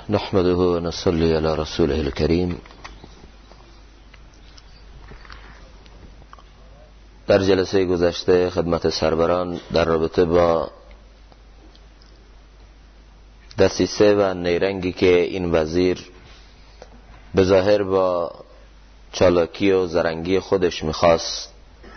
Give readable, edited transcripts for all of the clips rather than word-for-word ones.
نحمده و نصلي على رسوله الكريم. در جلسه گذشته خدمت سروران در رابطه با دسیسه و نیرنگی که این وزیر به ظاهر با چالاکی و زرنگی خودش میخواست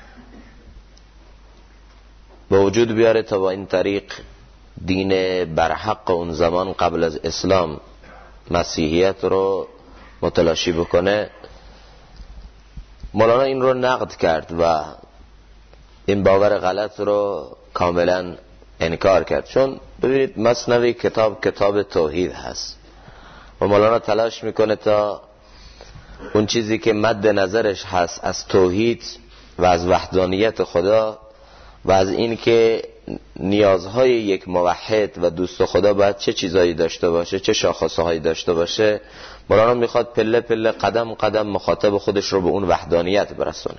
به وجود بیاره تا با این طریق دین برحق اون زمان قبل از اسلام مسیحیت رو متلاشی بکنه، مولانا این رو نقد کرد و این باور غلط رو کاملا انکار کرد. چون ببینید مثنوی کتاب توحید هست و مولانا تلاش میکنه تا اون چیزی که مد نظرش هست از توحید و از وحدانیت خدا و از این که نیازهای یک موحد و دوست خدا باید چه چیزایی داشته باشه، چه شاخصهایی داشته باشه، مولانا میخواد پله پله قدم قدم مخاطب خودش رو به اون وحدانیت برسونه.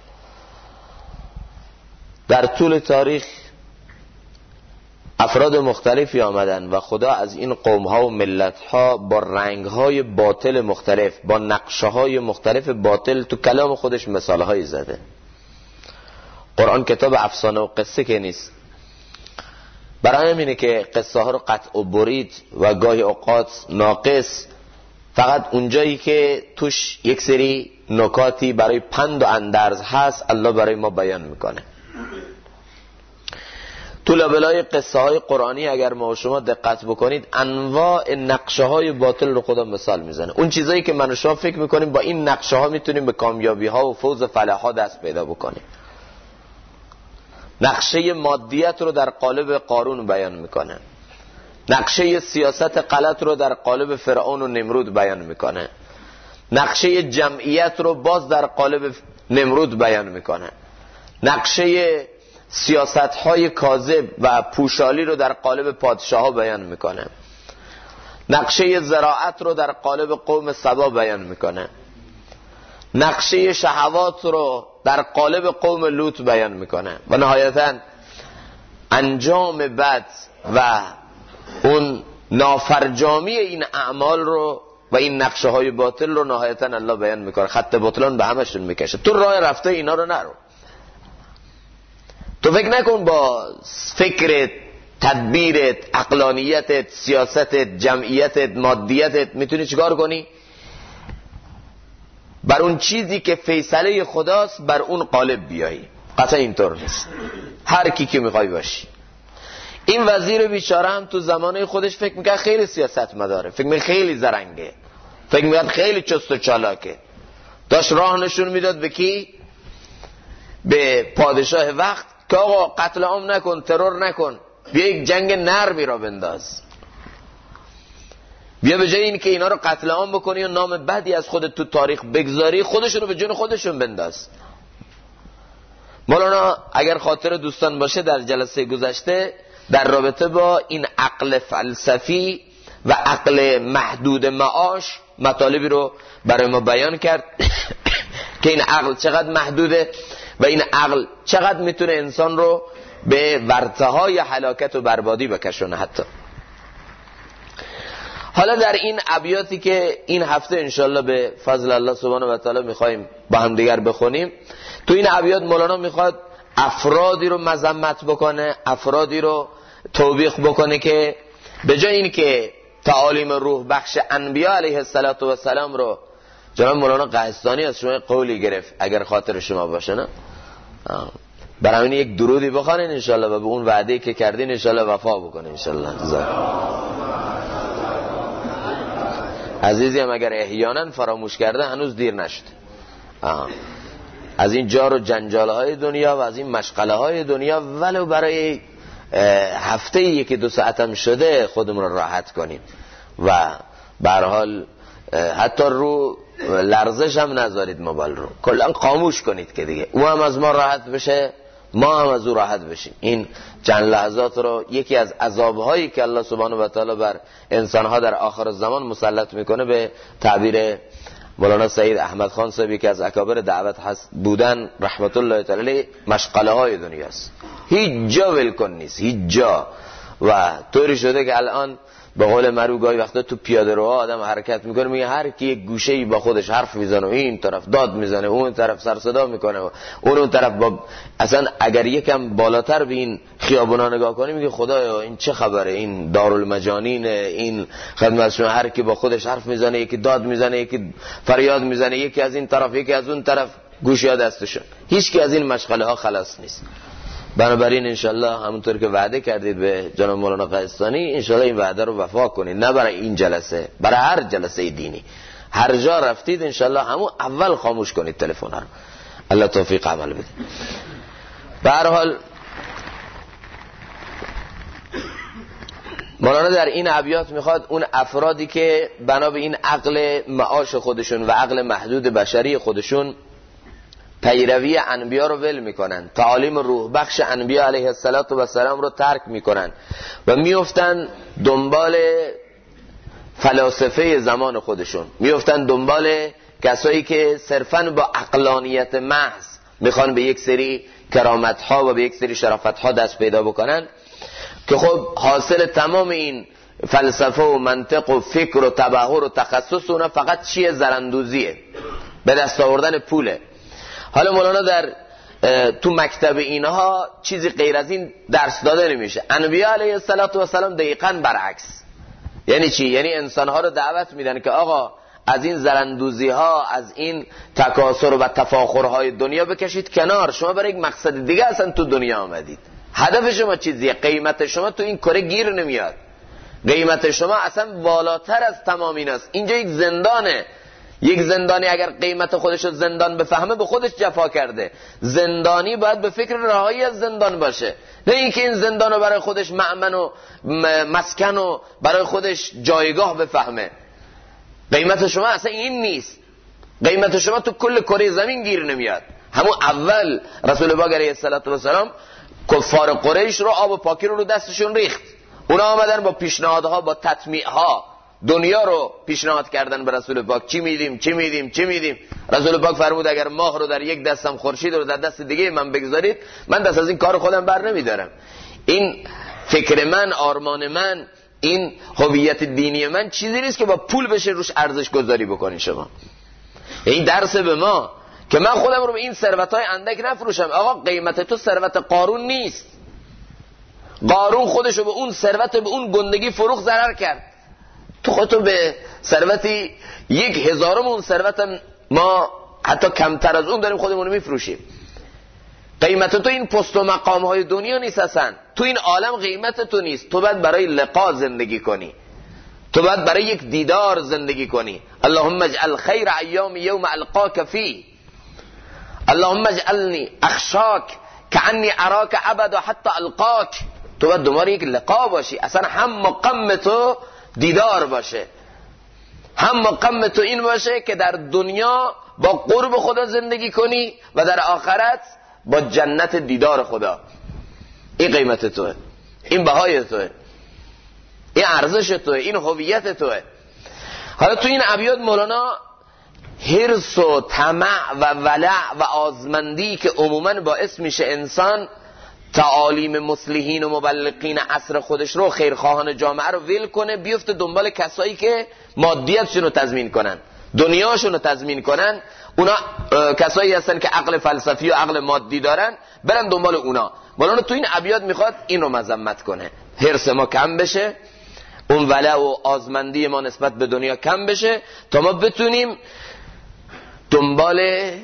در طول تاریخ افراد مختلفی آمدن و خدا از این قومها و ملتها با رنگهای باطل مختلف، با نقشههای مختلف باطل تو کلام خودش مثالهایی زده. قرآن کتاب افسانه و قصه که نیست، برای همینه که قصه ها رو قطع و برید و گاهی اوقات ناقص، فقط اونجایی که توش یک سری نکاتی برای پند و اندرز هست الله برای ما بیان میکنه. تو لابلای قصه های قرآنی اگر ما و شما دقت بکنید انواع نقشه های باطل رو خدا مثال میزنه. اون چیزایی که من و شما فکر میکنیم با این نقشه ها میتونیم به کامیابی ها و فوز و فلاح ها دست پیدا بکنیم. نقشه مادیت رو در قالب قارون بیان میکنه، نقشه سیاست غلط رو در قالب فرعون و نمرود بیان میکنه، نقشه جمعیت رو باز در قالب نمرود بیان میکنه، نقشه سیاست های کاذب و پوشالی رو در قالب پادشاه ها بیان میکنه، نقشه زراعت رو در قالب قوم سبا بیان میکنه، نقشه شهوات رو در قالب قوم لوط بیان میکنه و نهایتا انجام بد و اون نافرجامی این اعمال رو و این نقشه های باطل رو نهایتا الله بیان میکنه. خط باطلان به همشون میکشه. تو راه رفته اینا رو نرو. تو فکر نکن با فکرت، تدبیرت، عقلانیتت، سیاستت، جمعیتت، مادیتت میتونی چیکار کنی؟ بر اون چیزی که فیصله خداست بر اون قالب بیایی. قطعا اینطور نیست. هر کی که میخوای باشی. این وزیر بیچاره هم تو زمانه خودش فکر میکنه خیلی سیاست مداره، فکر میکنه خیلی زرنگه، فکر میکنه خیلی چست و چالاکه. داشت راه نشون میداد به کی؟ به پادشاه وقت که آقا قتل عام نکن، ترور نکن، بیا یک جنگ نرمی را بنداز، بیا به جای این که اینا رو قتل عام بکنی و نام بدی از خودت تو تاریخ بگذاری، خودشون رو به جون خودشون بنداز. مولانا اگر خاطر دوستان باشه در جلسه گذشته در رابطه با این عقل فلسفی و عقل محدود معاش مطالبی رو برای ما بیان کرد که این عقل چقدر محدوده و این عقل چقدر میتونه انسان رو به ورطه‌های هلاکت و بربادی بکشونه. حتی حالا در این ابیاتی که این هفته انشالله به فضل الله سبحانه و تعالی میخوایم با هم دیگر بخونیم، تو این ابیات مولانا میخواد افرادی رو مذمت بکنه، افرادی رو توبیخ بکنه که به جای این که تعالیم روح بخش انبیاء علیه السلام رو، جناب مولانا قحطانی از شما قولی گرفت اگر خاطر شما باشه، نه برای این یک درودی بخونین انشالله و به اون وعده که کردین انشالله وفا بکنه انشالله. عزیزی هم اگر احیانا فراموش کرده هنوز دیر نشد. از این جار و جنجاله های دنیا و از این مشغله های دنیا ولو برای هفته یکی دو ساعت هم شده خودمون رو راحت کنیم و به هر حال حتی رو لرزش هم نذارید، موبایل رو کلا خاموش کنید که دیگه او هم از ما راحت بشه، ما هم از او راحت بشیم. این چند لحظات رو یکی از عذابهایی که الله سبحانه و تعالی بر انسانها در آخر زمان مسلط میکنه به تعبیر مولانا سید احمد خان صاحبی که از اکابر دعوت هست بودن رحمت الله تعالی، مشغله های دنیاست، هیچ جا ولکن نیست، هیچ جا. و طوری شده که الان به قول معروف گاهی وقتا تو پیاده روها آدم حرکت میکنه، میگه هر کی یک گوشه‌ای با خودش حرف میزنه و این طرف داد میزنه، اون طرف سر صدا میکنه و اون طرف با اصلا اگر یکم بالاتر به این خیابونا نگاه کنی میگه خدایا این چه خبره، این دارالمجانین، این خدمت شما هر کی با خودش حرف میزنه، یکی داد میزنه، یکی فریاد میزنه، یکی از این طرف یکی از اون طرف، گوشی‌ها دستشون، هیچ کی از این مشغله ها خلاص نیست. بنابراین انشالله همونطور که وعده کردید به جناب مولانا قیستانی، انشالله این وعده رو وفا کنید، نه برای این جلسه، برای هر جلسه دینی، هر جا رفتید انشالله همون اول خاموش کنید تلفن رو. الله توفیق عمل بده. به هر حال مولانا در این ابیات میخواد اون افرادی که بنا به این عقل معاش خودشون و عقل محدود بشری خودشون پیروی انبیا رو ول میکنن، تعالیم روح بخش انبیا علیه السلام رو ترک میکنن و میفتن دنبال فلاسفه زمان خودشون، میفتن دنبال کسایی که صرفاً با عقلانیت محض میخوان به یک سری کرامت ها و به یک سری شرافت ها دست پیدا بکنن، که خب حاصل تمام این فلسفه و منطق و فکر و تبحر و تخصص اونا فقط چیه؟ زرندوزیه، به دست آوردن پوله. حالا مولانا در تو مکتب اینها چیزی غیر از این درس داده نمیشه. انبیا علیه السلام دقیقاً برعکس. یعنی چی؟ یعنی انسانها رو دعوت میدن که آقا از این زرندوزی ها، از این تکاثر و تفاخرهای دنیا بکشید کنار، شما برای یک مقصد دیگه اصلا تو دنیا آمدید. هدف شما چیزیه؟ قیمت شما تو این کره گیر نمیاد، قیمت شما اصلا بالاتر از تمام ایناست. اینجا یک زندانه. یک زندانی اگر قیمت خودش رو زندان بفهمه به خودش جفا کرده. زندانی باید به فکر رهایی از زندان باشه، نه اینکه این زندان رو برای خودش مأمن و مسکن و برای خودش جایگاه بفهمه. قیمت شما اصلا این نیست. قیمت شما تو کل کره زمین گیر نمیاد. همون اول رسول پاک علیه السلام کفار قریش رو آب و پاکی رو دستشون ریخت. اونا آمدن با پیشنهادها، با تطمیعها دنیا رو پیشنهاد کردن به رسول پاک. چی میدیم چی میدیم چی میدیم؟ رسول پاک فرمود اگر ماه رو در یک دستم، خورشید رو در دست دیگه من بگذارید، من دست از این کار خودم بر نمیدارم. این فکر من، آرمان من، این هویت دینی من چیزی نیست که با پول بشه روش ارزش گذاری بکنین شما. این درس به ما که من خودم رو به این ثروت‌های اندک نفروشم. آقا قیمت تو ثروت قارون نیست. قارون خودش رو به اون ثروت، به اون گندگی فروخت، ضرر کرد. تو خودتو به ثروتی 1/1000 اون ثروت ما حتی کمتر از اون داریم خودمون رو میفروشیم. قیمت تو این پست و مقام های دنیا نیست اصلا. تو این عالم قیمت تو نیست. تو باید برای لقا زندگی کنی، تو باید برای یک دیدار زندگی کنی. اللهم اجعل خیر ایام یوم القاک فی، اللهم اجعلنی اخشاک کعنی اراک ابدا حتی القاک. تو باید دنبال یک لقا باشی، اصلا هم مقام تو دیدار باشه، هم مقام تو این باشه که در دنیا با قرب خدا زندگی کنی و در آخرت با جنت دیدار خدا. این قیمت توه، این بهای توه، این ارزش توه، این هویت توه. حالا تو این ابیات مولانا حرص و طمع و ولع و آزمندی که عموماً باعث میشه انسان تعالیم مصلحین و مبلغین عصر خودش رو، خیرخواهان جامعه رو ول کنه، بیفته دنبال کسایی که مادیتشون رو تضمین کنن، دنیاشون رو تضمین کنن. اونا کسایی هستن که عقل فلسفی و عقل مادی دارن، برن دنبال اونا. مولانا تو این ابیات میخواد این رو مذمت کنه، حرص ما کم بشه، اون ولع و آزمندی ما نسبت به دنیا کم بشه، تا ما بتونیم دنبال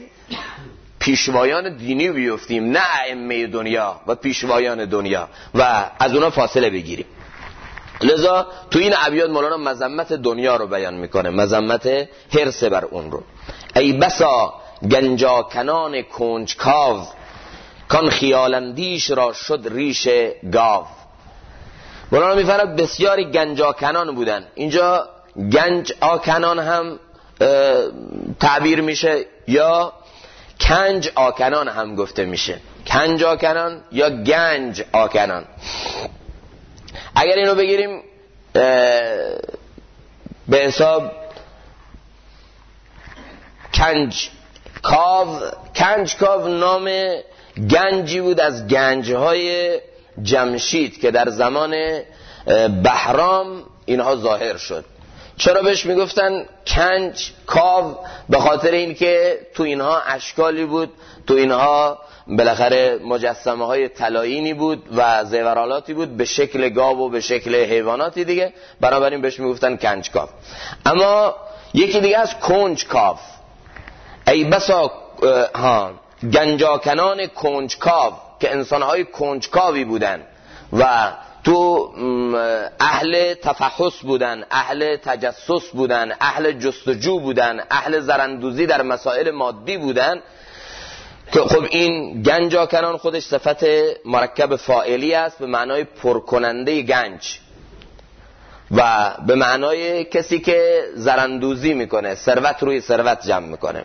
پیشوایان دینی بیفتیم، نه ائمه دنیا و پیشوایان دنیا، و از اونا فاصله بگیریم. لذا تو این ابیات مولانا مذمت دنیا رو بیان میکنه، مذمت حرص بر اون رو. ای بسا گنجا کنان کنجکاو، کان خیالندیش را شد ریش گاو. مولانا میفرماید بسیاری گنجا کنان بودن. اینجا گنج آکنان هم تعبیر میشه یا کنج آکنان هم گفته میشه. کنج آکنان یا گنج آکنان. اگر اینو بگیریم به حساب کنج کاو نام گنجی بود از گنجهای جمشید که در زمان بهرام اینها ظاهر شد. چرا بهش میگفتن کنج کاو؟ به خاطر اینکه تو اینها اشکالی بود، تو اینها بالاخره مجسمه های طلایینی بود و زیورالاتی بود به شکل گاو و به شکل حیواناتی دیگه، بنابراین بهش میگفتن کنج کاو. اما یکی دیگه از کنج کاو، ای بسا گنجاکنان کنج کاو که انسانهای کنج کاوی بودن و تو اهل تفحص بودن، اهل تجسس بودن، اهل جستجو بودن، اهل زرندوزی در مسائل مادی بودن. که خب این گنجاکنان خودش صفت مرکب فاعلی است به معنای پرکننده گنج و به معنای کسی که زرندوزی میکنه، ثروت روی ثروت جمع میکنه.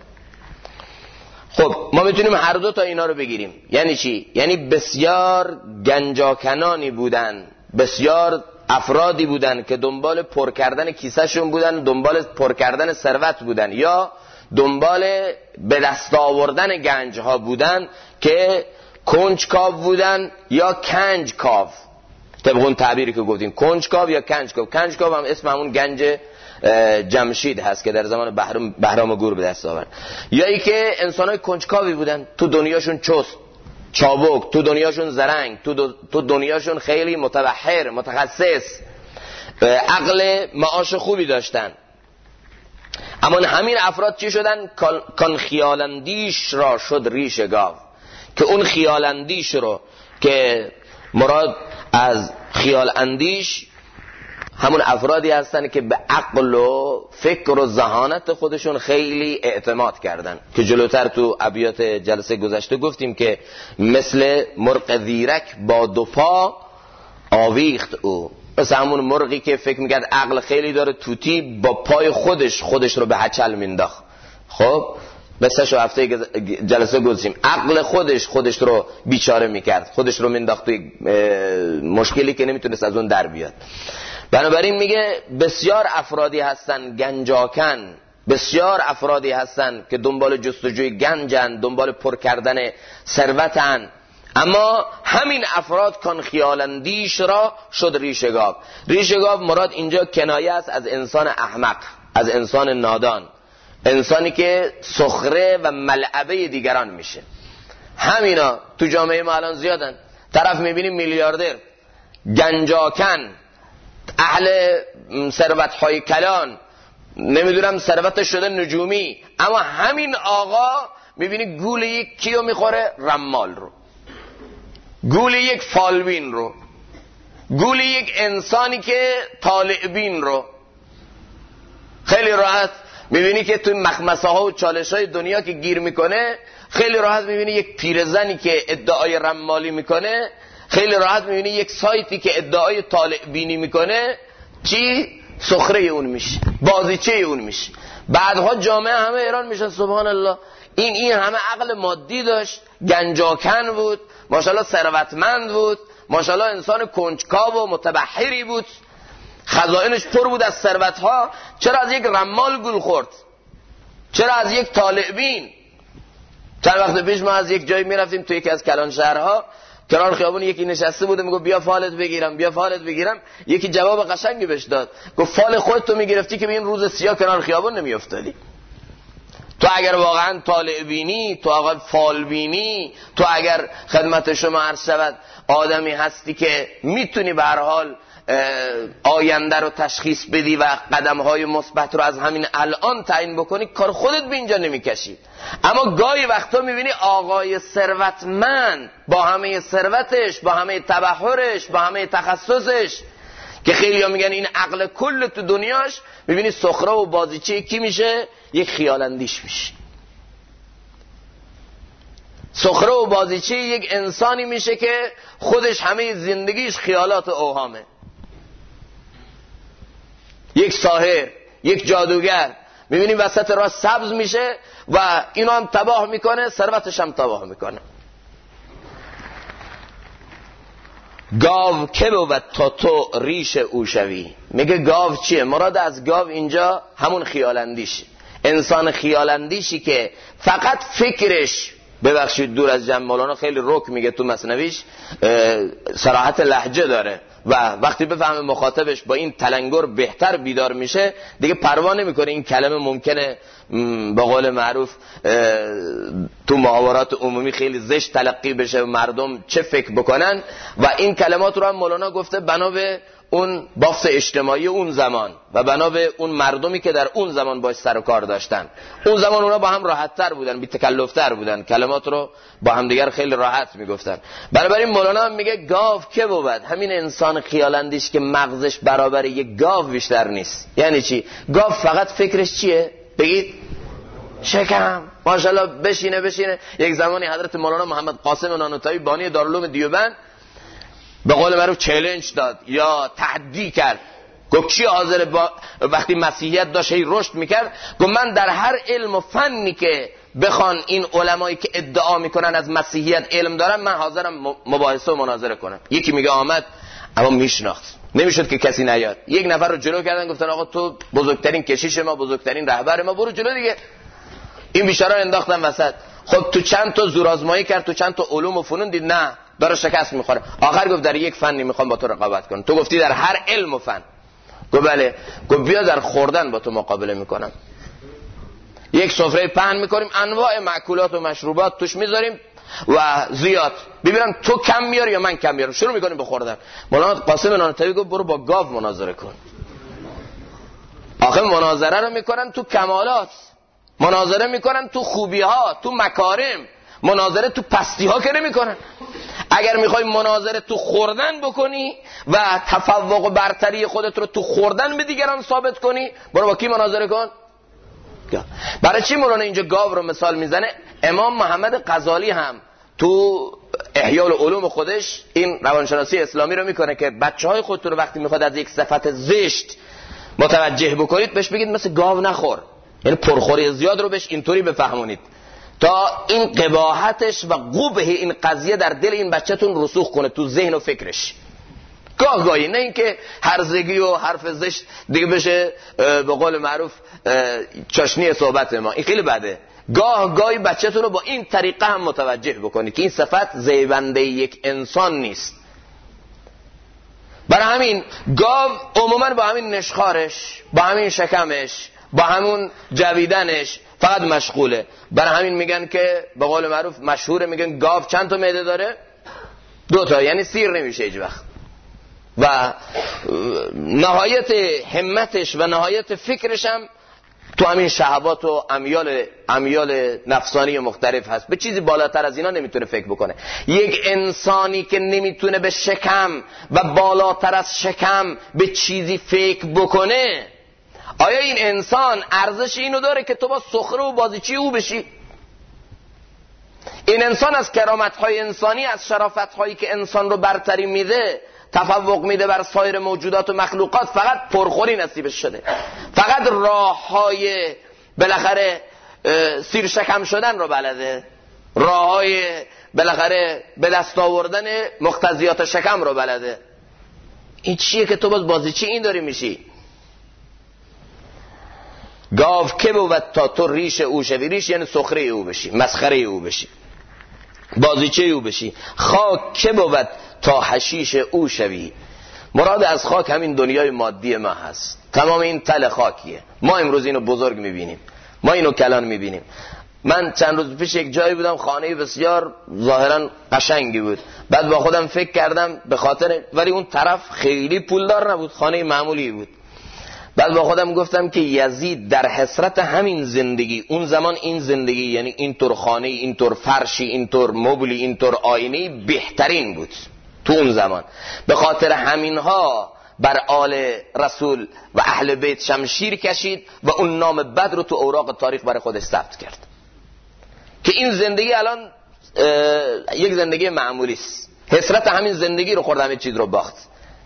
خب ما میتونیم هر دو تا اینا رو بگیریم. یعنی چی؟ یعنی بسیار گنجاکنانی بودن، بسیار افرادی بودن که دنبال پر کردن کیسهشون بودن، دنبال پر کردن ثروت بودن یا دنبال به دست آوردن گنج ها بودن که کنج کاو بودن یا کنج کاو، طبق اون تعبیری که گفتیم کنج کاو یا کنج کاو. کنج کاو هم اسم همون گنج جمشید هست که در زمان بهرام گور به دست آورد. یا ای که انسانای کنجکاوی بودن، تو دنیاشون چست چابک، تو دنیاشون زرنگ، تو دنیاشون خیلی متبحر متخصص، عقل معاش خوبی داشتن. اما همین افراد چی شدن؟ کان خیالندیش را شد ریش گاو، که اون خیالندیش رو که مراد از خیال اندیش همون افرادی هستن که به عقل و فکر و ذهانت خودشون خیلی اعتماد کردن، که جلوتر تو ابیات جلسه گذشته گفتیم که مثل مرغ زیرک با دو پا آویخت او، مثل همون مرغی که فکر میکرد عقل خیلی داره، توتی با پای خودش رو به هچل مینداخت. خب بسشو هفته جلسه گذاشتیم، عقل خودش رو بیچاره میکرد، خودش رو مینداخت توی مشکلی که نمیتونست از اون در بیاد. بنابراین میگه بسیار افرادی هستن گنجاکن، بسیار افرادی هستن که دنبال جستجوی گنجن، دنبال پر کردن ثروتن، اما همین افراد کان خیالندیش را شد ریش گاو. ریش گاو مراد اینجا کنایه است از انسان احمق، از انسان نادان، انسانی که سخره و ملعبه دیگران میشه. همینا تو جامعه ما الان زیادن. طرف میبینیم میلیاردر، گنجاکن، اهل ثروت‌های کلان، نمیدونم ثروت شده نجومی، اما همین آقا میبینی گول یک کیو میخوره؟ رمال رو، گول یک فالبین رو، گول یک انسانی که طالعبین رو. خیلی راحت میبینی که توی مخمسه ها و چالش های دنیا که گیر میکنه، خیلی راحت میبینی یک پیرزنی که ادعای رمالی میکنه، خیلی راحت میبینی یک سایتی که ادعای طالع بینی میکنه، چی؟ سخره اون میشه، بازیچه اون میشه. بعدها جامعه همه ایران میشه سبحان الله، این همه عقل مادی داشت، گنجاکن بود، ماشاءالله ثروتمند بود، ماشاءالله انسان کنجکاو و متبحری بود، خزائنش پر بود از ثروت‌ها. چرا از یک رمال گول خورد؟ چرا از یک طالع بین؟ چند وقت پیش ما از یک جایی میرفتیم توی یکی از کلان شهرها، کنار خیابون یکی نشسته بوده، میگه بیا فالت بگیرم، بیا فالت بگیرم. یکی جواب قشنگی بهش داد، گفت فال خودت تو میگرفتی که به این روز سیاه کنار خیابون نمیافتادی. تو اگر واقعا طالع بینی، تو اگر فال بینی، تو اگر خدمت شما عرض شود آدمی هستی که میتونی به هر حال آینده رو تشخیص بدی و قدم‌های مثبت رو از همین الان تعیین بکنی، کار خودت به اینجا نمی‌کشی. اما گاهی وقتا می‌بینی آقای ثروتمند با همه ثروتش، با همه تبحرش، با همه تخصصش، که خیلی‌ها میگن این عقل کل تو دنیاش، می‌بینی سخره و بازیچه کی میشه؟ یک خیالاندیش میشه. سخره و بازیچه یک انسانی میشه که خودش همه زندگیش خیالات و اوهامه. یک ساحر، یک جادوگر، میبینیم وسط راه سبز میشه و اینو هم تباه میکنه، ثروتش هم تباه میکنه. گاو که بود تا تو ریش او شوی. میگه گاو چیه؟ مراد از گاو اینجا همون خیالاندیش، انسان خیالاندیشی که فقط فکرش، ببخشید دور از جمع، مولانا خیلی رک میگه تو مثنویش، صراحت لهجه داره، و وقتی بفهمه مخاطبش با این تلنگر بهتر بیدار میشه دیگه پروا نمیکنه این کلمه ممکنه به قول معروف تو محاورات عمومی خیلی زشت تلقی بشه و مردم چه فکر بکنن و این کلمات رو هم مولانا گفته بنا به اون بافت اجتماعی اون زمان و بنا به اون مردمی که در اون زمان باش سر و کار داشتن. اون زمان اونا با هم راحت تر بودن، بی تکلف تر بودن، کلمات رو با هم دیگر خیلی راحت میگفتن. بنابراین مولانا هم میگه گاو که بود، همین انسان خیالاندیش که مغزش برابر یک گاو بیشتر نیست. یعنی چی؟ گاو فقط فکرش چیه؟ بگید شکم. ماشاءالله بشینه. یک زمانی حضرت مولانا محمد قاسم نانوتایی بانی دارالعلوم دیوبند به قول معروف چالش داد یا تحدی کرد، گفت کی حاضر وقتی مسیحیت داشت هی رشد میکرد، گفت من در هر علم و فنی که بخوان این علمایی که ادعا میکنن از مسیحیت علم دارن من حاضرم مباحثه و مناظره کنم. یکی میگه آمد اما میشناخت، نمیشد که کسی نیاد. یک نفر رو جلو کردن گفتن آقا تو بزرگترین کشیش ما، بزرگترین رهبر ما، برو جلو دیگه. این بیچاره انداختن وسط. خب تو چند تا زورآزمایی کرد، تو چند تا علوم و فنون دید نه داره شکست میخوره. آخر گفت در یک فنی میخوام با تو رقابت کنم. تو گفتی در هر علم و فن. گفت بله. گفت بیا در خوردن با تو مقابله میکنم. یک سفره پهن میکنیم، انواع مأکولات و مشروبات توش میذاریم و زیاد، ببینم تو کم میاری یا من کم میارم. شروع میکنیم به خوردن. مولانا قاسم نانوتایی گفت برو با گاو مناظره کن. آخه مناظره رو میکنن تو کمالات، مناظره میکنن تو خوبی ها، تو مکارم، مناظره تو پستی ها که نمیکنن. اگر میخوای مناظره تو خوردن بکنی و تفوق و برتری خودت رو تو خوردن به دیگران ثابت کنی، برو با کی مناظره کن؟ برای چی مولانا اینجا گاو رو مثال میزنه؟ امام محمد غزالی هم تو احیاء العلوم خودش این روانشناسی اسلامی رو میکنه که بچهای خودتون رو وقتی میخواد از یک صفت زشت متوجه بکنید بهش بگید مثل گاو نخور، یعنی پرخوری زیاد رو بهش اینطوری بفهمونید تا این قباحتش و قبح این قضیه در دل این بچه‌تون رسوخ کنه تو ذهن و فکرش. گاهی نه اینکه هرزگی و حرف زشت دیگه بشه به قول معروف چاشنی صحبت ما، این خیلی بده. گاهی بچه‌تون رو با این طریقه هم متوجه بکنید که این صفت زیبنده یک انسان نیست. برای همین گاو عموما با همین نشخارش، با همین شکمش، با همون جویدنش فقط مشغوله. برای همین میگن که به قول معروف مشهوره، میگن گاو چند تا معده داره؟ 2 تا، یعنی سیر نمیشه هیچ وقت. و نهایت همتش و نهایت فکرش هم تو همین شهوات و امیال نفسانی مختلف هست. به چیزی بالاتر از اینا نمیتونه فکر بکنه. یک انسانی که نمیتونه به شکم و بالاتر از شکم به چیزی فکر بکنه، آیا این انسان ارزش اینو داره که تو با سخره و بازیچی او بشی؟ این انسان از کرامت‌های انسانی، از شرافت‌هایی که انسان رو برتری میده، تفوق میده بر سایر موجودات و مخلوقات، فقط پرخوری نصیبش شده، فقط راه‌های بالاخره سیر شکم شدن رو بلده، راه‌های بالاخره به دست آوردن مقتضیات شکم رو بلده. این چیه که تو باز بازیچی این داری میشی؟ گاو که بود تا تو ریش او شوی، ریش یعنی سخره او بشی، مسخره او بشی، بازیچه او بشی. خاک که بود تا حشیش او شوی. مراد از خاک همین دنیای مادی ما هست، تمام این تل خاکیه. ما امروز اینو بزرگ میبینیم، ما اینو کلان میبینیم. من چند روز پیش یک جایی بودم، خانه بسیار ظاهرا قشنگی بود. بعد با خودم فکر کردم به خاطر، ولی اون طرف خیلی پولدار نبود، خانه معمولی بود. بعد با خودم گفتم که یزید در حسرت همین زندگی، اون زمان این زندگی یعنی اینطور خانه، اینطور فرشی، اینطور مبلی، اینطور آینه بهترین بود تو اون زمان. به خاطر همینها بر آل رسول و اهل بیت شمشیر کشید و اون نام بد رو تو اوراق تاریخ برای خودش ثبت کرد که این زندگی الان یک زندگی معمولی است. حسرت همین زندگی رو خورد، همین چیز رو باخت.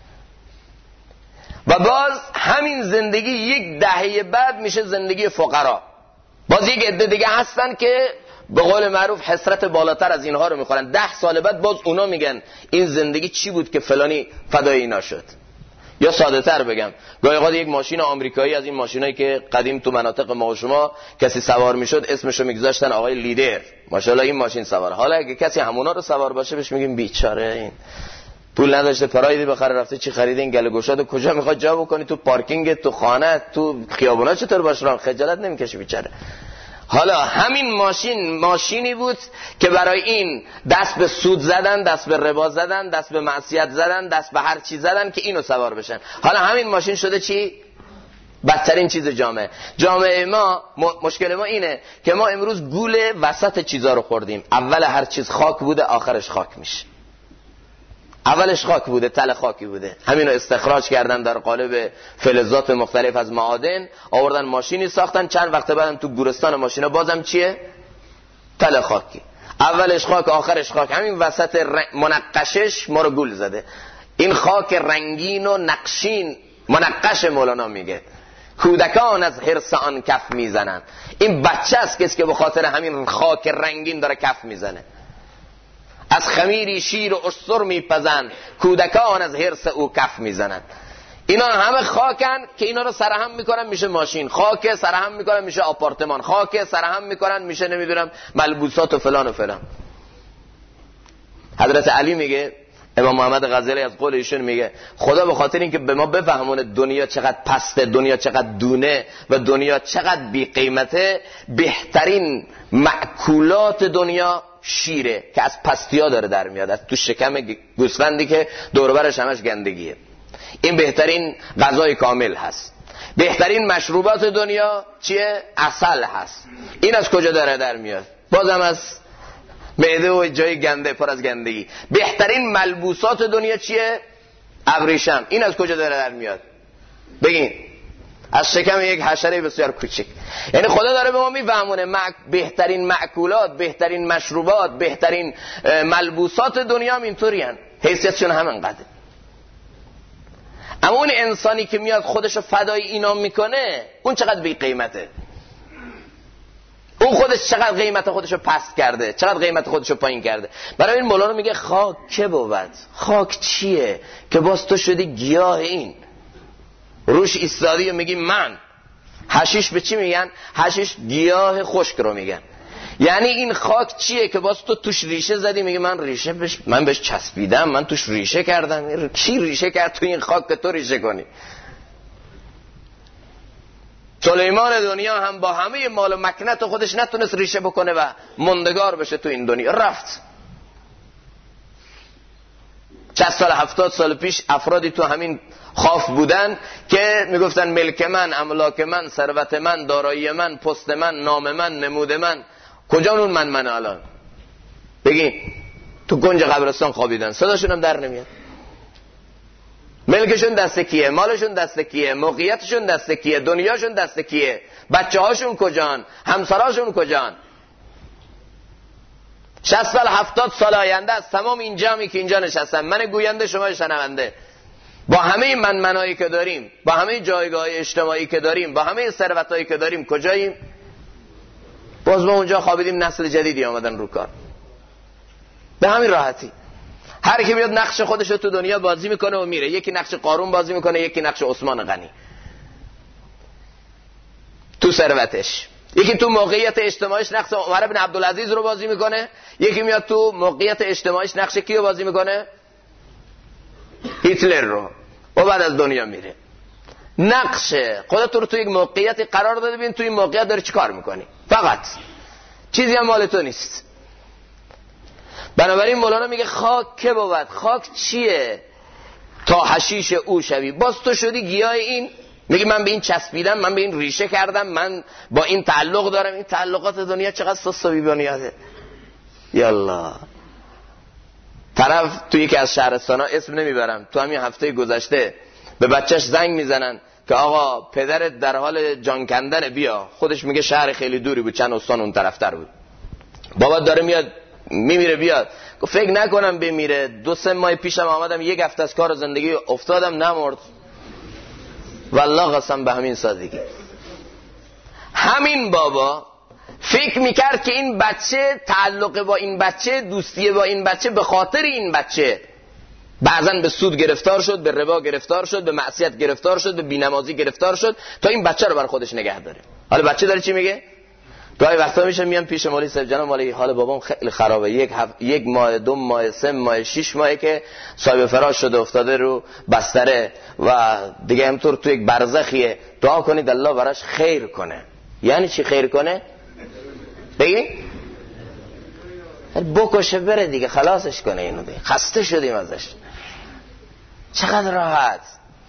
و باز همین زندگی یک دهه بعد میشه زندگی فقرا. باز یک عده دیگه هستن که به قول معروف حسرت بالاتر از اینها رو میخورن. 10 سال بعد باز اونا میگن این زندگی چی بود که فلانی فدای اینا شد. یا ساده تر بگم، گاهی اوقات یک ماشین آمریکایی از این ماشینایی که قدیم تو مناطق ما و شما کسی سوار میشد اسمشو میگذاشتن آقای لیدر، ماشاءالله این ماشین سوار. حالا اگه کسی همونا رو سوار باشه بهش میگیم بیچاره، این پول نداشته پرایدی بخره، رفته چی خریده این گله گشاد کجا میخواد جا بکنی؟ تو پارکینگ، تو خانه، تو خیابونا چطور باش راه؟ خجالت نمیکشه بیچاره. حالا همین ماشینی بود که برای این دست به سود زدن، دست به ربا زدن، دست به معصیت زدن، دست به هر چیز زدن که اینو سوار بشن. حالا همین ماشین شده چی؟ بدترین چیز جامعه ما. مشکل ما اینه که ما امروز گول وسط چیزا رو خوردیم. اول هر چیز خاک بوده، آخرش خاک میشه. اولش خاک بوده، تل خاکی بوده، همینو استخراج کردن در قالب فلزات مختلف از معادن، آوردن ماشینی ساختن، چند وقت بعدم تو گورستان ماشینا بازم چیه؟ تل خاکی. اولش خاک، آخرش خاک. همین وسط منقشش ما رو گول زده. این خاک رنگین و نقشین منقش مولانا میگه کودکان از حرص آن کف میزنن. این بچه است کسی که به خاطر همین خاک رنگین داره کف میزنه. از خمیری شیر و اشتر میپزن، کودکان از حرص او کف میزنن. اینا همه خاکن که اینا رو سرهم میکنن میشه ماشین، خاک سرهم میکنن میشه آپارتمان، خاک سرهم میکنن میشه نمیدونم ملبوسات و فلان و فلان. حضرت علی میگه، امام محمد غزالی از قول ایشون میگه خدا به خاطر اینکه به ما بفهمونه دنیا چقدر پسته، دنیا چقدر دونه و دنیا چقدر بی قیمته، بهترین مأکولات دنیا شیره که از پستیا داره در میاد، از تو شکم گوسفندی که دور و برش همش گندگیه. این بهترین غذای کامل هست. بهترین مشروبات دنیا چیه؟ عسل هست. این از کجا داره در میاد؟ بازم از معده و جای گنده، پر از گندگی. بهترین ملبوسات دنیا چیه؟ ابریشم. این از کجا داره در میاد؟ بگین. از شکم یک حشره بسیار کوچک. یعنی خدا داره به ما میفهمونه بهترین مأکولات، بهترین مشروبات، بهترین ملبوسات دنیا هم اینطوری هن. حیثیتشون همینقدر. اما اون انسانی که میاد خودشو فدای اینا میکنه، اون چقدر بی قیمته. اون خودش چقدر قیمت خودشو پست کرده، چقدر قیمت خودشو پایین کرده. برای این مولانا میگه خاک که بود. خاک چیه که باز تو شدی گیاه این روش ایستادی و میگی من. حشیش به چی میگن؟ حشیش گیاه خشک رو میگن. یعنی این خاک چیه که باز تو توش ریشه زدی، میگی من بهش چسبیدم، من توش ریشه کردم. کی ریشه کرد تو این خاک که تو ریشه کنی؟ سلیمان دنیا هم با همه مال و مکنت خودش نتونست ریشه بکنه و مندگار بشه تو این دنیا، رفت. 60 سال 70 سال پیش افرادی تو همین خاف بودن که میگفتن ملک من، املاک من، ثروت من، دارایی من، پست من، نام من، نمود من. کجا اون من الان؟ بگین. تو کنج قبرستان خوابیدن، صداشون هم در نمیاد. ملکشون دست کیه؟ مالشون دست کیه؟ موقعیتشون دست کیه؟ دنیاشون دست کیه؟ بچه هاشون کجان؟ همسراشون کجان؟ 60 سال 70 سال آینده از تمام این جمعی که اینجا نشستن، من گوینده شما شنونده، با همه منمنایی که داریم، با همه جایگاه اجتماعی که داریم، با همه ثروتایی که داریم، کجاییم؟ باز ما اونجا خوابیدیم، نسل جدیدی آمدن رو کار. به همین راحتی. هر کی میاد نقش خودش رو تو دنیا بازی میکنه و میره. یکی نقش قارون بازی میکنه، یکی نقش عثمان غنی تو ثروتش، یکی تو موقعیت اجتماعیش نقش عمر بن عبدالعزیز رو بازی میکنه، یکی میاد تو موقعیت اجتماعیش نقش کیو بازی میکنه؟ هیتلر رو، و بعد از دنیا میره. نقشه خودت رو تو یک موقعیتی قرار داده، ببین تو این موقعیت داری چی کار میکنی. فقط چیزی هم مال تو نیست. بنابراین مولانا میگه خاک که بود. خاک چیه؟ تا حشیش او شوی. باز تو شدی گیاه این. میگه من به این چسبیدم، من به این ریشه کردم، من با این تعلق دارم. این تعلقات دنیا چقدر سست و بی‌بنیاده. یالله. طرف توی یکی از شهرستانا، اسم نمیبرم، تو همین هفته گذشته به بچهش زنگ میزنن که آقا پدرت در حال جان کندن، بیا. خودش میگه شهر خیلی دوری بود، چند استان اون طرفتر بود. بابا داره میاد، میمیره، بیاد. فکر نکنم بمیره. 2-3 ماه پیشم آمدم، یک هفته از کار زندگی افتادم، نمرد. والله قسم به همین سادگی. همین بابا فکر میکرد که این بچه، تعلق با این بچه، دوستی با این بچه، به خاطر این بچه بعضن به سود گرفتار شد، به ربا گرفتار شد، به معصیت گرفتار شد، به بینمازی گرفتار شد تا این بچه رو بر خودش نگه داره. حالا بچه داره چی میگه؟ گاهی وقتا میشه میام پیش مولوی صاحب جناب مولوی حال بابام خیلی خرابه، یک ماه 2 ماه 3 ماه 6 ماهه که صاحب فراش شده افتاده رو بستره و دیگه همطور تو یک برزخیه، دعا کنید الله براش خیر کنه. یعنی چی خیر کنه؟ بگی بکشه بره دیگه، خلاصش کنه اینو دیگه، خسته شدیم ازش. چقدر راحت،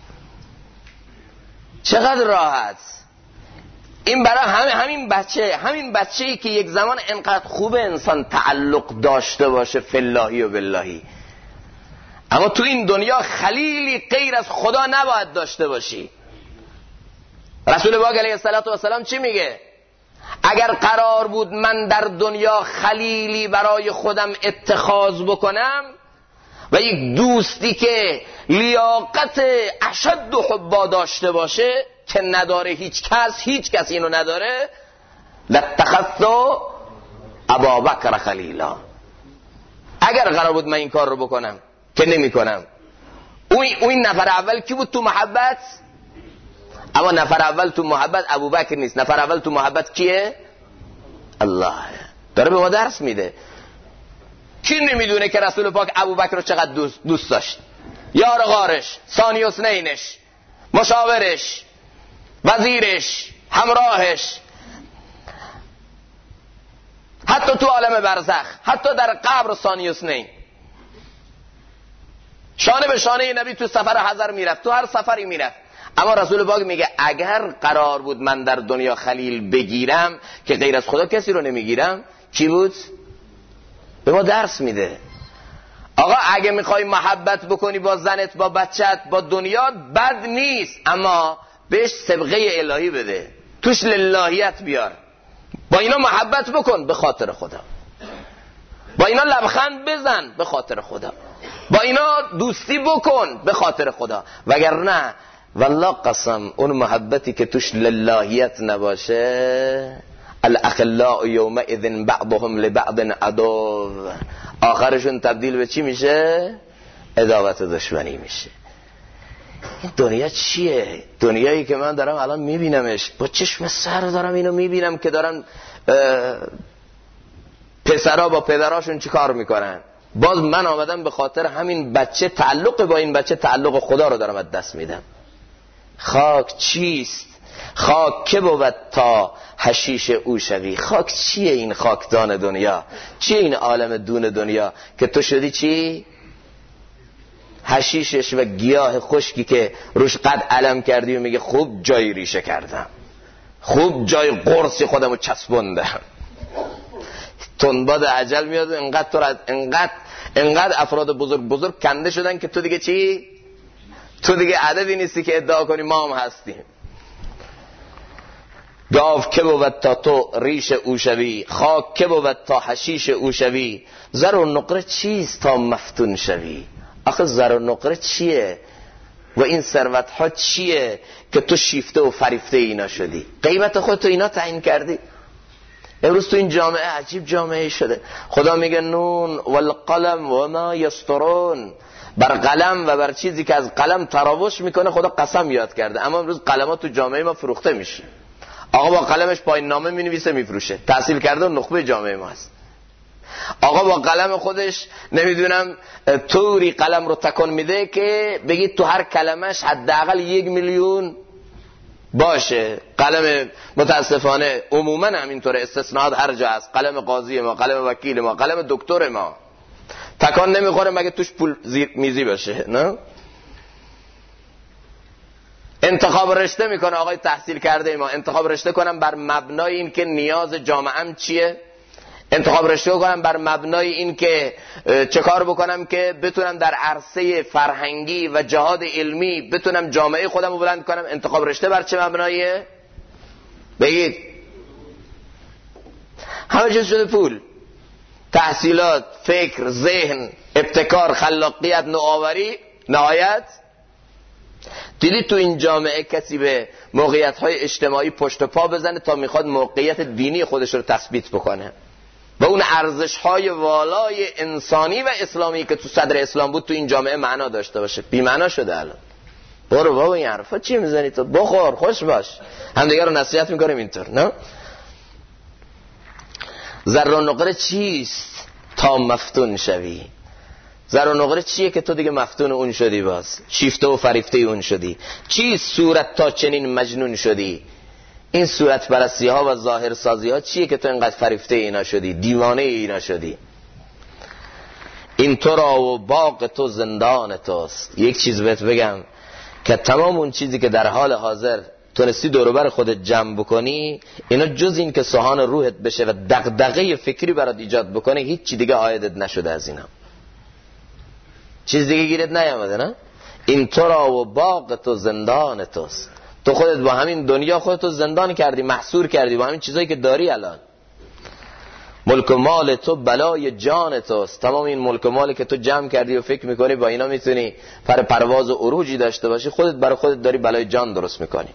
چقدر راحت. این برای همین بچه‌ای که یک زمان انقدر خوبه انسان تعلق داشته باشه فاللهی و باللهی، اما تو این دنیا خلیلی غیر از خدا نباید داشته باشی. رسول پاک علیه السلام چی میگه؟ اگر قرار بود من در دنیا خلیلی برای خودم اتخاذ بکنم و یک دوستی که لیاقت اشد و حبا داشته باشه که نداره هیچ کس اینو نداره، لاتخذت ابابکر خلیلا. اگر قرار بود من این کار رو بکنم که نمی کنم. اون نفر اول کی بود تو محبت؟ اما نفر اول تو محبت ابوبکر نیست، نفر اول تو محبت کیه؟ الله. داره به ما درس میده. کی نمیدونه که رسول پاک ابوبکر رو چقدر دوست داشت؟ یار غارش، ثانی اثنینش، مشاورش، وزیرش، همراهش، حتی تو عالم برزخ، حتی در قبر ثانی اثنین، شانه به شانه نبی تو سفر حضر میرفت، تو هر سفری میرفت. اما رسول پاک میگه اگر قرار بود من در دنیا خلیل بگیرم که غیر از خدا کسی رو نمیگیرم، کی بود؟ به ما درس میده. آقا اگه میخوای محبت بکنی با زنت، با بچت، با دنیا، بد نیست، اما بهش سبقه الهی بده، توش للهیت بیار. با اینا محبت بکن به خاطر خدا، با اینا لبخند بزن به خاطر خدا، با اینا دوستی بکن به خاطر خدا. وگرنه والله قسم اون محبتی که توش للهیت نباشه، الاخلاء یومئذ بعضهم لبعض عدو، آخرشون تبدیل به چی میشه؟ عداوت و دشمنی میشه. این دنیا چیه؟ دنیایی که من دارم الان میبینمش، با چشم سر دارم اینو میبینم که دارن پسرها با پدراشون چی کار میکنن. باز من آمدم به خاطر همین بچه، تعلق با این بچه، تعلق خدا رو دارم از دست میدم. خاک چیست؟ خاک که بود تا حشیش او شوی. خاک چیه؟ این خاکدان دنیا چیه؟ این عالم دون دنیا که تو شدی چی؟ حشیشش و گیاه خشکی که روش قد علم کردی و میگه خوب جای ریشه کردم، خوب جای قرصی خودمو چسبوندم. تنباد عجل میاد، انقدر افراد بزرگ کنده شدن که تو دیگه چی؟ تو دیگه عددی نیستی که ادعا کنی ما هم هستیم. گاو که بود تا تو ریش او شوی، خاک که بود تا حشیش او شوی، زر و نقره چیست تا مفتون شوی. آخه زر و نقره چیه و این ثروت ها چیه که تو شیفته و فریفته اینا شدی؟ قیمت خود تو اینا تعیین کردی. امروز تو این جامعه عجیب جامعه شده. خدا میگه نون والقلم و ما یسطرون، بر قلم و بر چیزی که از قلم تراوش میکنه خدا قسم یاد کرده. اما امروز قلمات تو جامعه ما فروخته میشه. آقا با قلمش پایین نامه مینویسه میفروشه، تحصیل کرده و نخبه جامعه ما هست. آقا با قلم خودش نمیدونم طوری قلم رو تکون میده که بگید تو هر کلمش حداقل 1 میلیون باشه. قلم متاسفانه عموما همینطوره، استثناءات هر جا هست. قلم قاضی ما، قلم وکیل ما، قلم دکتر ما تکان نمیخوره مگه توش پول میزی باشه. نه انتخاب رشته میکنه آقای تحصیل کرده ما، انتخاب رشته کنم بر مبنای این که نیاز جامعه‌ام چیه، انتخاب رشته کنم بر مبنای این که چه کار بکنم که بتونم در عرصه فرهنگی و جهاد علمی بتونم جامعه خودم رو بلند کنم. انتخاب رشته بر چه مبناییه؟ بگید. همه چیز شده پول، تحصیلات، فکر، ذهن، ابتکار، خلاقیت، نوآوری. نهایت دیدید تو این جامعه کسی به موقعیت‌های اجتماعی پشت پا بزنه تا میخواد موقعیت دینی خودش رو تثبیت بکنه و اون ارزش‌های والای انسانی و اسلامی که تو صدر اسلام بود تو این جامعه معنا داشته باشه. بی معنا شده الان. برو بابا این حرفا چی میزنی تو؟ بخور خوش باش، همدیگه رو نصیحت میکنیم اینطور. نه ذره و نقره چیست تا مفتون شوی؟ ذره و نقره چیه که تو دیگه مفتون اون شدی؟ باز شیفته و فریفته اون شدی. چیست صورت تا چنین مجنون شدی؟ این صورت پرستی ها و ظاهر سازی ها چیه که تو اینقدر فریفته اینا شدی، دیوانه اینا شدی؟ این تو را و باغ تو زندان توست. یک چیز بهت بگم که تمام اون چیزی که در حال حاضر تونستی دوروبر خودت جمع بکنی، اینا جز این که سوهان روحت بشه و دغدغه فکری برات ایجاد بکنه، هیچ چی دیگه عایدت نشده از اینا. چیز دیگه گیرت نیامده نه؟ این تو را و باغ تو زندان توست. تو خودت با همین دنیا خودتو زندان کردی، محصور کردی با همین چیزایی که داری. الان ملک و مال تو بلای جان توست. تمام این ملک و مالی که تو جمع کردی و فکر میکنی با اینا میتونی پرواز و عروجی داشته باشی، خودت برای خودت داری بلای جان درست میکنی.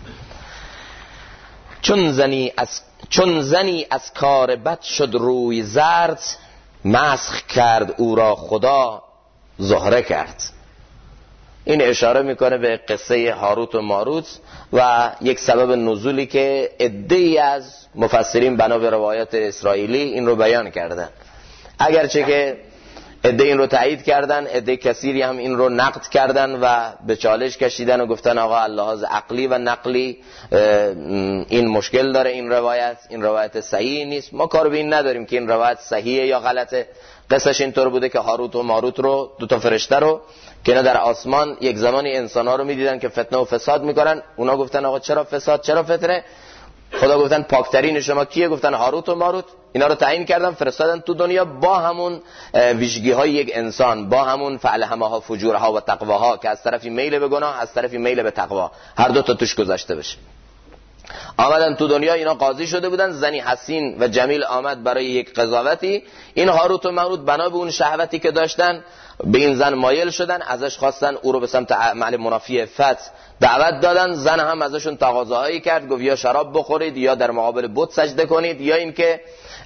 چون زنی از کار بد شد روی زرد، مسخ کرد او را خدا زهره کرد. این اشاره میکنه به قصه هاروت و ماروت و یک سبب نزولی که عده‌ای از مفسرین بنا به روایات اسرائیلی این رو بیان کردن. اگرچه که عده این رو تایید کردن، عده کثیری هم این رو نقد کردن و به چالش کشیدن و گفتن آقا اللحاظ عقلی و نقلی این مشکل داره، این روایت صحیح نیست. ما کار به این نداریم که این روایت صحیحه یا غلطه. قصهش اینطور بوده که هاروت و ماروت رو، دو تا فرشته رو که اینا در آسمان یک زمانی انسان‌ها رو می‌دیدن که فتنه و فساد می‌کنن، اونا گفتن آقا چرا فساد، چرا فتنه؟ خدا گفتن پاکترین شما کیه؟ گفتن هاروت و ماروت. اینا رو تعیین کردن فرستادن تو دنیا با همون ویژگی‌های یک انسان، با همون فعلهمها فجورها و تقواها که از طرفی میل به گناه، از طرفی میل به تقوا، هر دو تا توش گذاشته بشه. آمدن تو دنیا، اینا قاضی شده بودن، زنی حسین و جمیل آمد برای یک قضاوتی. این هاروت و ماروت بنا به اون شهوتی که داشتن به این زن مایل شدن، ازش خواستن او رو به سمت عمل منافی عفت دعوت دادن. زن هم ازشون تقاضاهایی کرد، گفت یا شراب بخورید یا در مقابل بت سجده کنید یا اینکه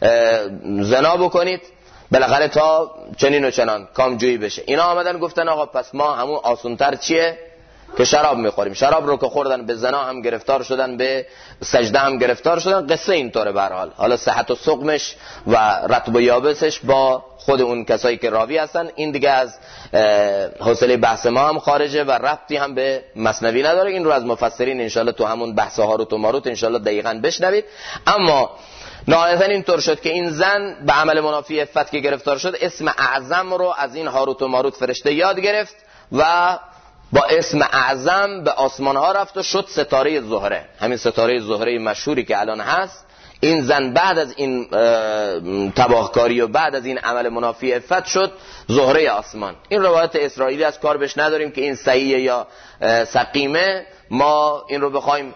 زنا بکنید، بالاخره تا چنین و چنان کامجویی بشه. اینا آمدن گفتن آقا پس ما همون آسونتر چیه که شراب میخوریم. شراب رو که خوردن به زنا هم گرفتار شدن، به سجده هم گرفتار شدن. قصه اینطوره به هر حال. حالا صحت و سقمش و رطب و یابسش با خود اون کسایی که راوی هستن، این دیگه از حوصله بحث ما هم خارجه و ربطی هم به مثنوی نداره. این رو از مفسرین انشالله تو همون بحث هاروت و ماروت انشالله دقیقاً بشنوید. اما نهایتاً اینطور شد که این زن به عمل منافی عفت که گرفتار شد، اسم اعظم رو از این هاروت و ماروت فرشته یاد گرفت و با اسم اعظم به آسمان ها رفت و شد ستاره زهره. همین ستاره زهره مشهوری که الان هست. این زن بعد از این تباهکاری و بعد از این عمل منافی عفت شد زهره آسمان. این روایت اسرائیلی از کار بهش نداریم که این صحیحه یا سقیمه. ما این رو بخوایم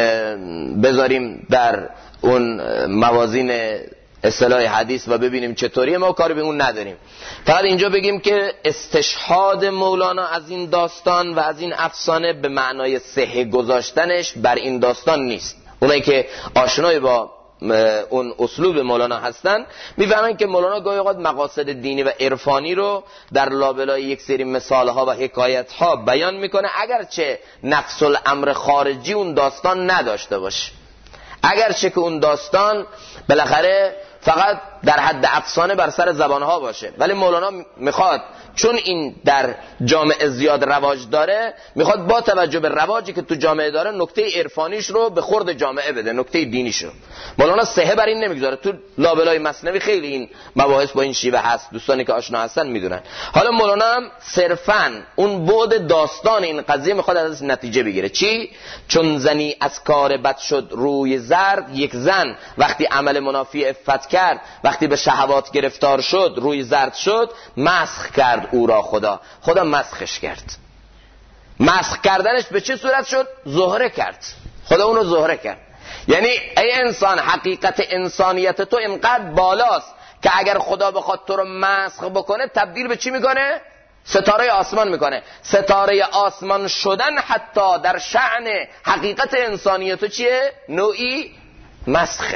بذاریم در اون موازین اصطلاح حدیث و ببینیم چطوریه، ما کاری به اون نداریم. فقط اینجا بگیم که استشهاد مولانا از این داستان و از این افسانه به معنای صحه گذاشتنش بر این داستان نیست. اونایی که آشنای با اون اسلوب مولانا هستن میفهمن که مولانا گاهی اوقات مقاصد دینی و عرفانی رو در لابلای یک سری مثالها و حکایتها بیان میکنه، اگرچه نفس الامر خارجی اون داستان نداشته باشه، اگرچه که اون داستان بالاخره فقط در حد افسانه بر سر زبانها باشه. ولی مولانا میخواد، چون این در جامعه زیاد رواج داره، میخواد با توجه به رواجی که تو جامعه داره نکته عرفانیش رو به خورد جامعه بده، نکته دینیش رو. مولانا صحه بر این نمیگذاره. تو لابلای مثنوی خیلی این مباحث با این شیوه هست، دوستانی که آشنا هستن میدونن. حالا مولانا هم صرفاً اون بعد داستان این قضیه میخواد از نتیجه بگیره. چی؟ چون زنی از کار بد شد روی زرد. یک زن وقتی عمل منافی عفت کرد، وقتی به شهوات گرفتار شد، روی زرد شد، مسخ کرد او را خدا مسخش کرد. مسخ کردنش به چه صورت شد؟ زهره کرد. خدا اونو زهره کرد. یعنی ای انسان، حقیقت انسانیت تو اینقدر بالاست که اگر خدا بخواد تو رو مسخ بکنه، تبدیل به چی میکنه؟ ستاره آسمان میکنه. ستاره آسمان شدن حتی در شأن حقیقت انسانیت تو چیه؟ نوعی مسخه.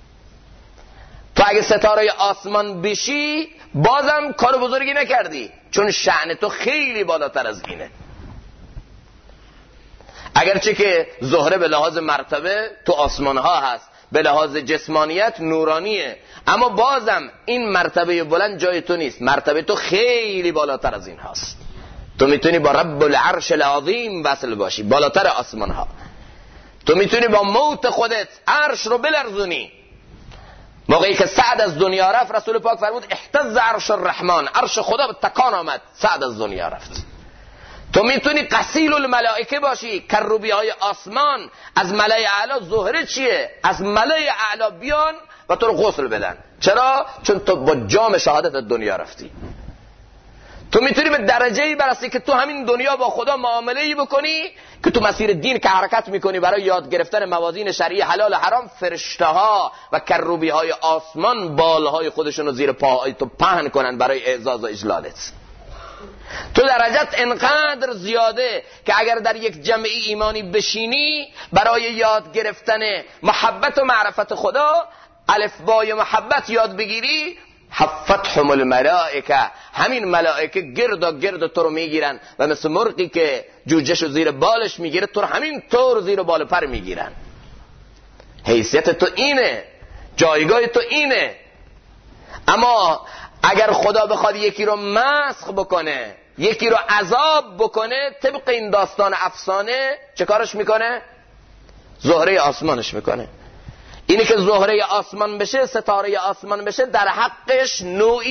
تو اگه ستاره آسمان بشی بازم کار بزرگی نکردی، چون شأن تو خیلی بالاتر از اینه. اگرچه که زهره به لحاظ مرتبه تو آسمان ها هست، به لحاظ جسمانیت نورانیه، اما بازم این مرتبه بلند جای تو نیست. مرتبه تو خیلی بالاتر از این هاست. تو میتونی با رب العرش العظیم وصل باشی، بالاتر آسمان ها. تو میتونی با موت خودت عرش رو بلرزونی. موقعی که سعد از دنیا رفت رسول پاک فرمود اهتز عرش الرحمن، عرش خدا به تکان آمد، سعد از دنیا رفت. تو میتونی قسیل الملائکه باشی، کروبی های آسمان از ملای اعلی. زهره چیه؟ از ملای اعلی بیان و تو رو غسل بدن. چرا؟ چون تو با جام شهادت از دنیا رفتی. تو میتونی به درجه‌ای برسی که تو همین دنیا با خدا معامله‌ای بکنی که تو مسیر دین که حرکت میکنی برای یاد گرفتن موازین شرعی حلال و حرام، فرشته‌ها و کروبی‌های آسمان بالهای خودشون رو زیر پاهای تو پهن کنن برای اعزاز و اجلالت. تو درجت انقدر زیاده که اگر در یک جمعی ایمانی بشینی برای یاد گرفتن محبت و معرفت خدا، الفبای محبت یاد بگیری، حفتهم الملائکه، همین ملائکه گرد تو رو میگیرن و مثل مرغی که جوجهشو زیر بالش میگیره تو رو همین طور زیر بال پر میگیرن. حیثیت تو اینه، جایگاه تو اینه. اما اگر خدا بخواد یکی رو مسخ بکنه، یکی رو عذاب بکنه، طبق این داستان افسانه چه کارش میکنه؟ زهره آسمانش میکنه. اینی که زهره آسمان بشه، ستاره آسمان بشه، در حقش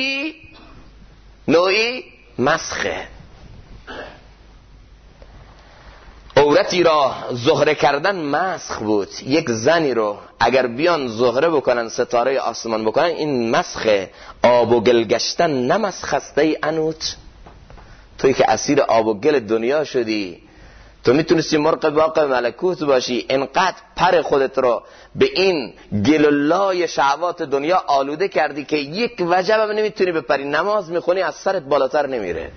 نوعی مسخه. عورتی را زهره کردن مسخ بود. یک زنی رو اگر بیان زهره بکنن، ستاره آسمان بکنن، این مسخه. آب و گل گشتن نمسخسته ای انوت. توی که اسیر آب و گل دنیا شدی، تو میتونستی مرغ باغ ملکوت باشی. انقدر پر خودت رو به این گلولای شهوات دنیا آلوده کردی که یک وجب هم نمیتونی بپری. نماز میخونی از سرت بالاتر نمیره.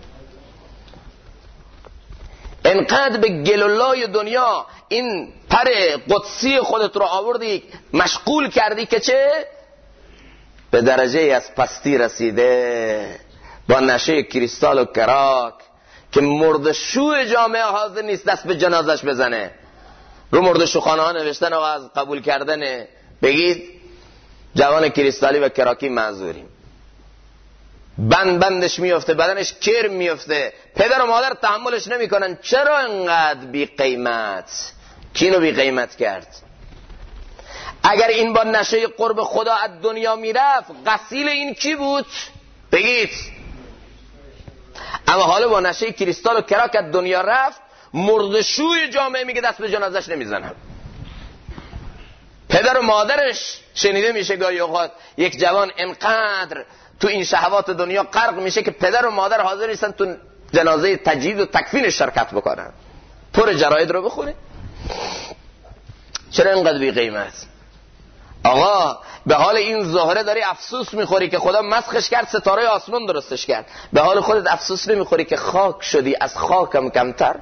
انقدر به گلولای دنیا این پر قدسی خودت رو آوردی، مشغول کردی که چه؟ به درجه از پستی رسیده، با نشه کریستال و کراک که مردشو جامعه حاضر نیست دست به جنازش بزنه. رو مردشوخانه ها نوشتن و از قبول کردن بگید جوان کریستالی و کراکی معذوریم. بندش میفته، بدنش کرم میفته، پدر و مادر تحملش نمیکنن. چرا انقدر بی قیمت؟ کی اینو بی قیمت کرد؟ اگر این با نشه قرب خدا از دنیا میرفت، غسیل این کی بود؟ بگید. اما حالا با نشه کریستال و کراک از دنیا رفت، مردشوی جامعه میگه دست به جنازش نمیزنم. پدر و مادرش شنیده میشه گاهی اوقات یک جوان انقدر تو این شهوات دنیا غرق میشه که پدر و مادر حاضر نیستن تو جنازه تجهیز و تکفین شرکت بکنن. پر جراید رو بخونه. چرا اینقدر بی قیمت؟ آقا به حال این زهره داری افسوس میخوری که خدا مسخش کرد، ستاره آسمان درستش کرد. به حال خودت افسوس نمیخوری که خاک شدی، از خاکم کمتر؟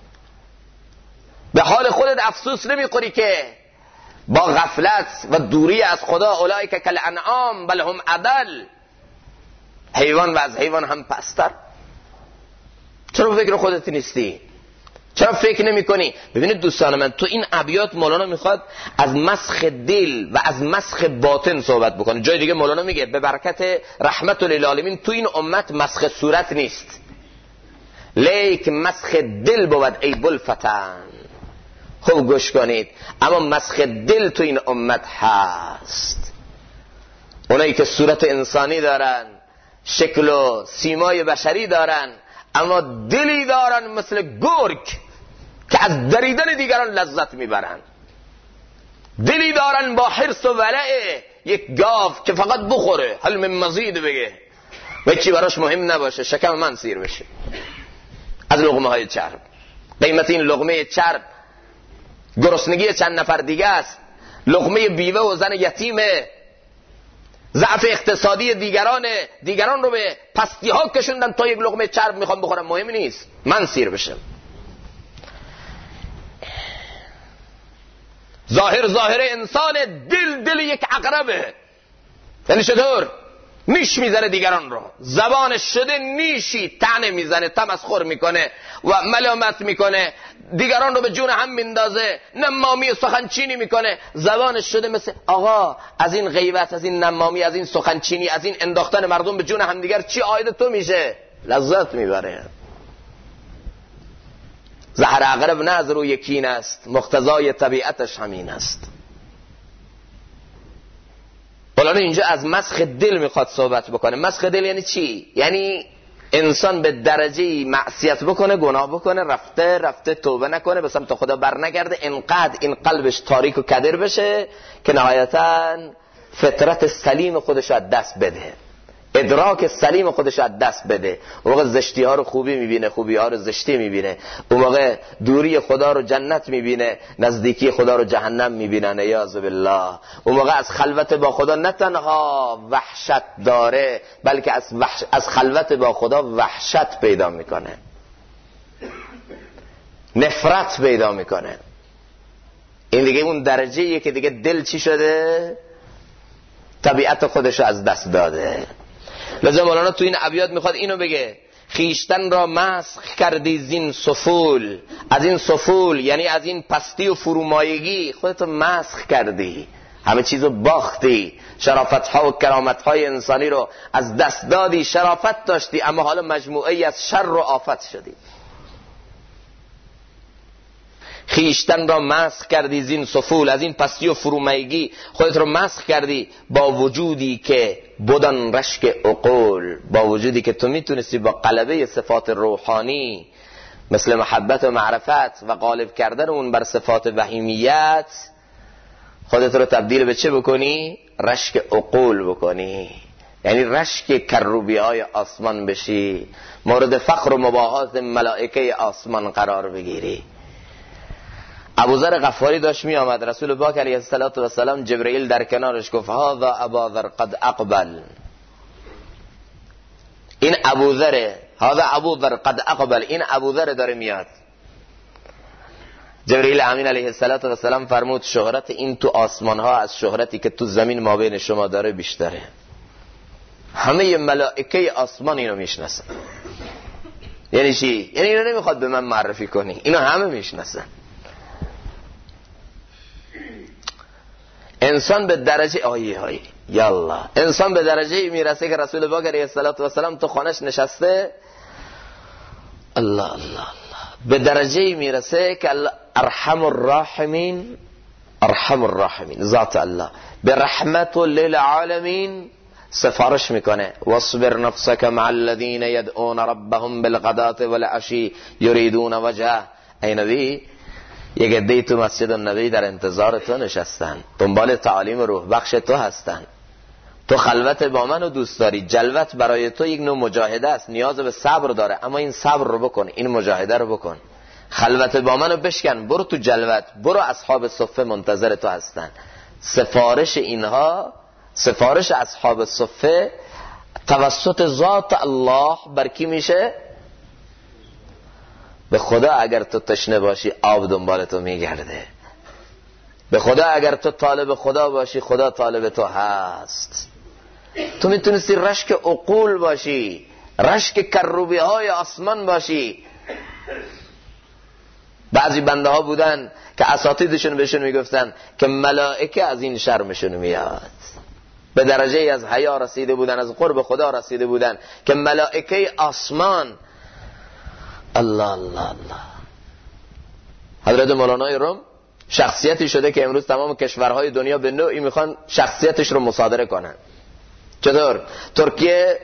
به حال خودت افسوس نمیخوری که با غفلت و دوری از خدا اولئک کالانعام بل هم اضل، حیوان و از حیوان هم پستر؟ چرا فکر خودت نیستی؟ چرا فکر نمی کنی؟ ببینید دوستان من، تو این ابیات مولانا میخواد از مسخ دل و از مسخ باطن صحبت بکنه. جای دیگه مولانا میگه به برکت رحمت للعالمین تو این امت مسخ صورت نیست، لیک مسخ دل بود ای بلفتن. خوب گوش کنید، اما مسخ دل تو این امت هست. اونایی که صورت انسانی دارن، شکل و سیمای بشری دارن، اما دلی دارن مثل گرگ که از دریدن دیگران لذت میبرن. دلی دارن با حرص و ولع یک گاو که فقط بخوره، حل من مزید بگه و چی براش مهم نباشه، شکم من سیر بشه از لقمه های چرب. قیمت این لقمه چرب گرسنگی چند نفر دیگه است، لقمه بیوه و زن یتیمه، ضعف اقتصادی دیگران رو به پستی ها کشوندن تا یک لقمه چرب میخوام بخورم. مهم نیست، من سیر بشم. ظاهر انسان، دل یک عقربه. یعنی چطور؟ نیش میزنه دیگران رو، زبانش شده نیشی، طعنه میزنه، تمسخر میکنه و ملامت میکنه، دیگران رو به جون هم میندازه، نمامی و سخنچینی میکنه. زبانش شده مثل آقا از این غیبت، از این نمامی، از این سخنچینی، از این انداختن مردم به جون هم دیگر چی عاید تو میشه؟ لذت میبره. زهر عقرب نه از روی کین است، مقتضای طبیعتش همین است. مولانا اینجا از مسخ دل میخواد صحبت بکنه. مسخ دل یعنی چی؟ یعنی انسان به درجه معصیت بکنه، گناه بکنه، رفته توبه نکنه، به سمت خدا بر نگرده، انقدر این قلبش تاریک و کدر بشه که نهایتاً فطرت سلیم خودش از دست بده، ادراک سلیم خودش از دست بده. اون موقع زشتی ها رو خوبی میبینه، خوبی ها رو زشتی میبینه. اون موقع دوری خدا رو جنت میبینه، نزدیکی خدا رو جهنم میبینه، نیاذ بالله. اون موقع از خلوت با خدا نه تنها وحشت داره، بلکه از خلوت با خدا وحشت پیدا میکنه، نفرت پیدا میکنه. این دیگه اون درجه‌ایه که دیگه دل چی شده؟ طبیعت خودش رو از دست داده. لذا مولانا تو این ابیات میخواد اینو بگه: خیشتن را مسخ کردی زین سفول. از این سفول یعنی از این پستی و فرومایگی خودتو مسخ کردی، همه چیزو باختی، شرافت‌ها و کرامت‌های انسانی رو از دست دادی. شرافت داشتی اما حالا مجموعه‌ای از شر و آفت شدی. خیشتن را مسخ کردی زین سفول، از این پستی و فرومایگی خودت رو مسخ کردی، با وجودی که بدن رشک عقول، با وجودی که تو میتونستی با غلبه صفات روحانی مثل محبت و معرفت و غالب کردن اون بر صفات وهیمیت خودت رو تبدیل به چه بکنی؟ رشک عقول بکنی، یعنی رشک کروبی های آسمان بشی، مورد فخر و مباهات ملائکه آسمان قرار بگیری. ابوذر غفاری داشت می آمد، رسول پاک علیه السلام جبرئیل در کنارش گفت: هذا ابوذر قد اقبل. این ابوذر، هذا ابوذر قد اقبل، این ابوذر داره میاد. جبرئیل امین علیه السلام فرمود: شهرت این تو آسمان ها از شهرتی که تو زمین ما بین شما داره بیشتره. همه ملائکه آسمان اینو میشناسن. یعنی چی؟ یعنی اینو نمیخواد به من معرفی کنی، اینو همه میشناسن. انسان به درجه یالا انسان به درجه میرسه که رسول پاک علیه السلام تو خانش نشسته، الله الله الله، به درجه میرسه که ارحم الراحمین ذات الله به رحمت للعالمین سفارش میکنه: واصبر نفسك مع الذين يدعون ربهم بالغداة والعشي يريدون وجهه. ای نبی، یک عده‌ای تو مسجد النبی در انتظار تو نشستن، دنبال تعالیم روح بخش تو هستن. تو خلوت با منو دوست داری، جلوت برای تو یک نوع مجاهده است، نیاز به صبر داره، اما این صبر رو بکن، این مجاهده رو بکن، خلوت با منو بشکن، برو تو جلوت، برو، اصحاب صفه منتظر تو هستن. سفارش اینها، سفارش اصحاب صفه توسط ذات الله بر کی میشه؟ به خدا اگر تو تشنه باشی آب دنبال تو میگرده. به خدا اگر تو طالب خدا باشی خدا طالب تو هست. تو میتونستی رشک عقول باشی، رشک کروبی های آسمان باشی. بعضی بنده ها بودن که اساتیدشون بهشون میگفتن که ملائکه از این شرمشون میاد. به درجه از حیا رسیده بودن، از قرب خدا رسیده بودن که ملائکه آسمان، الله الله الله. حضرت مولانای روم شخصیتی شده که امروز تمام کشورهای دنیا به نوعی میخوان شخصیتش رو مصادره کنن. چطور؟ ترکیه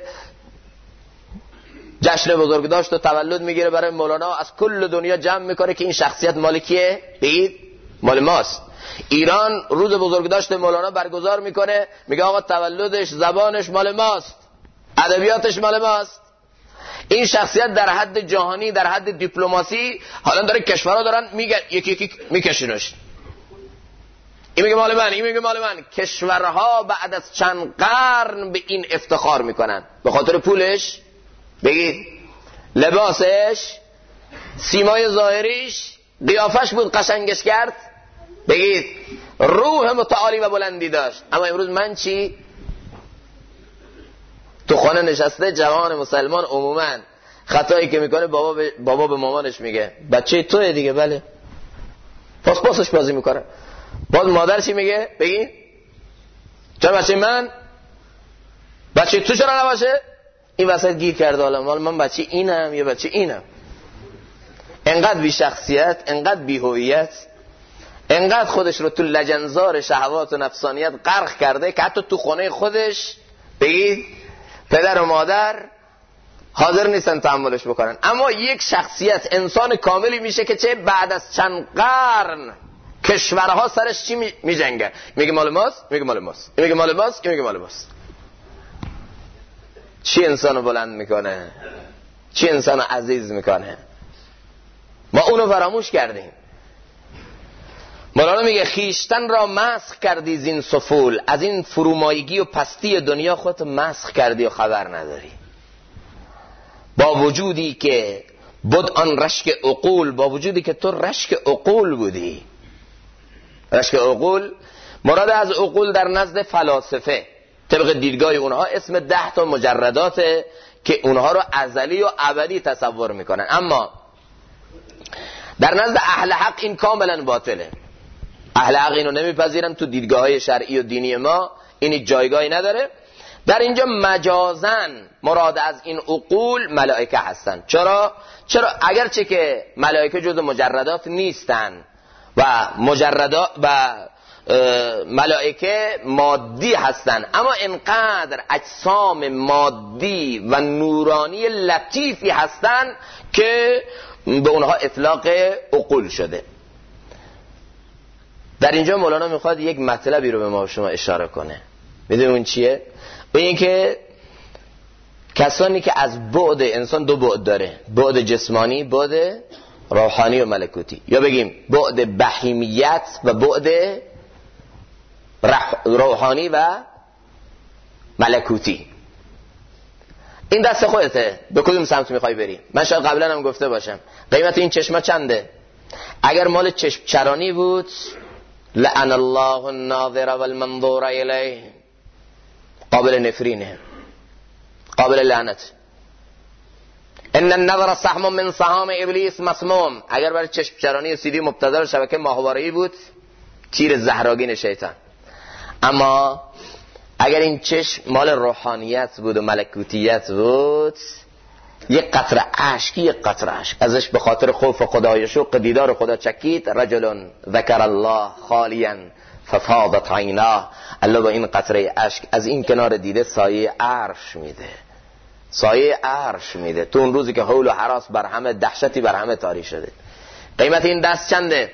جشن بزرگداشت و تولد میگیره برای مولانا، از کل دنیا جمع میکنه که این شخصیت مال کیه؟ بگید مال ماست. ایران روز بزرگداشت مولانا برگزار میکنه، میگه آقا تولدش، زبانش مال ماست، ادبیاتش مال ماست. این شخصیت در حد جهانی، در حد دیپلماسی، حالا داره کشورها دارن یکی میکشونش، این میگه مال من، این میگه مال من. کشورها بعد از چند قرن به این افتخار میکنن. به خاطر پولش؟ بگید لباسش، سیمای ظاهریش، قیافش بود قشنگش کرد؟ بگید روح متعالی و بلندی داشت. اما امروز من چی؟ تو خانه نشسته جوان مسلمان عموما خطایی که میکنه بابا به مامانش میگه بچه توه دیگه، بله پاسش بازی میکنه. باز مادر چی میگه؟ بگی چرا بچه من؟ بچه تو چرا نباشه؟ این وسط گیر کرده حالا من بچه اینم یا بچه اینم. انقدر بی شخصیت، انقدر بی هویت، انقدر خودش رو تو لجنزار شهوات و نفسانیت غرق کرده که حتی تو خانه خودش بگید پدر و مادر حاضر نیستن تحملش بکنن. اما یک شخصیت انسان کاملی میشه که چه بعد از چند قرن کشورها سرش چی میجنگه؟ میگه مال ماست، میگه مال ماست، میگه مال ماست، میگه مال ماست. چی انسانو بلند میکنه؟ چی انسانو عزیز میکنه؟ ما اونو فراموش کردیم. مولانا میگه خیشتن را مسخ کردی زین سفول، از این فرومایگی و پستی دنیا خودت مسخ کردی و خبر نداری. با وجودی که بود آن رشک عقول، با وجودی که تو رشک عقول بودی. رشک عقول مراد از عقول در نزد فلاسفه طبق دیدگاه اونها اسم 10 تا مجرداته که اونها رو ازلی و ابدی تصور میکنن، اما در نزد اهل حق این کاملا باطله. اهل حق اینو نمیپذیرن. تو دیدگاه های شرعی و دینی ما این جایگاهی نداره. در اینجا مجازن مراد از این عقول ملائکه هستن. چرا اگرچه که ملائکه جز مجردات نیستن و ملائکه مادی هستن، اما انقدر اجسام مادی و نورانی لطیفی هستن که به اونها اطلاق عقول شده. در اینجا مولانا میخواد یک مطلبی رو به ما و شما اشاره کنه. میدونی اون چیه؟ به این که کسانی که از بعد انسان 2 بعد داره، بعد جسمانی، بعد روحانی و ملکوتی، یا بگیم بعد بهیمیت و بعد روحانی و ملکوتی. این دست خودته به کدوم سمت میخوای بری. من شاید قبلا هم گفته باشم قیمت این چشمه چنده. اگر مال چشم چرانی بود لعن الله الناظر والمنظور الیه، قابل نفرینه، قابل لعنت. ان النظر سهم من سهام ابلیس مسموم. اگر برای چشم چرانی سیدی مبتذل شبکه ماهواره‌ای بود تیر زهراگین شیطان. اما اگر این چشم مال روحانیت بود و ملکوتیت بود، یک قطره اشک ازش به خاطر خوف خدای شوق دیدار خدا چکید. رجل ذکر الله خالیا ففاضت عیناه. الله با این قطره اشک از این کنار دیده سایه عرش میده، سایه عرش میده. تو اون روزی که حول و هراس بر همه، دهشتی بر همه طاری شده. قیمت این دست چنده؟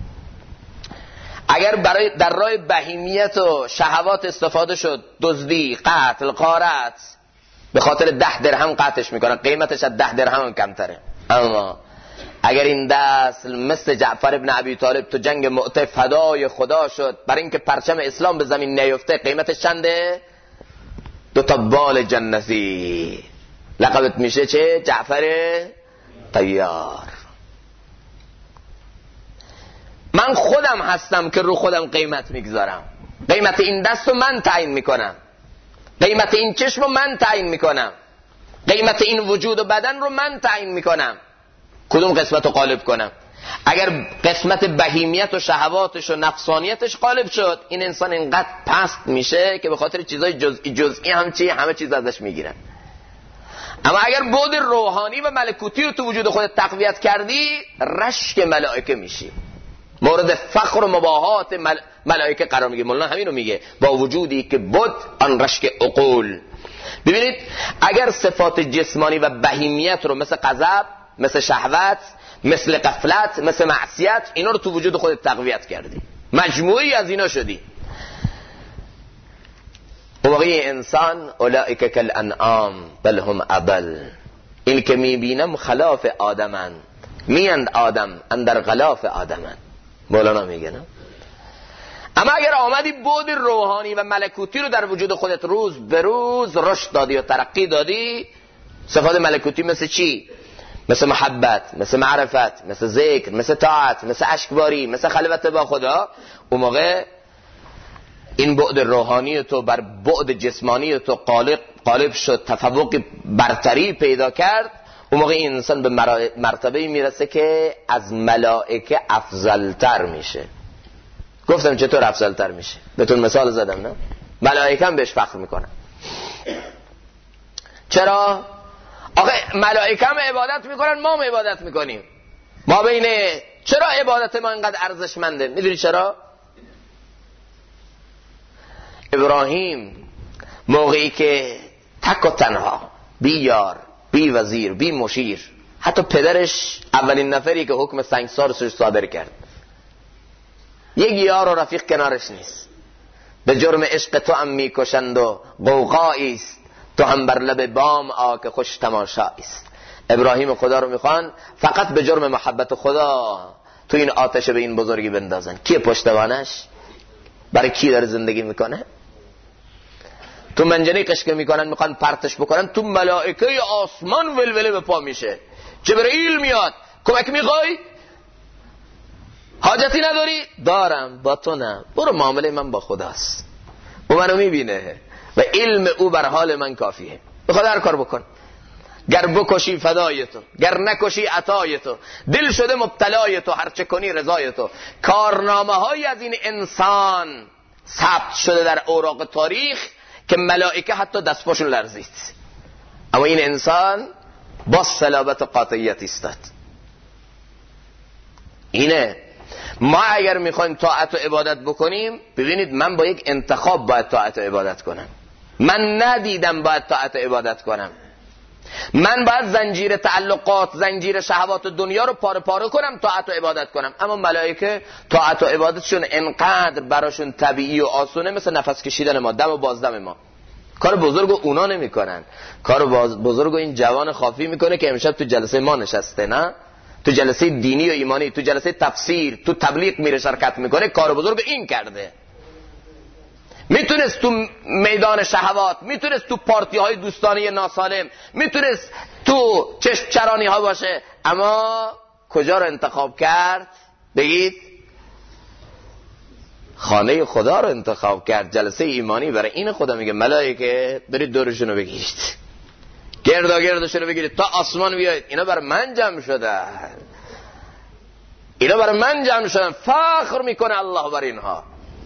اگر برای در راه بهیمیت و شهوات استفاده شد، دزدی، قتل، غارت، به خاطر 10 درهم قطعش میکنن، قیمتش از 10 درهم کمتره. اما اگر این دست مثل جعفر ابن ابی طالب تو جنگ مؤتة فدای خدا شد برای اینکه پرچم اسلام به زمین نیفته، قیمتش چنده؟ 2 تا بال جنتی. لقبت میشه چه؟ جعفر طیار. من خودم هستم که رو خودم قیمت میگذارم. قیمت این دست رو من تعیین میکنم، قیمت این چشم رو من تعیین میکنم، قیمت این وجود و بدن رو من تعیین میکنم. کدوم قسمت رو غالب کنم؟ اگر قسمت بهیمیت و شهواتش و نفسانیتش غالب شد، این انسان اینقدر پست میشه که به خاطر چیزای جزئی همه چیز ازش میگیرن. اما اگر بعد روحانی و ملکوتی رو تو وجود خودت تقویت کردی، رشک ملائکه میشی، مورد فخر و مباهات ملائکه قرار میگه. مولانا همین رو میگه، با وجودی که بود آن رشک عقول. ببینید اگر صفات جسمانی و بهیمیت رو مثل غضب، مثل شهوت، مثل غفلت، مثل معصیت، اینا رو تو وجود خودت تقویت کردی، مجموعی از اینا شدی، واقعی انسان اولئک کالانعام بل هم اضل. این که میبینم خلاف آدمن، میاند آدم اندر غلاف آدمن. مولانا میگه نه؟ اما اگر آمدی بود روحانی و ملکوتی رو در وجود خودت روز به روز رشد دادی و ترقی دادی، صفات ملکوتی مثل چی؟ مثل محبت، مثل معرفت، مثل ذکر، مثل طاعت، مثل اشکباری، مثل خلوت با خدا، اون موقع این بعد روحانی تو بر بعد جسمانی تو غالب شد، تفوق برتری پیدا کرد، اون موقع این انسان به مرتبه میرسه که از ملائکه افضلتر میشه. گفتم چطور افضلتر میشه؟ بهتون مثال زدم نه؟ ملائکه هم بهش فخر میکنن. چرا؟ آخه ملائکه هم عبادت میکنن، ما هم عبادت میکنیم. ما بین چرا عبادت ما اینقدر ارزشمنده؟ میدونی چرا؟ ابراهیم موقعی که تک و تنها، بی یار، بی وزیر، بی مشیر، حتی پدرش اولین نفری که حکم سنگسار سوش صادر کرد، یک یار و رفیق کنارش نیست، به جرم عشق تو هم میکشند و غوغایی است، تو هم بر لب بام آ که خوش تماشایی است. ابراهیم خدا رو میخوان فقط به جرم محبت خدا تو این آتش به این بزرگی بندازن. کی پشتوانش؟ برای کی داره زندگی میکنه؟ تو منجنیقش که میکنن میخوان پرتش بکنن، تو ملائکه آسمان ولوله به پا میشه. جبرئیل میاد، کمک میخوای؟ حاجتی نداری؟ دارم، با تو نه، برو، معامله من با خداست، او منو میبینه و علم او بر حال من کافیه، به خدا هر کار بکن، گر بکشی فدای تو، گر نکشی عطای تو، دل شده مبتلای تو، هرچه کنی رضای تو. کارنامه های از این انسان ثبت شده در اوراق تاریخ که ملائکه حتی دستپاشون لرزید، اما این انسان با صلابت و قاطعیت ایستاد. اینه ما اگر میخوایم طاعت و عبادت بکنیم، ببینید من با یک انتخاب باید طاعت و عبادت کنم. من ندیدم باید طاعت و عبادت کنم. من باید زنجیر تعلقات، زنجیر شهوات دنیا رو پاره پاره کنم، طاعت و عبادت کنم. اما ملائکه طاعت و عبادتشون انقدر براشون طبیعی و آسونه، مثل نفس کشیدن ما، دم و بازدم ما. کار بزرگو اونا نمی کنن، کار بزرگو این جوان خافی میکنه که امشب تو جلسه ما نشسته، نه؟ تو جلسه دینی و ایمانی، تو جلسه تفسیر، تو تبلیغ میره شرکت میکنه. کار بزرگ این کرده. میتونست تو میدان شهوات، میتونست تو پارتی های دوستانه ناسالم، میتونست تو چشم چرانی ها باشه، اما کجا رو انتخاب کرد؟ بگید. خانه خدا رو انتخاب کرد، جلسه ایمانی. برای این خدا میگه ملائکه برید دورشون رو بگیرید، گردشون رو بگیرید تا آسمان بیایید. اینا برای من جمع شدن، اینا برای من جمع شدن. فخر میکنه الله بر اینها.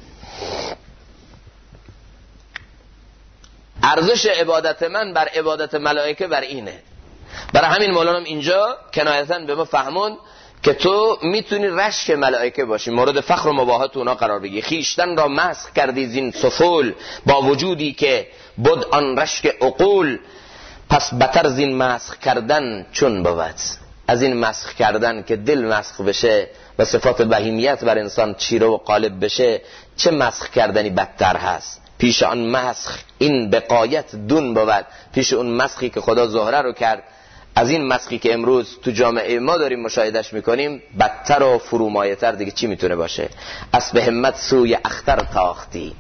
ارزش عبادت من بر عبادت ملائکه بر اینه. برای همین مولانا اینجا کنایتاً به ما فهمون که تو میتونی رشک ملائکه باشی، مورد فخر و مباهات اونا قرار بگی. خیشتن را مسخ کردی زین سفول، با وجودی که بود آن رشک عقول. پس بتر زین مسخ کردن چون بود. از این مسخ کردن که دل مسخ بشه و صفات بهیمیت بر انسان چیره و غالب بشه، چه مسخ کردنی بدتر هست؟ پیش آن مسخ این بقایت دون بود. پیش اون مسخی که خدا زهره رو کرد، از این مسخی که امروز تو جامعه ما داریم مشاهدش میکنیم، بدتر و فرومایه‌تر دیگه چی میتونه باشه؟ اسب همت سوی اختر تاختی،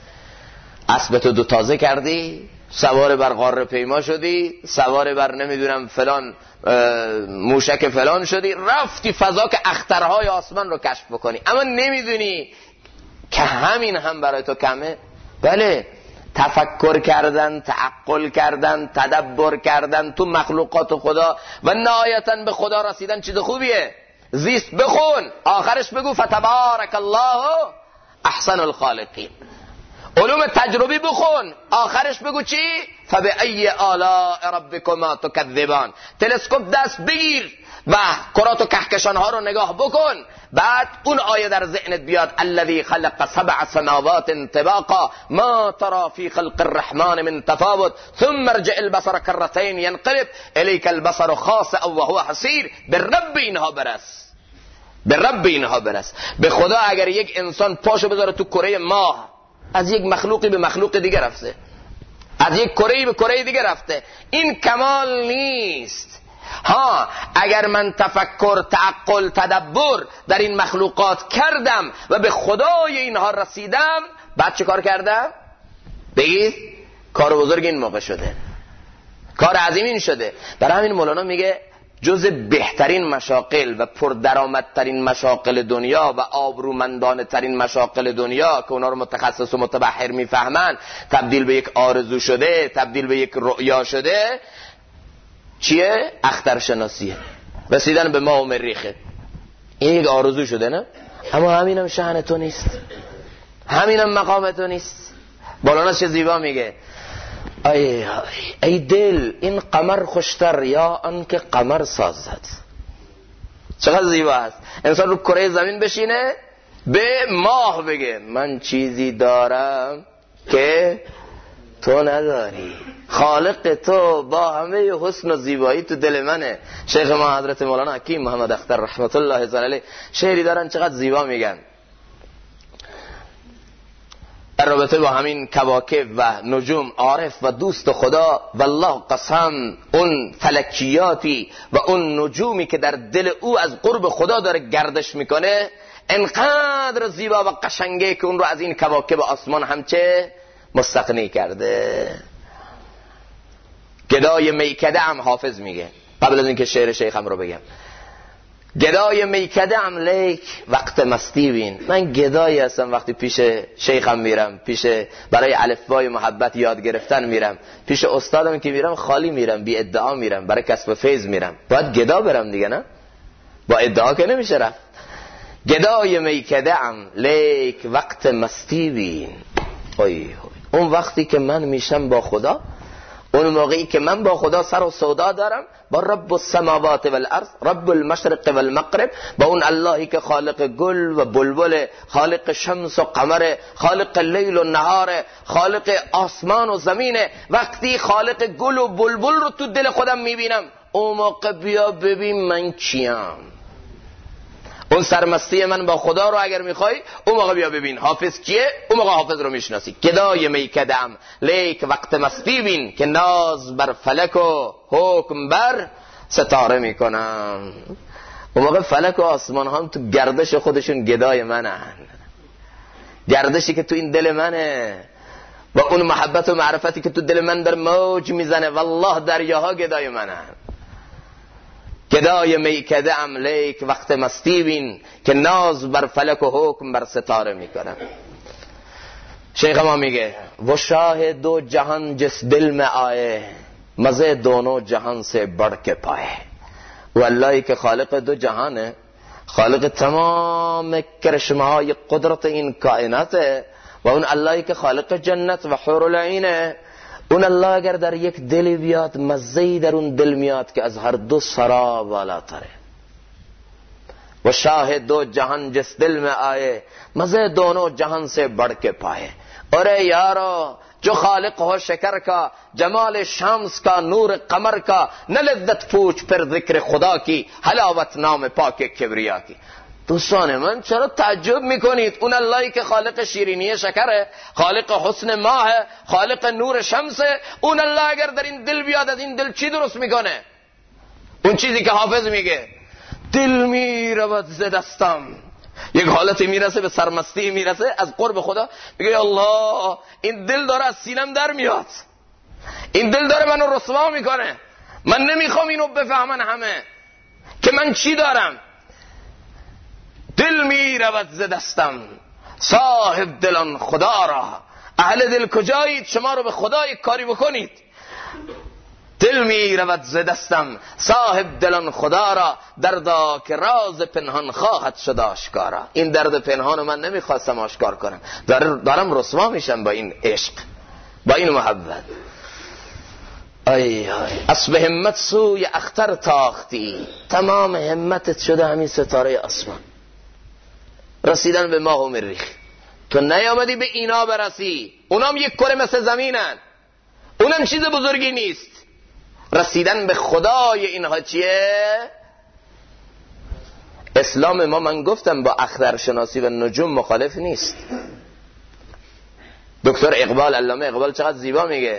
اسب تو دو تازه کردی، سوار بر غار پیما شدی، سوار بر نمیدونم فلان موشک فلان شدی، رفتی فضا که اخترهای آسمان رو کشف بکنی، اما نمیدونی که همین هم برای تو کمه. بله، تفکر کردن، تعقل کردن، تدبر کردن تو مخلوقات خدا و نهایتاً به خدا رسیدن چیز خوبیه. زیست بخون، آخرش بگو فتبارک الله احسن الخالقین. علوم تجربی بخون، آخرش بگو چی؟ فبأی آلاء ربکما تکذبان. تلسکوپ دست بگیر و کرات و کهکشان ها رو نگاه بکن، بعد اون آیه در ذهنت بیاد الذی خلق سبع سماوات طباقا ما ترى فی خلق الرحمن من تفاوت ثم ارجع البصر کرتین ینقلب الیک البصر خاسئا وهو حسیر. به رب اینها برس، به رب اینها برس. به خدا اگر یک انسان پاشو بذاره تو کره ماه، از یک مخلوقی به مخلوق دیگه رفته، از یک کره‌ای به کره دیگه رفته، این کمال نیست. ها، اگر من تفکر، تعقل، تدبر در این مخلوقات کردم و به خدای اینها رسیدم، بعد چه کار کردم؟ بگید. کار بزرگ این موقع شده، کار عظیم این شده. برای همین مولانا میگه جز بهترین مشاغل و پردرآمدترین مشاغل دنیا و آبرومندانه ترین مشاغل دنیا که اونا رو متخصص و متبحر میفهمن تبدیل به یک آرزو شده، تبدیل به یک رؤیا شده، چیه؟ اخترشناسیه، رسیدن به ماه و مریخه. این یک آرزو شده نه؟ اما همینم شأن تو نیست، همینم مقام تو نیست. بالانش چه زیبا میگه ای دل این قمر خوشتر یا آن که قمر سازد. چقدر زیبا است انسان رو کره زمین بشینه به ماه بگه من چیزی دارم که تو نداری، خالق تو با همه حسن و زیبایی تو دل منه. شیخ ما حضرت مولانا حکیم محمد اختر رحمت الله علیه شعری دارن چقدر زیبا میگن در رابطه با همین کواکب و نجوم. عارف و دوست خدا والله قسم اون فلکیاتی و اون نجومی که در دل او از قرب خدا داره گردش میکنه انقدر زیبا و قشنگه که اون رو از این کواکب آسمان همچه مستغنی کرده. گدای میکده هم حافظ میگه، قبل از اینکه شعر شیخم رو بگم، گدای میکده هم لیک وقت مستی بین. من گدایی هستم وقتی پیش شیخم میرم، پیش برای الفبای محبت یاد گرفتن میرم، پیش استادم که میرم خالی میرم، بی ادعا میرم، برای کسب فیض میرم. باید گدا برم دیگه، نه با ادعا که نمیشه رفت. گدای میکده هم لیک وقت مستی بین. اون وقتی که من میشم با خدا، اون موقعی که من با خدا سر و سودا دارم، با رب السماوات والارض، رب المشرق والمغرب، با اون اللهی که خالق گل و بلبل، خالق شمس و قمر، خالق لیل و نهار، خالق آسمان و زمینه. وقتی خالق گل و بلبل رو تو دل خودم میبینم، اون موقع بیا ببین من کیم. اون سرمستی من با خدا رو اگر میخوای اون موقع بیا ببین حافظ کیه، اون موقع حافظ رو میشناسی. گدای میکدم لیک وقت مستی بین که ناز بر فلک و حکم بر ستاره میکنم. اون موقع فلک و آسمان هم تو گردش خودشون گدای منن، گردشی که تو این دل منه و اون محبت و معرفتی که تو دل من در موج میزنه، والله دریاها گدای منن. گدای میکده ام لیک وقت مستی بین که ناز بر فلک و حکم بر ستاره میکنم. شیخ ما میگه وہ شاہ دو جہان جس دل میں آئے مزے دونوں جہان سے بڑھ کے پائے. و اللهی که خالق دو جهانه، خالق تمام کرشمه های قدرت این کائناته، و اون اللهی که خالق جنت و حور العینه. اون الله اگر در یک دلی بیاد مزه‌ای در اون دل میاد که از هر دو سرا بالاتره. و شاہ دو جہان جس دل میں آئے مزے دونوں جہان سے بڑھ کے پائے. ارے یارو جو خالق ہو شکر کا، جمال شمس کا، نور قمر کا، نہ لذت پوچھ پھر ذکر خدا کی، حلاوت نام پاک کبریا کی. دوستان من چرا تعجب میکنید؟ اون اللهی که خالق شیرینی شکره، خالق حسن ماه، خالق نور شمسه، اون الله اگر در این دل بیاد از این دل چی درست میکنه؟ اون چیزی که حافظ میگه دل میرود ز دستم، یک حالتی میرسه به سرمستی میرسه از قرب خدا، میگه الله این دل داره از سینم در میاد، این دل داره منو رسوا میکنه، من نمیخوام اینو بفهمن همه که من چی دارم. دل می رود ز دستم، صاحب دلان خدا را. اهل دل کجایید؟ شما رو به خدا یک کاری بکنید. دل می رود ز دستم، صاحب دلان خدا را، دردا که راز پنهان خواهد شد آشکارا. این درد پنهان من نمیخواستم آشکار کنم، دارم رسوا میشم با این عشق، با این محبت. ای اسب همت سوی اختر تاختی، تمام همتت شده همین ستاره آسمان، رسیدن به ماه و مریخ. تو نیامدی به اینا برسی، اونام یک کره مثل زمینن، اونم چیز بزرگی نیست. رسیدن به خدای اینها چیه؟ اسلام ما، من گفتم با اخترشناسی و نجوم مخالف نیست. دکتر اقبال، علامه اقبال چقدر زیبا میگه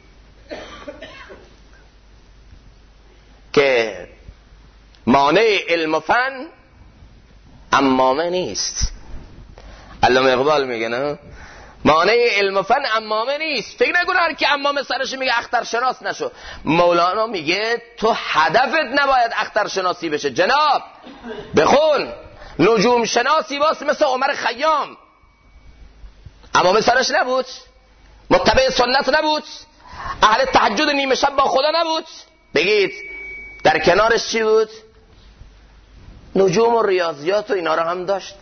که مانع علم و فن عمامه نیست. علامه اقبال میگه نه، مانع علم و فن عمامه نیست. فکر نکن هر کی عمامه سرش میگه اخترشناس نشو. مولانا میگه تو هدفت نباید اخترشناسی بشه. جناب بخون نجوم شناسی باست مثل عمر خیام. عمامه سرش نبود، متبع سنت نبود، اهل تهجد نیمه شب با خدا نبود. بگید در کنارش چی بود؟ نجوم و ریاضیات و اینا رو هم داشت.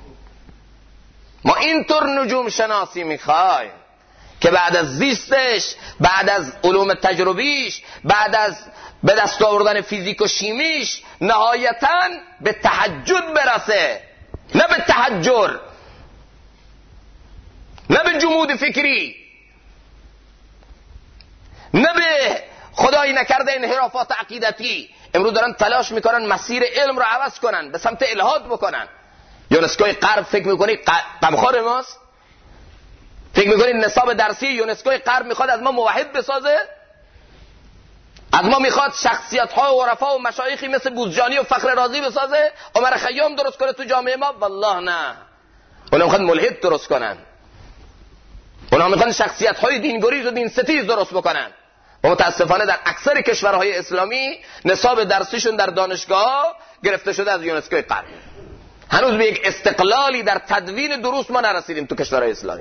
ما اینطور نجوم شناسی میخوایم که بعد از زیستش، بعد از علوم تجربیش، بعد از به دست آوردن فیزیک و شیمیش نهایتاً به تهجد برسه، نه به تهجر، نه به جمود فکری، نه به خدایی نکرده انحرافات عقیدتی. امروز دارن تلاش میکنن مسیر علم رو عوض کنن، به سمت الحاد بکنن. یونسکوی غرب فکر میکنی غمخوار ماست؟ فکر میکنی نصاب درسی یونسکوی غرب میخواد از ما موحد بسازه؟ از ما میخواد شخصیت ها و عرفا و مشایخی مثل بوزجانی و فخر رازی بسازه؟ عمر خیام درست کنه تو جامعه ما؟ والله نه. اونا میخوان ملحد درست کنن، اونا میخوان شخصیت های دینگریز و دین ستیز درست بکنن. و متاسفانه در اکثر کشورهای اسلامی نصاب درسیشون در دانشگاه گرفته شده از یونسکوی غرب. هنوز به یک استقلالی در تدوین دروس ما نرسیدیم تو کشورهای اسلامی.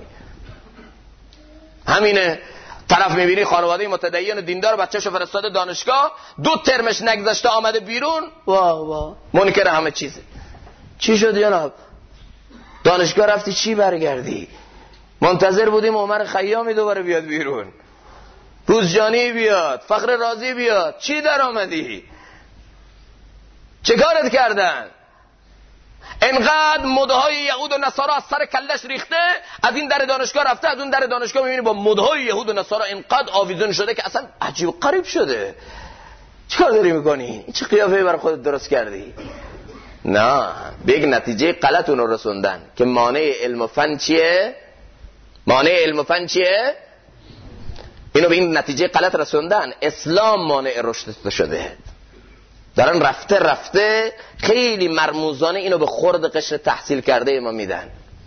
همینه، طرف میبینی خانواده متدین و دیندار بچه‌شو فرستاده دانشگاه، 2 ترمش نگذشته آمده بیرون، واه منکر همه چیزه. چی شد جناب؟ دانشگاه رفتی چی برگردی؟ منتظر بودیم عمر خیامی دوباره بیاد بیرون، بوزجانی بیاد، فخر رازی بیاد. چی در آمدی؟ چه کارت کردن؟ انقدر مدهای یهود و نصارا از سر کلش ریخته، از این در دانشگاه رفته، از اون در دانشگاه میبینی با مدهای یهود و نصارا انقدر آویزون شده که اصلا عجیب و غریب شده. چه کار داری میکنی؟ چه قیافه‌ای برای خودت درست کردی؟ نه، به یک نتیجه غلط اون رو رسوندن که مانع علم و فن چیه؟ مانع علم و فن چیه؟ اینو به این نتیجه غلط رسوندن. اسلام مانع رشد شده. دارن رفته خیلی مرموزانه اینو به خرد قشر تحصیل کرده ما میدن.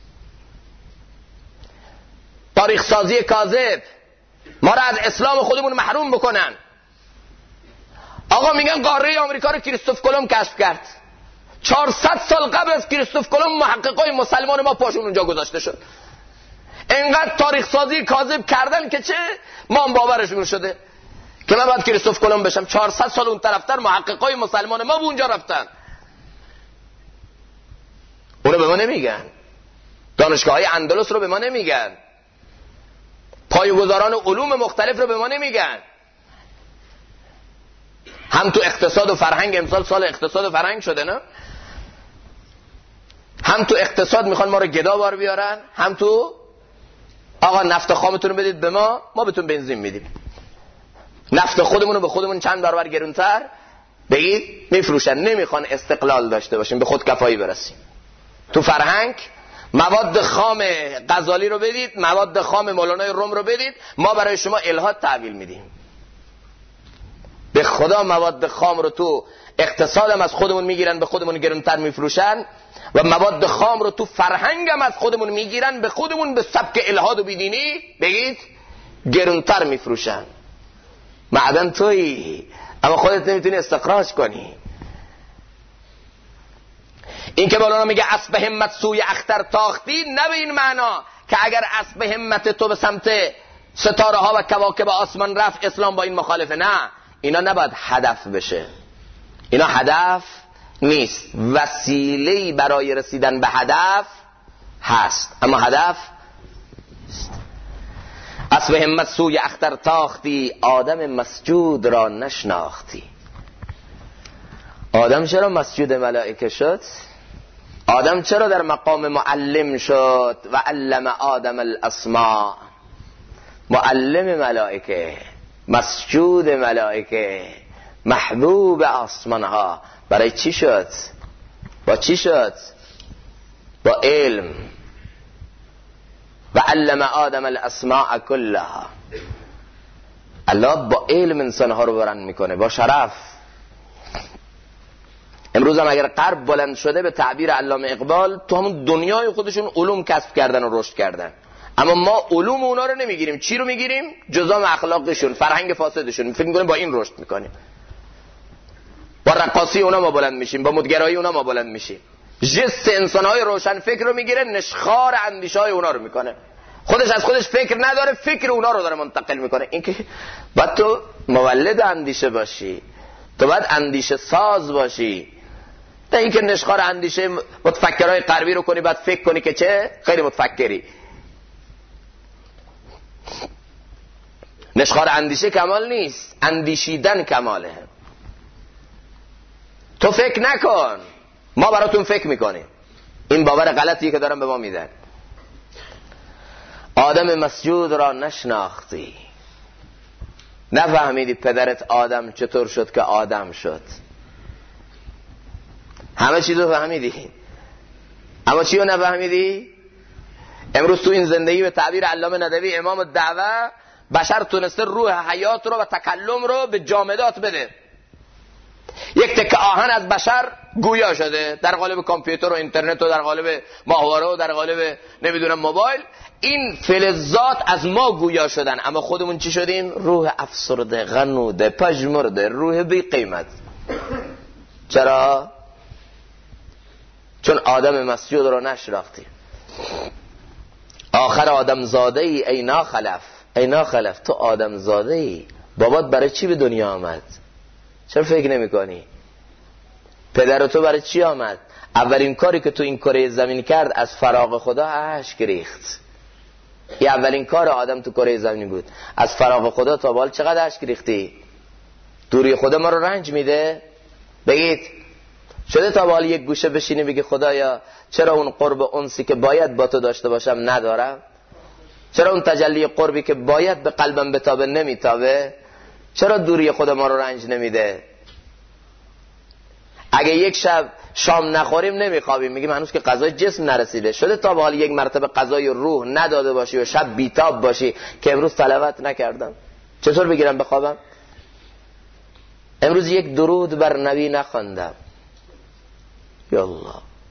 تاریخ سازی کاذب ما را از اسلام خودمون محروم بکنن. آقا میگن قاره آمریکا رو کریستوف کلمب کشف کرد. 400 سال قبل از کریستوف کلمب محققای مسلمان ما پاشون اونجا گذاشته شد. انقدر تاریخ سازی کاذب کردن که چه ما هم باورشون شده که من باید کریستوف کلمب بشم. 400 سال اون طرفتر محققای مسلمان ما به اونجا رفتن. اونو به ما نمیگن. دانشگاه‌های اندلس رو به ما نمیگن. پایه‌گذاران علوم مختلف رو به ما نمیگن. هم تو اقتصاد و فرهنگ، امسال سال اقتصاد و فرهنگ شده نه؟ هم تو اقتصاد میخوان ما رو گدا بار بیارن، هم تو آقا نفت خامتون رو بدید به ما بهتون بنزین میدیم. نفت خودمون رو به خودمون چند برابر گرونتر بگید میفروشن. نمیخوان استقلال داشته باشیم، به خود کفایی برسیم. تو فرهنگ مواد خام غزالی رو بدید، مواد خام مولانای روم رو بدید، ما برای شما الهاد تحویل میدیم. به خدا مواد خام رو تو اقتصاد هم از خودمون میگیرن، به خودمون گرونتر میفروشن، و مواد خام رو تو فرهنگ هم از خودمون میگیرن، به خودمون به سبک الهاد و بیدینی بگید گرونتر میفروشن. معدن تویی اما خودت نمیتونی استخراج کنی. این که مولانا میگه اسب همت سوی اختر تاختی، نه به این معنا که اگر اسب همت تو به سمت ستاره ها و کواکب آسمان رفت اسلام با این مخالفه. نه، اینا نباید هدف بشه. اینا هدف نیست، وسیله‌ای برای رسیدن به هدف هست اما هدف اسب همت سوی اختر تاختی، آدم مسجود را نشناختی. آدم چرا مسجود ملائکه شد؟ آدم چرا در مقام معلم شد؟ و علم آدم الاسماء. معلم ملائکه، مسجود ملائکه، محبوب آسمان ها. برای چی شد؟ با چی شد؟ با علم. و علم آدم الاسماء کلها. الله با علم انسان ها رو برند میکنه، با شرف. امروز هم اگر غرب بلند شده به تعبیر علامه اقبال تو همون دنیای خودشون علوم کسب کردن و رشد کردن. اما ما علوم اونا رو نمیگیریم. چی رو میگیریم؟ جزام اخلاقشون، فرهنگ فاسدشون. فکر میکنیم با این رشد میکنیم. با رقاصی اونا ما بلند میشیم، با مدگرایی اونا ما بلند میشیم. جست انسانهای روشن فکر رو میگیره، نشخوار اندیشه های اونا رو میکنه. خودش از خودش فکر نداره، فکر اونا رو داره منتقل میکنه. این که باید تو مولد اندیشه باشی، تو باید اندیشه ساز باشی، نه اینکه نشخوار اندیشه متفکرهای غربی رو کنی بعد فکر کنی که چه خیلی متفکری. نشخوار اندیشه کمال نیست، اندیشیدن کماله. تو فکر نکن، ما براتون فکر میکنیم. این باور غلطیه که دارن به ما میدن. آدم مسجود را نشناختی، نفهمیدی پدرت آدم چطور شد که آدم شد. همه چیزو فهمیدی، اما چی رو نفهمیدی؟ امروز تو این زندگی به تعبیر علامه ندوی امام الدعوه، بشر تونسته روح حیات رو و تکلم رو به جامدات بده. یک تکه آهن از بشر گویا شده در قالب کامپیوتر و اینترنت و در قالب ماهواره و در قالب نمیدونم موبایل. این فلزات از ما گویا شدن، اما خودمون چی شدیم؟ روح افسرده، غنوده، پژمرده، روح بی قیمت. چرا؟ چون آدم مسجود رو نشناختی. آخر آدم زاده ای ناخلف. ای ناخلف، تو آدم زاده ای، بابات برای چی به دنیا آمد؟ چرا فکر نمی کنی؟ پدر تو برای چی آمد؟ اولین کاری که تو این کره زمین کرد از فراغ خدا اشک ریخت. این اولین کار آدم تو کره زمین بود. از فراغ خدا تا بال چقدر اشک ریختی؟ دوری خدا ما رو رنج میده؟ بگید شده تا بال یک گوشه بشینی بگی خدایا چرا اون قرب انسی که باید با تو داشته باشم ندارم؟ چرا اون تجلی قربی که باید به قلبم بتابه نمیتابه؟ چرا دوری خدا ما رو رنج نمیده؟ اگه یک شب شام نخوریم نمیخوابیم، میگیم هنوز که غذای جسم نرسیده. شده تا به حال یک مرتبه غذای روح نداده باشی و شب بیتاب باشی که امروز تلاوت نکردم چطور بگیرم بخوابم؟ امروز یک درود بر نبی نخواندم. یا الله،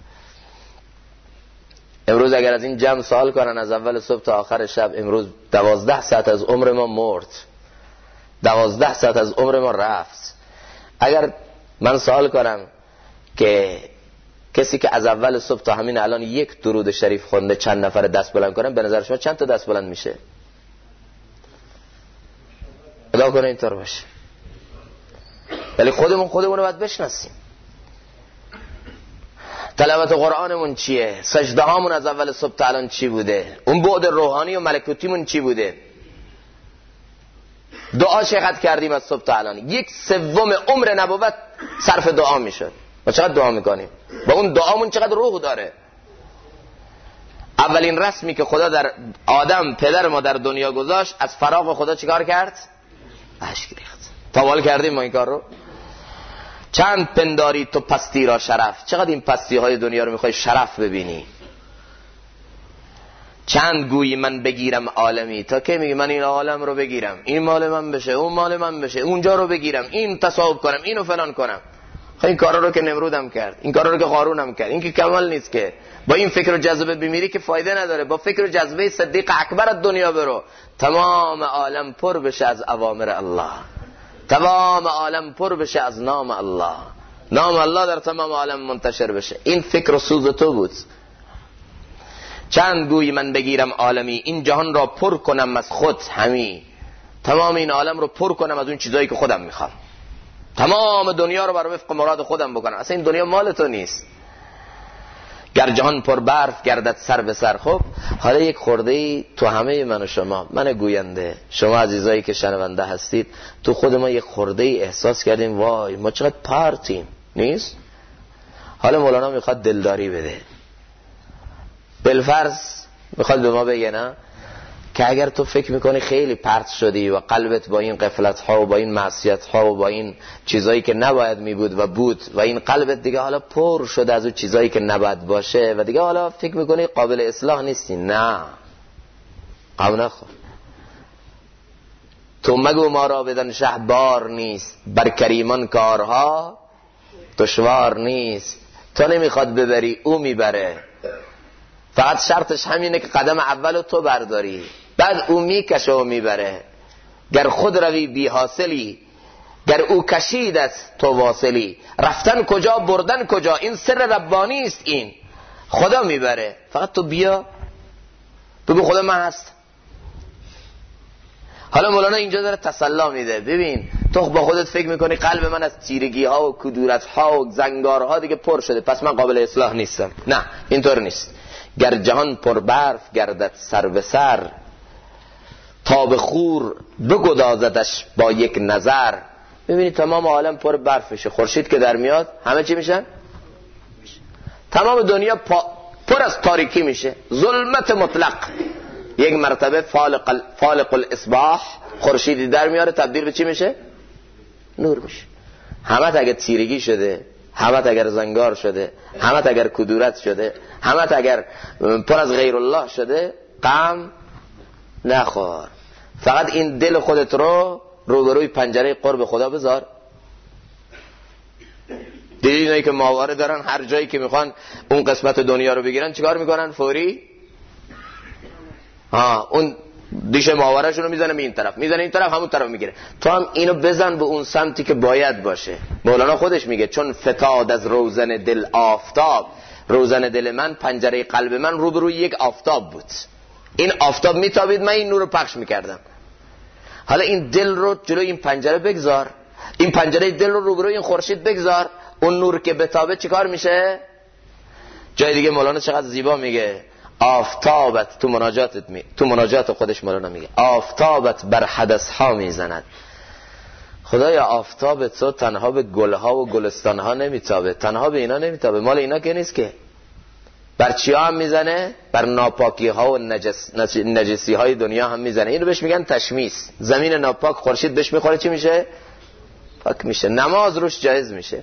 امروز اگر از این جمع سوال کنن از اول صبح تا آخر شب، امروز 12 ساعت از عمر ما مرد، 12 ساعت از عمر ما رفت. اگر من سوال کنم که کسی که از اول صبح تا همین الان یک درود شریف خونده چند نفر دست بلند کنن، به نظر شما چند تا دست بلند میشه؟ خدا کنه اینطور باشه. ولی خودمون رو باید بشناسیم. تلاوت قرآنمون چیه؟ سجده هامون از اول صبح تا الان چی بوده؟ اون بعد روحانی و ملکوتیمون چی بوده؟ دعا چقدر کردیم از صبح تا الان؟ 1/3 عمر نبوت صرف دعا میشد. ما چقدر دعا میکنیم؟ با اون دعامون چقدر روح داره؟ اولین رسمی که خدا در آدم پدر ما در دنیا گذاشت، از فراغ خدا چیکار کرد؟ اشک ریخت. تاوال کردیم ما این کار رو؟ چند پنداری تو پستی را شرف. چقدر این پستی های دنیا رو میخوای شرف ببینی؟ چند گویی من بگیرم عالمی. تا که میگی من این عالم رو بگیرم، این مال من بشه، اون مال من بشه، اونجا رو بگیرم، این تصاحب کنم، اینو فلان کنم. این کارا رو که نمرودم کرد، این کارا رو که قارونم کرد. این که کمال نیست که. با این فکر و جذبه بمیری که فایده نداره. با فکر و جذبه صدیق اکبر از دنیا برو، تمام عالم پر بشه از اوامر الله، تمام عالم پر بشه از نام الله، نام الله در تمام عالم منتشر بشه. این فکر و سوز تو بود. چند گویی من بگیرم عالمی، این جهان را پر کنم از خود همی. تمام این عالم رو پر کنم از اون چیزایی که خودم میخوام، تمام دنیا رو بر وفق مراد خودم بکنم. اصلا این دنیا مال تو نیست. گر جهان پر برف گردد سر به سر. خب حالا یک خورده‌ای تو همه من و شما، من گوینده، شما عزیزایی که شنونده هستید، تو خود ما یک خورده‌ای احساس کردیم وای ما چقدر پارتیم، نیست؟ حالا مولانا میخواد دلداری بده. بالفرض میخواد به ما بگه نه که اگر تو فکر میکنی خیلی پرت شدی و قلبت با این غفلت ها و با این معصیت ها و با این چیزایی که نباید میبود و بود و این قلبت دیگه حالا پر شده از اون چیزایی که نباید باشه و دیگه حالا فکر میکنی قابل اصلاح نیستی، نه قابل نخور. تو مگو ما را بدن شهبار نیست، بر کریمان کارها دشوار نیست. تو نمیخواد ببری او میبره، فقط شرطش همینه که قدم اولو تو برداری، بعد او میکشه و میبره. گر خود روی بی حاصلی، گر او کشید است تو واصلی. رفتن کجا بردن کجا، این سر ربانی است، این خدا میبره. فقط تو بیا بگو خدا من هست. حالا مولانا اینجا داره تسلا میده. ببین تو با خودت فکر میکنی قلب من از تیرگی ها و کدورت ها و زنگارها دیگه پر شده، پس من قابل اصلاح نیستم. نه، اینطور نیست. گر جهان پر برف گردد سر به سر، تاب خور بگدازدش با یک نظر. ببینید تمام عالم پر برفشه، خورشید که در میاد همه چی میشن؟ تمام دنیا پر از تاریکی میشه، ظلمت مطلق. یک مرتبه فالق الاصباح، خورشیدی در میاره تبدیل به چی میشه؟ نور میشه. همت اگر تیرگی شده، همت اگر زنگار شده، همت اگر کدورت شده، همت اگر پر از غیر الله شده، غم نخور. فقط این دل خودت رو روبروی پنجره قرب خدا بذار. دیدید اینایی که ماهواره دارن هر جایی که میخوان اون قسمت دنیا رو بگیرن چیکار میکنن؟ فوری اون دیش ماهواره‌شون رو میزنه این طرف، میزنه این طرف، همون طرف میگیره. تو هم اینو بزن به اون سمتی که باید باشه. مولانا خودش میگه چون فتاد از روزن دل آفتاب، روزن دل من، پنجره قلب من روبروی یک آفتاب بود. این آفتاب میتابید، من این نور رو پخش میکردم. حالا این دل رو جلوی این پنجره بگذار، این پنجره دل رو روبروی این خورشید بگذار، اون نور که بتابه چیکار میشه؟ جای دیگه مولانا چقدر زیبا میگه آفتابت، تو مناجات خودش مولانا میگه آفتابت بر حدث ها میزند. خدایا آفتابت تو تنها به گلها و گلستان ها نمیتابه، تنها به اینا نمیتابه، مال اینا که نیست که. بر چیا هم میزنه؟ بر ناپاکی ها و نجسی های دنیا هم میزنه. اینو بهش میگن تشمیس. زمین ناپاک خورشید بهش میخوره چی میشه؟ پاک میشه، نماز روش جایز میشه.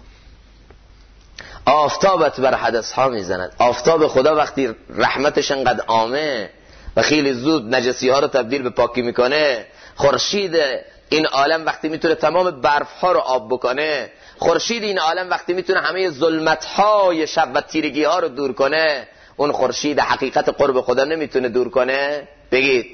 آفتابت بر حدث ها میزند. آفتاب خدا وقتی رحمتش انقدر عامه و خیلی زود نجسی ها رو تبدیل به پاکی میکنه، خورشید این عالم وقتی میتونه تمام برف ها رو آب بکنه، خورشید این عالم وقتی میتونه همه ظلمت های شب و تیرگی ها رو دور کنه، اون خورشید حقیقت قرب خدا نمیتونه دور کنه؟ بگید.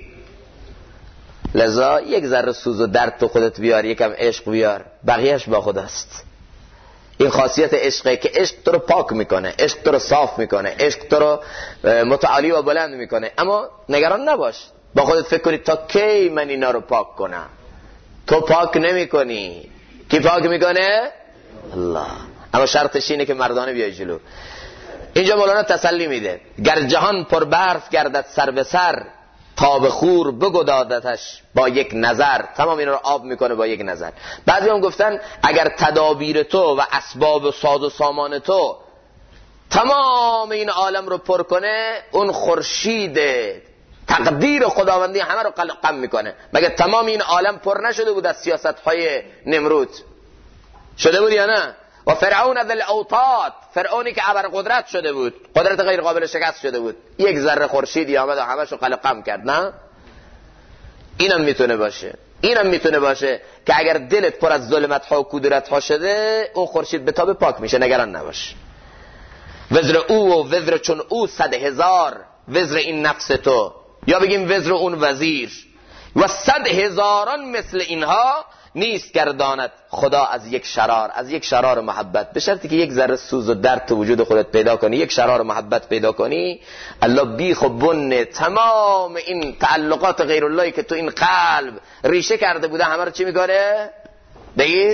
لذا یک ذره سوز و درد تو خودت بیار، یکم عشق بیار، بقیهش با خداست. این خاصیت عشقه که عشق تو رو پاک میکنه، عشق تو رو صاف میکنه، عشق تو رو متعالی و بلند میکنه. اما نگران نباش، با خودت فکر کنی تا کی من اینا رو پاک کنم. تو پاک نمی کنی. کی پاک میکنه؟ الله. اما شرطش اینه که مردانه بیای جلو. اینجا مولانا تسلی میده گر جهان پر برف گردد سر به سر، تاب خور بگدازدش با یک نظر. تمام اینا رو آب میکنه با یک نظر. بعضی هم گفتن اگر تدابیر تو و اسباب و ساز و سامان تو تمام این عالم رو پر کنه، اون خورشید تقدیر خداوندی همه رو قلقم میکنه. مگه تمام این عالم پر نشده بود از سیاست های نمرود؟ شده بود یا نه؟ و فرعون ذل الاوتاد، فرعونی که ابرقدرت شده بود، قدرت غیر قابل شکست شده بود، یک ذره خورشیدی آمد و همشو قلقم کرد. نه، اینم میتونه باشه. اینم میتونه باشه که اگر دلت پر از ظلمت ها و کدورت ها شده، اون خورشید به تاب پاک میشه، نگران نباش. وزر او و وزر چون او 100,000، وزر این نفس تو، یا بگیم وزر اون وزیر، و 100,000 مثل اینها نیست گرداند خدا از یک شرار محبت. به شرطی که یک ذره سوز و درد تو وجود خودت پیدا کنی، یک شرار محبت پیدا کنی، الله بیخ و بن تمام این تعلقات غیر اللهی که تو این قلب ریشه کرده بوده همه رو چی میکنه؟ بگید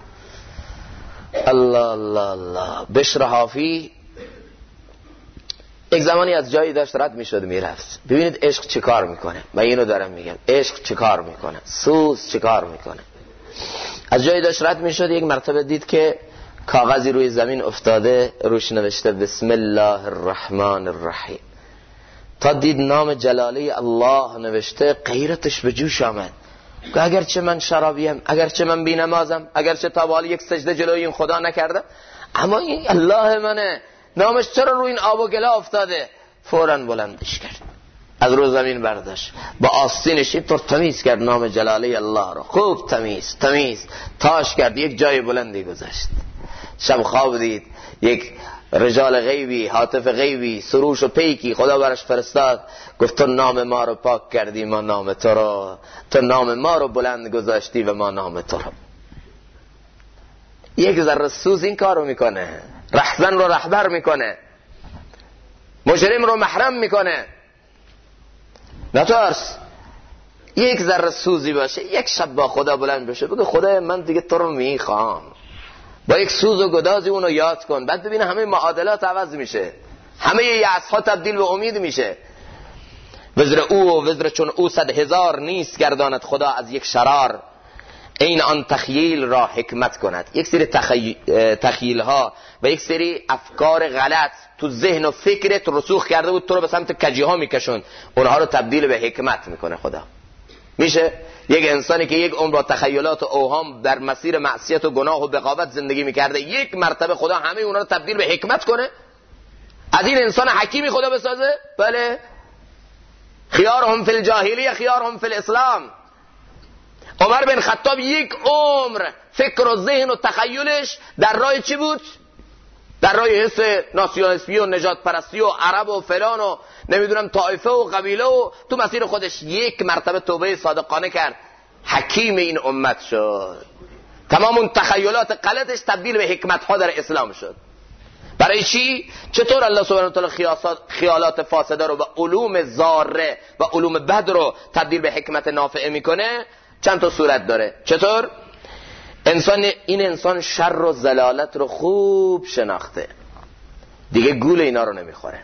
الله الله الله. بشر حافی یک زمانی از جایی داشت رد میشد میرفت. ببینید عشق چه کار میکنه. من اینو دارم میگم، عشق چه کار میکنه، سوز چه کار میکنه. از جایی داشت رد میشد، یک مرتبه دید که کاغذی روی زمین افتاده، روش نوشته بسم الله الرحمن الرحیم. تا دید نام جلاله الله نوشته، غیرتش به جوش آمد. اگرچه من شرابیم، اگرچه من بی‌نمازم، اگرچه تا به حال یک سجده جلوی این خدا نکردم، اما این الله منه، نامش چرا روی این آب و گلا افتاده؟ فوراً بلندش کرد، از رو زمین برداشت، با آستینش اینطور تمیز کرد نام جلاله الله رو، خوب تمیز تاش کرد، یک جای بلندی گذاشت. شب خواب دید یک رجال غیبی، هاتف غیبی، سروش و پیکی خدا برش فرستاد، گفت تو نام ما رو پاک کردی، ما نام تو رو، تو نام ما رو بلند گذاشتی و ما نام تو رو. یک ذره سوز این کارو میکنه، رهزن رو رهبر میکنه، مجرم رو محرم میکنه. نترس، یک ذره سوزی باشه، یک شب با خدا بلند بشه، بگه خدا من دیگه تو رو میخوام، با یک سوز و گدازی اونو یاد کن، بعد ببینه همه معادلات عوض میشه، همه یأس‌ها تبدیل به امید میشه. وزر او و وزر چون او 100,000 نیست گرداند خدا از یک شرار، این آن تخیل را حکمت کند. یک سری تخیل ها و یک سری افکار غلط تو ذهن و فکرت رسوخ کرده بود، تو رو به سمت کجی ها میکشون، اونها رو تبدیل به حکمت میکنه خدا. میشه یک انسانی که یک عمر با تخیلات و اوهام در مسیر معصیت و گناه و بغاوت زندگی میکرده، یک مرتبه خدا همه اونها رو تبدیل به حکمت کنه؟ از این انسان حکیمی خدا بسازه؟ بله. خیارهم فی الجاهلیه خیارهم فی الاسلام. عمر بن خطاب یک عمر فکر و ذهن و تخیلش در راه چی بود؟ در راه حس ناسیونالیسمی و نجات پرستی و عرب و فلان و نمیدونم طائفه و قبیله و تو مسیر خودش یک مرتبه توبه صادقانه کرد، حکیم این امت شد. تمام اون تخیلات غلطش تبدیل به حکمت ها در اسلام شد. برای چی؟ چطور الله سبحانه و تعالی خیالات فاسده رو و علوم ضاره و علوم بد رو تبدیل به حکمت نافعه میکنه؟ چند تا صورت داره. چطور؟ این انسان شر و ضلالت رو خوب شناخته، دیگه گول اینا رو نمیخوره.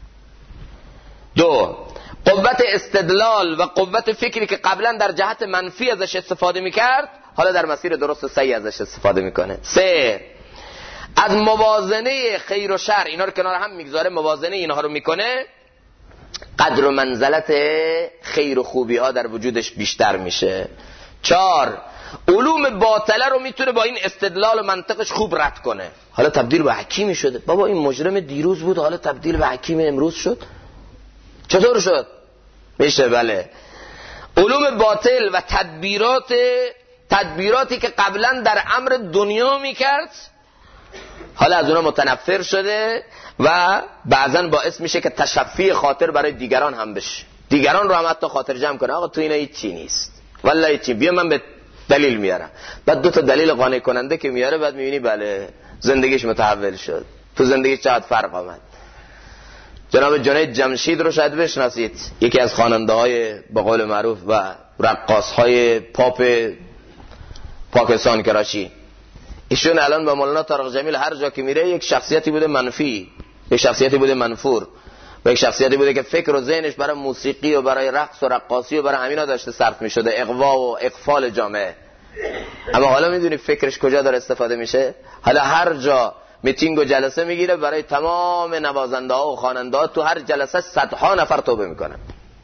دو، قوت استدلال و قوت فکری که قبلا در جهت منفی ازش استفاده میکرد، حالا در مسیر درست و صحیح ازش استفاده میکنه. سه، از موازنه خیر و شر اینا رو کنار هم میگذاره، موازنه اینها رو میکنه، قدر و منزلت خیر و خوبی ها در وجودش بیشتر میشه. چهار، علوم باطله رو میتونه با این استدلال و منطقش خوب رد کنه، حالا تبدیل به حکیمی شده. بابا این مجرم دیروز بود، حالا تبدیل به حکیم امروز شد. چطور شد؟ میشه. بله. علوم باطل و تدبیراتی که قبلا در امر دنیا میکرد، حالا از اونا متنفر شده و بعضن باعث میشه که تشفی خاطر برای دیگران هم بشه، دیگران رو هم حتی خاطر جمع کنه. آقا تو اینا هیچی نیست، والله هیچی، بیا من به دلیل میارم. بعد دو تا دلیل قانع کننده که میاره، بعد میبینی بله زندگیش متحول شد، تو زندگیش چقدر فرق آمد. جناب جنید جمشید رو شاید بشناسید، یکی از خواننده های به قول معروف و رقاص های پاپ پاکستان کراچی. ایشون الان با مولانا طارق جمیل هر جا که میره یک شخصیتی بوده منفی، یک شخصیتی بوده منفور و یک شخصیتی بوده که فکر و ذهنش برای موسیقی و برای رقص و رقاصی و برای همینا داشته صرف میشده، اغوا و اغفال جامعه. اما حالا میدونی فکرش کجا داره استفاده میشه؟ حالا هر جا میتینگ و جلسه میگیره، برای تمام نوازنده ها و خواننده ها تو هر جلسه صدها نفر توبه میکنن.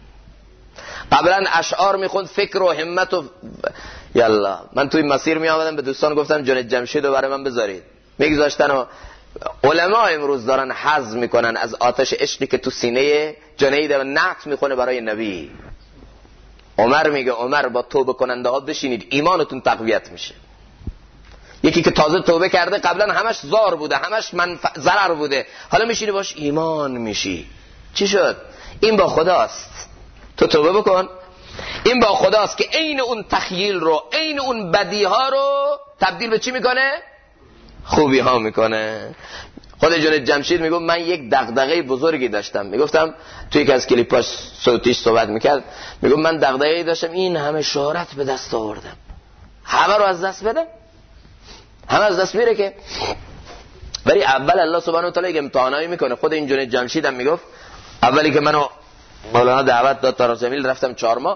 قبلا اشعار میخوند فکر و همت و یالا. من توی مسیر میآمدم به دوستان گفتم جنید جمشید رو برای من بذارید، میگذاشتن و علما امروز دارن حظ میکنن از آتش عشقی که تو سینه جنید و نعت میخونه برای نبی. عمر میگه عمر با توبه کننده ها بشینید ایمانتون تقویت میشه. یکی که تازه توبه کرده قبلا همش زار بوده، همش ضرر بوده، حالا میشینی باش ایمان میشی. چی شد؟ این با خداست. تو توبه بکن. این با خداست که عین اون تخیل رو، عین اون بدی ها رو تبدیل به چی میکنه؟ خوبی ها میکنه. خود جنید جمشید میگم من یک دغدغه بزرگی داشتم، میگفتم توی یکی از کلیپاش صوتیش صحبت میکرد، میگم من دغدغه‌ای داشتم این همه شهرت به دست آوردم، همه رو از دست بدم، همه از دست میره که. ولی اول الله سبحانه و تعالی یک امتحانایی میکنه. خود این جنید جمشید هم میگفت اولی که منو مولانا دعوت داد طارق جمیل، رفتم 4 ماه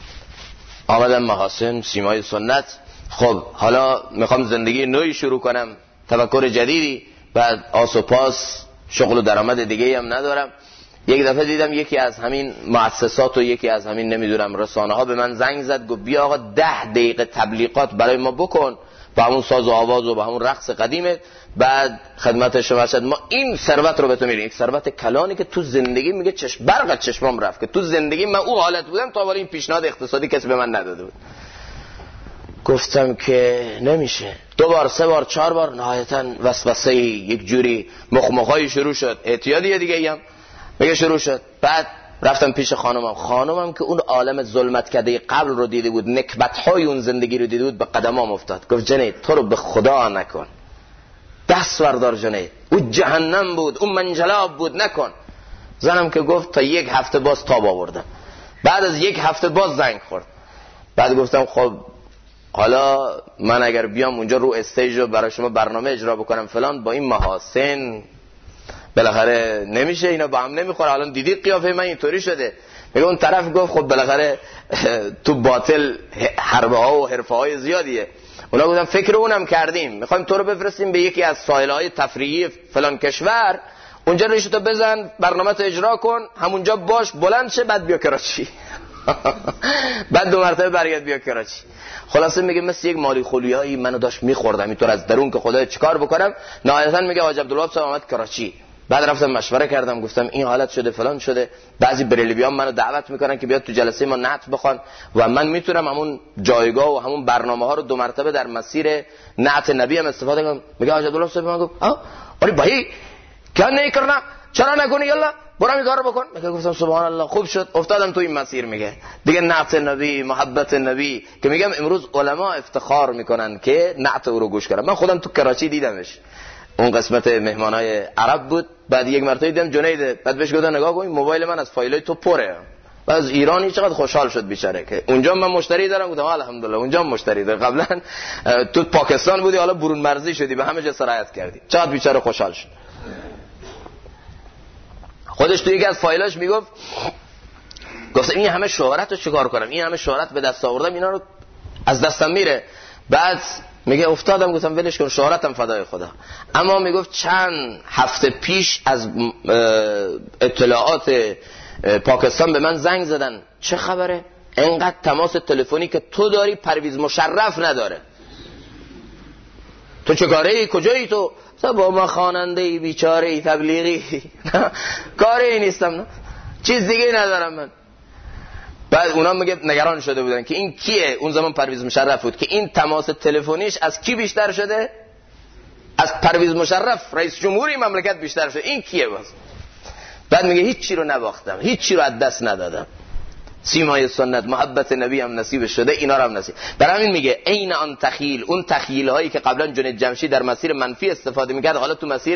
آمدم محاسن سیمای سنت. خب حالا میخوام زندگی نوعی شروع کنم، تفکر جدیدی، بعد آس و پاس شغل و درآمد دیگه هم ندارم. یک دفعه دیدم یکی از همین مؤسسات و یکی از همین نمیدونم رسانه ها به من زنگ زد، گفت بیا آقا 10 دقیقه تبلیغات برای ما بکن با همون ساز و آواز و با همون رقص قدیمه، بعد خدمت شما شد ما این ثروت رو به تو میدیم. یک ثروت کلانی که تو زندگی میگه برق چشمام رفت که تو زندگی من اون حالت بودم تا ولی این پیشنهاد اقتصادی کسی به من نداده بود. گفتم که نمیشه. 2 بار 3 بار 4 بار نهایتاً وسوسه یک جوری مخمخایی شروع شد، اعتیادی دیگه هم میگه شروع شد. بعد رفتم پیش خانومم که اون عالم ظلمت کده قبل رو دیده بود، نکبت‌های اون زندگی رو دیده بود، به قدمام افتاد. گفت جنید تو رو به خدا نکن، دست بردار جنید، اون جهنم بود، اون منجلاب بود، نکن. زنم که گفت تا 1 هفته باز تاب آوردم. بعد از 1 هفته باز زنگ خورد. بعد گفتم خب حالا من اگر بیام اونجا رو استیج رو برای شما برنامه اجرا بکنم فلان، با این محاسن بالاخره نمیشه، اینا با هم نمیخوره. حالا دیدید قیافه من اینطوری شده. میگه اون طرف گفت خب بالاخره تو باطل حربه ها و حرفه های زیادیه. اونا گفتن فکر اونم کردیم، میخوایم تو رو بفرستیم به یکی از ساحل های تفریحی فلان کشور، اونجا ریشتو بزن، برنامه تو اجرا کن، همونجا باش، بلند شه، بعد بیا کراچی. بعد 2 مرتبه برگرد بیا کراچی. خلاصه میگه مثل یک مالی خولیایی منو داشت میخوردم اینطور از درون که خدای چیکار بکنم. نهایتا میگه حاج عبدالوهاب صاحب اومد کراچی. بعد رفتم مشوره کردم، گفتم این حالت شده فلان شده، بعضی بریلویان منو دعوت میکنن که بیاد تو جلسه ما نعت بخوان و من میتونم همون جایگاه و همون برنامه ها رو 2 مرتبه در مسیر نعت نبی هم استفاده کنم. میگه حاج عبدالوهاب صاحب من گفت آره بھائی کیا نہیں کرنا، چرا نکنی، یلا برو این کارو بکن. میگه گفتم سبحان الله خوب شد افتادم تو این مسیر. میگه دیگه نعت نبی، محبت نبی، که میگم امروز علما افتخار میکنن که نعت او رو گوش کردن. من خودم تو کراچی دیدمش، اون قسمت مهمانای عرب بود. بعد 1 مرتبه دیدم جنید، بعد بهش گفتم نگاه کن موبایل من از فایلای تو پره. بعد از ایرانی چقدر خوشحال شد بیچاره که اونجا من مشتری دارم. گفتم الحمدلله اونجا مشتری دارم، قبلا تو پاکستان بودی حالا برون مرزی شدی، به همه جا سرایت کردی. چقدر بیچاره خوشحال شد. خودش تو یکی از فایلاش میگفت گفتم این همه شهرت رو چیکار کنم، این همه شهرت به دست آوردم، اینا رو از دستم میره. بعد میگه افتادم گفتم ولش کن، شهرتم فدای خدا. اما میگفت چند هفته پیش از اطلاعات پاکستان به من زنگ زدن، چه خبره؟ انقدر تماس تلفنی که تو داری پرویز مشرف نداره، تو چه کاره، کجایی تو؟ با ما خواننده بیچاره تبلیغی کاری نیستم، چیز دیگه ندارم من. بعد اونا میگه نگران شده بودن که این کیه. اون زمان پرویز مشرف بود که این تماس تلفنیش از کی بیشتر شده؟ از پرویز مشرف رئیس جمهوری مملکت بیشتر شده. این کیه باز؟ بعد میگه هیچ چی رو نباختم، هیچ چی رو از دست ندادم، سیمای سنت محبت نبی هم نصیب شده، اینا رو هم نصیب. برای همین میگه عین آن تخیل، اون تخیل هایی که قبلا جنید جمشید در مسیر منفی استفاده میکرد حالا تو مسیر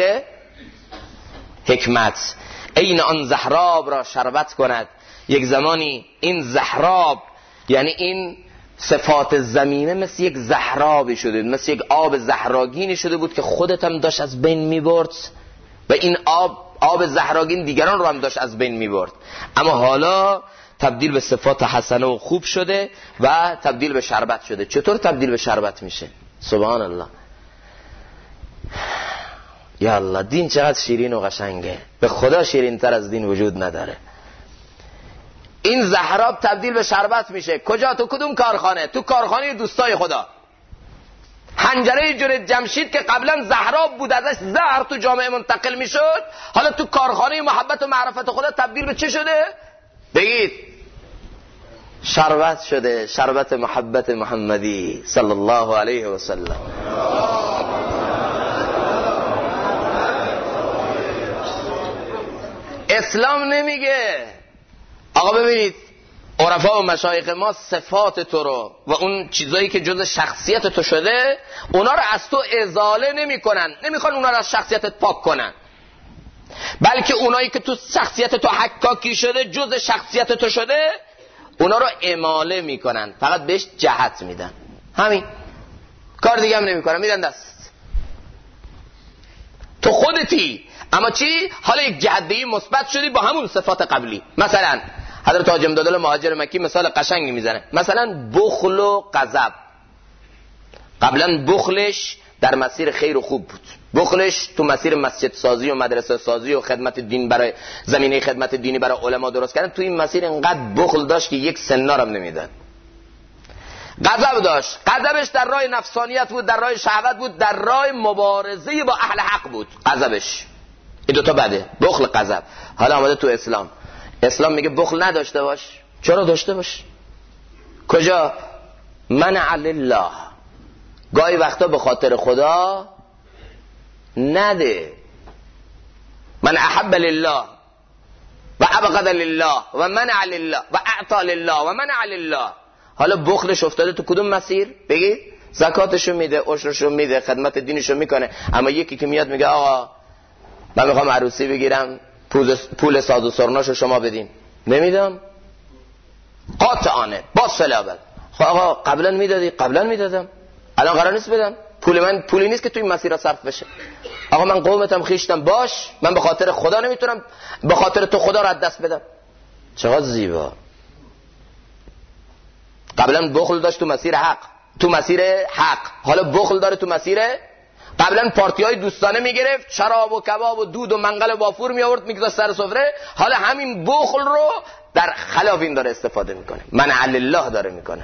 حکمت. عین آن زهراب را شربت کند. یک زمانی این زهراب یعنی این صفات زمینه مثل یک زهرابی شده، مثل یک آب زهراگینی شده بود که خودت هم داشت از بین میبرد و این آب زهراگین دیگران رو هم داشت از بین میبرد. اما حالا تبدیل به صفات حسنه و خوب شده و تبدیل به شربت شده. چطور تبدیل به شربت میشه؟ سبحان الله. یا الله، دین چقدر شیرین و قشنگه، به خدا شیرین تر از دین وجود نداره. این زهراب تبدیل به شربت میشه. کجا؟ تو کدوم کارخانه؟ تو کارخانه دوستای خدا. حنجره جنید جمشید که قبلا زهراب بود، ازش زهر تو جامعه منتقل میشد، حالا تو کارخانه محبت و معرفت خدا تبدیل به چه شده؟ بگید. شربت شده، شربت محبت محمدی صلی الله علیه و سلم. اسلام نمیگه آقا ببینید عرفا و مشایخ ما صفات تو رو و اون چیزایی که جز شخصیت تو شده اونا رو از تو ازاله نمی کنن، نمیخوان اونا رو از شخصیتت پاک کنن، بلکه اونایی که تو شخصیت تو حکاکی شده، جز شخصیت تو شده، اونا رو اماله میکنن، فقط بهش جهت میدن. همین کار دیگه هم نمیکنن، میدن دست. تو خودتی، اما چی؟ حالا یک جهت‌دهی مثبت شدی با همون صفات قبلی. مثلا حضرت حاج امدادالله مهاجر مکی مثال قشنگی میزنه. مثلا بخل و غضب. قبلا بخلش در مسیر خیر و خوب بود، بخلش تو مسیر مسجد سازی و مدرسه سازی و خدمت دین، برای زمینه خدمت دینی برای علما درست کردن. تو این مسیر انقدر بخل داشت که یک سنار هم نمیدن. غضب داشت، غضبش در راه نفسانیت بود، در راه شهوت بود، در راه مبارزه با اهل حق بود. غضبش این دوتا بده، بخل غضب. حالا آمده تو اسلام میگه بخل نداشته باش. چرا داشته باش؟ کجا؟ منع لله، گاهی وقتا به خاطر خدا نده. من احب لله و ابغض لله و منع لله و اعطى لله و منع لله. حالا بخلش افتاده تو کدوم مسیر؟ بگید زکاتشو میده، عشرشو میده، خدمت دینشو میکنه، اما یکی که میاد میگه آقا من میخوام عروسی بگیرم، پول ساز و سرناشو شما بدین، نمیدم. قاطعانه با صلابت. خب آقا قبلا میدادی؟ قبلا میدادم، الان قرار نیست بدم. پول من پولی نیست که توی این مسیر صرف بشه. آقا من قومتم خیشتم، باش، من به خاطر خدا نمیتونم به خاطر تو خدا رو از دست بدم. چقدر زیبا. قبلا بخل داشت تو مسیر حق، تو مسیر حق، حالا بخل داره تو مسیر. قبلا پارتیای دوستانه میگرفت، شراب و کباب و دود و منقل و بافور می آورد میگذاشت سر سفره، حالا همین بخل رو در خلاف این داره استفاده میکنه، منع لله داره میکنه.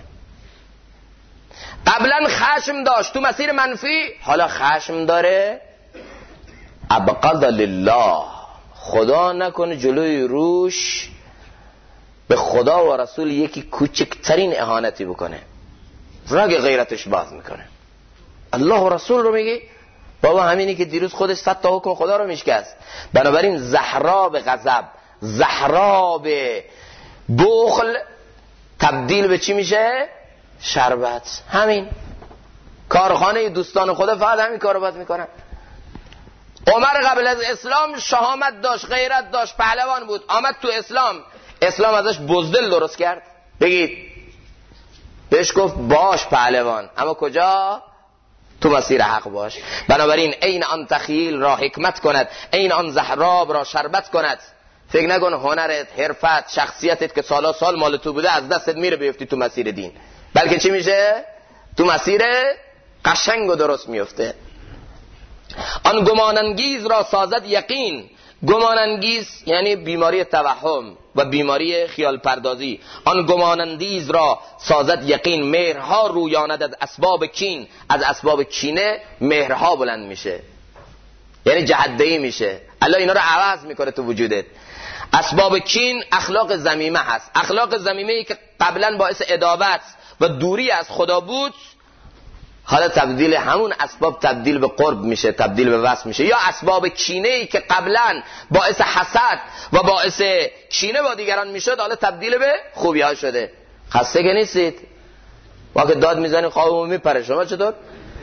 قبلا خشم داشت تو مسیر منفی، حالا خشم داره ابغض لله، خدا نکنه جلوی روش به خدا و رسول یکی کوچکترین اهانتی بکنه، رگ غیرتش باز میکنه. الله و رسول رو میگی؟ بابا همینی که دیروز خودش 100 تا حکم خدا رو میشکست. بنابراین زهرا به غضب، زهرا به بخل تبدیل به چی میشه؟ شربت. همین کارخانه دوستان خدا فقط همین کارو باید میکنن. عمر قبل از اسلام شهامت داشت، غیرت داشت، پهلوان بود، آمد تو اسلام ازش بزدل درست کرد. بگید بهش گفت باش پهلوان، اما کجا؟ تو مسیر حق باش. بنابراین این آن تخیل را حکمت کند، این آن زهراب را شربت کند. فکر نکن هنرت، حرفت، شخصیتت که سالا سال مال تو بوده از دستت میره بیفتی تو مسیر دین، بلکه چی میشه؟ تو مسیر قشنگ و درست میفته. آن گمانانگیز را سازد یقین. گمانانگیز یعنی بیماری توهم و بیماری خیال پردازی. آن گمانانگیز را سازد یقین. مهرها رویاند از اسباب کین، از اسباب کینه مهرها بلند میشه، یعنی جهده‌ای میشه. الله اینا رو عوض میکنه تو وجودت. اسباب کین اخلاق ذمیمه هست. اخلاق ذمیمه‌ای که قبلا باعث عداوت و دوری از خدا بود، حالا تبدیل همون اسباب تبدیل به قرب میشه، تبدیل به وصل میشه. یا اسباب کینه‌ای که قبلا باعث حسد و باعث کینه با دیگران میشد، حالا تبدیل به خوبی ها شده. خسته که نیستید؟ واقعا داد میزنی خوابمون میپره. شما چطور؟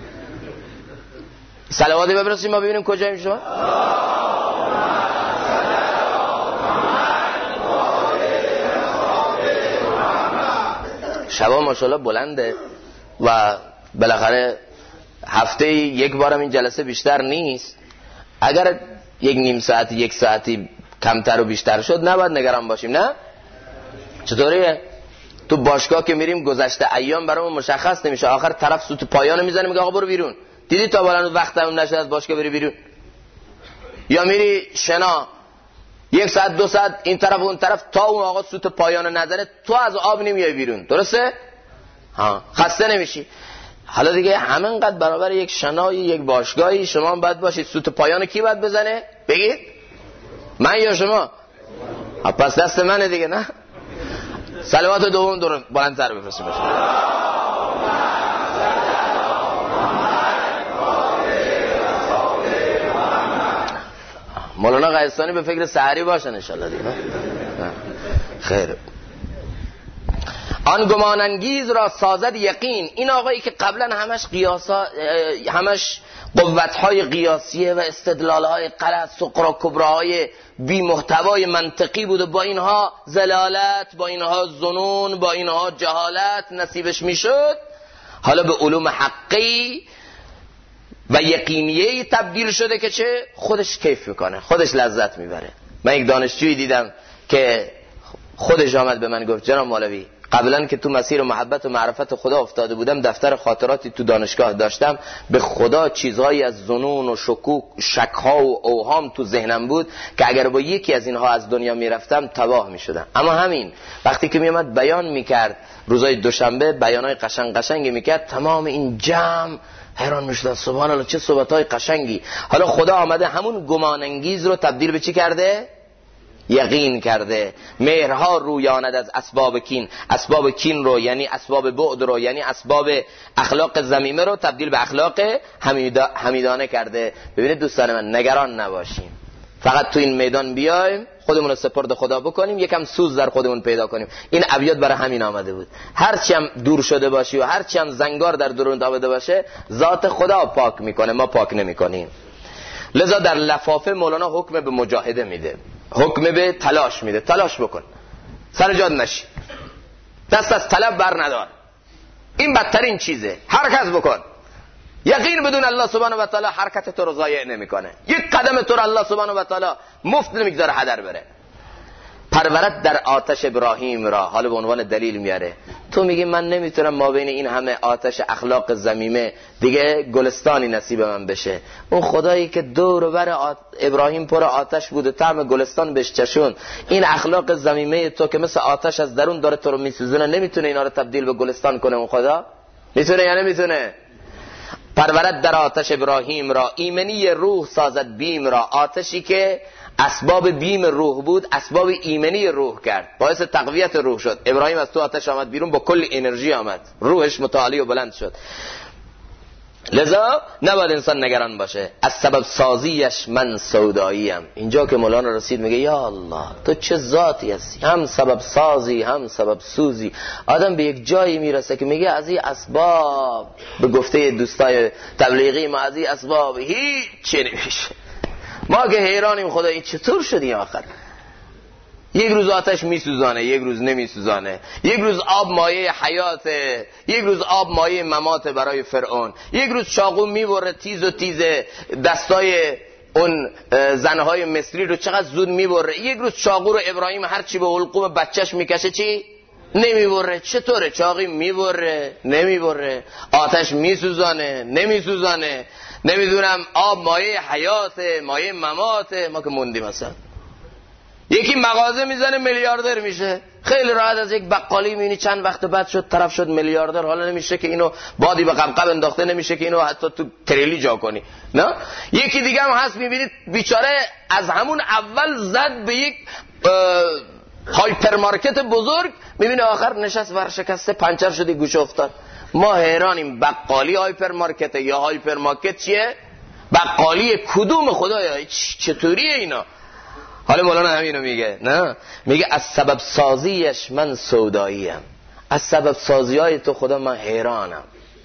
صلواتی ببرسیم ما ببینیم کجاییم. شما شبا ماشاءالله بلنده و بالاخره هفته یک بارم این جلسه بیشتر نیست. اگر یک نیم ساعتی یک ساعتی کمتر و بیشتر شد نباید نگران باشیم. نه چطوریه؟ تو باشگاه که میریم گذشته ایام برامون مشخص نمیشه، آخر طرف سوت پایانو میزنه میگه آقا برو بیرون. دیدی تا بالا وقت هم نشد از باشگاه بری بیرون؟ یا میری شنا یک ساعت دو ساعت این طرف اون طرف تا اون آقا سوت پایانو نزنه تو از آب نمیای بیرون، درسته؟ ها خسته نمیشی. حالا دیگه همینقدر برابر یک شنای یک باشگاهی شما هم باید باشید. سوت پایانو کی باید بزنه؟ بگید من یا شما؟ پس دست منه دیگه. نه صلوات دوم دور بلندتر بفرستید. مولانا قیصانی به فکر سحری باشن انشالله دیگه. خیر. آن گمانانگیز را سازد یقین. این آقایی که قبلا همش قوت‌های قیاسیه و استدلال‌های غلط، سقرا کبراهای بی محتوای منطقی بود و با اینها زلالت، با اینها ظنون، با اینها جهالت نصیبش میشد، حالا به علوم حقی و یقینیه تبدیل شده که چه؟ خودش کیف میکنه، خودش لذت میبره. من یک دانشجویی دیدم که خودش آمد به من گفت جناب مولوی قبلا که تو مسیر محبت و معرفت خدا افتاده بودم، دفتر خاطراتی تو دانشگاه داشتم، به خدا چیزهایی از ظنون و شک‌ها و اوهام تو ذهنم بود که اگر با یکی از اینها از دنیا میرفتم تباه میشدم. اما همین وقتی که میامد بیان میکرد، روزای دوشنبه بیانای قشنگی میکرد، تمام این جمع حیران میشدن سبحان الله چه صحبتای قشنگی. حالا خدا آمده همون گمان انگیز رو تبدیل به چی کرده؟ یقین کرده. مهرها رویاند از اسباب کین. اسباب کین رو یعنی اسباب بعد رو یعنی اسباب اخلاق ذمیمه رو تبدیل به اخلاق حمیدانه کرده. ببینید دوستان من، نگران نباشیم، فقط تو این میدان بیایم خودمون رو سپرد خدا بکنیم، یکم سوز در خودمون پیدا کنیم. این ابیات برای همین آمده بود. هرچی هم دور شده باشی و هرچی هم زنگار در درون داوده باشه، ذات خدا پاک میکنه، ما پاک نمیکنیم. لذا در لفافه مولانا حکم به مجاهده میده، حکم به تلاش میده. تلاش بکن، سر جاد نشی، دست از طلب بر ندار. این بدترین چیزه. حرکت بکن، یقین بدون الله سبحانه و تعالی حرکت تو رو ضایع نمیکنه. یک قدم تو رو الله سبحانه و تعالی مفت نمیگذاره هدر بره. پرورد در آتش ابراهیم را، حالا به عنوان دلیل میاره. تو میگی من نمیتونم ما بین این همه آتش اخلاق ذمیمه دیگه گلستانی نصیب من بشه. اون خدایی که دور و بر ابراهیم پر آتش بود و طعم گلستان بهش چشون، این اخلاق ذمیمه تو که مثل آتش از درون داره تو رو میسوزونه، نمیتونه اینا رو تبدیل به گلستان کنه؟ اون خدا میتونه یا نمیتونه؟ پرورد در آتش ابراهیم را، ایمنی روح سازد بیم را. آتشی که اسباب بیم روح بود، اسباب ایمنی روح کرد، باعث تقویت روح شد. ابراهیم از تو آتش آمد بیرون، با کل انرژی آمد، روحش متعالی و بلند شد. لذا نباید انسان نگران باشه. از سبب سازیش من سوداییم. اینجا که مولانا رسید میگه یا الله تو چه ذاتی هستی، هم سبب سازی هم سبب سوزی. آدم به یک جایی میرسه که میگه از این اسباب، به گفته دوستای تبلیغی ما، از این اسباب هیچ چی نمیشه. ما که حیرانیم خدا این چطور شدی آخر؟ یک روز آتش میسوزانه، یک روز نمیسوزانه. یک روز آب مایه حیاته، یک روز آب مایه مماته برای فرعون. یک روز چاقو میبره تیز و تیزه، دستای اون زنهای مصری رو چقدر زود میبره. یک روز چاقو رو ابراهیم هرچی به حلقوم بچهش میکشه چی؟ نمیبره. چطوره؟ چاقی میبره نمیبره، آتش میسوزانه نمیسوزانه، نمیدونم آب مایه حیاته مایه مماته. ما که موندیم مثلا. یکی مغازه میزنه میلیاردر میشه، خیلی راحت. از یک بقالی میبینی چند وقت بعد شد طرف شد میلیاردر. حالا نمیشه که اینو بادی به قبقب انداخته، نمیشه که اینو حتی تو تریلی جا کنی، نه. یکی دیگه هم هست میبینید بیچاره از همون اول زد به یک هایپرمارکت بزرگ، میبینه آخر نشست ورشکسته پنچر شدی گوشه افتاد. ما حیرانیم بقالی هایپرمارکت یا هایپرمارکت چیه؟ بقالی کدوم خدایا؟ چطوریه اینا؟ حالا مولانا همینو میگه، نه میگه از سبب سازیش من سوداییم. از سبب سازی های تو خدا من حیرانم.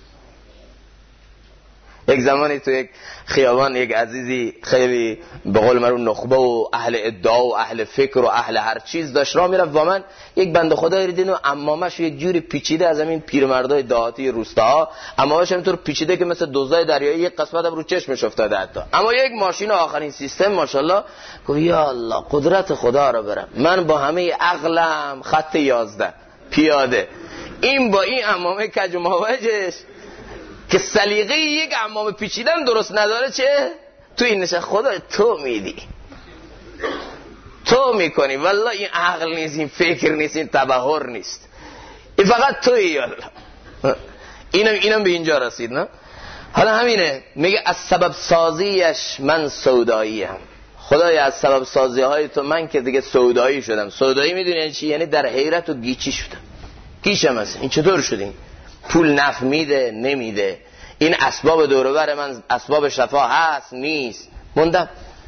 یک زمانی تو یک خیابان یک عزیزی خیلی به قول معروف نخبه و اهل ادعا و اهل فکر و اهل هر چیز داشت راه میرفت و من یک بنده خدایی دیدم و عمامش یک جوری پیچیده از همین پیرمردای دهاتی روستاها، عمامش همینطور پیچیده که مثل دزدای دریایی یک قسمت هم رو چشمش افتاده حتی. اما یک ماشین آخرین سیستم ماشاءالله. گفت یا الله قدرت خدا رو برم، من با همه عقلم خط 11 پیاده، این با این عمامه کج و مواجهش که سلیقه یک عمامه پیچیدن درست نداره، چه تو این نشه خدا تو میدی، تو میکنی. والله این عقل نیست، این فکر نیست، این تبحر نیست، این فقط تویی. والله اینم به اینجا رسید، نه؟ حالا همینه میگه از سبب سازیش من سوداییم. خدایا از سبب سازی های تو من که دیگه سودایی شدم. سودایی میدونی یعنی چی؟ یعنی در حیرت و گیچی شدم. گیچم هست. این چطور شدین؟ پول نفع میده نمیده، این اسباب دوروبر من اسباب شفا هست نیست، موندم.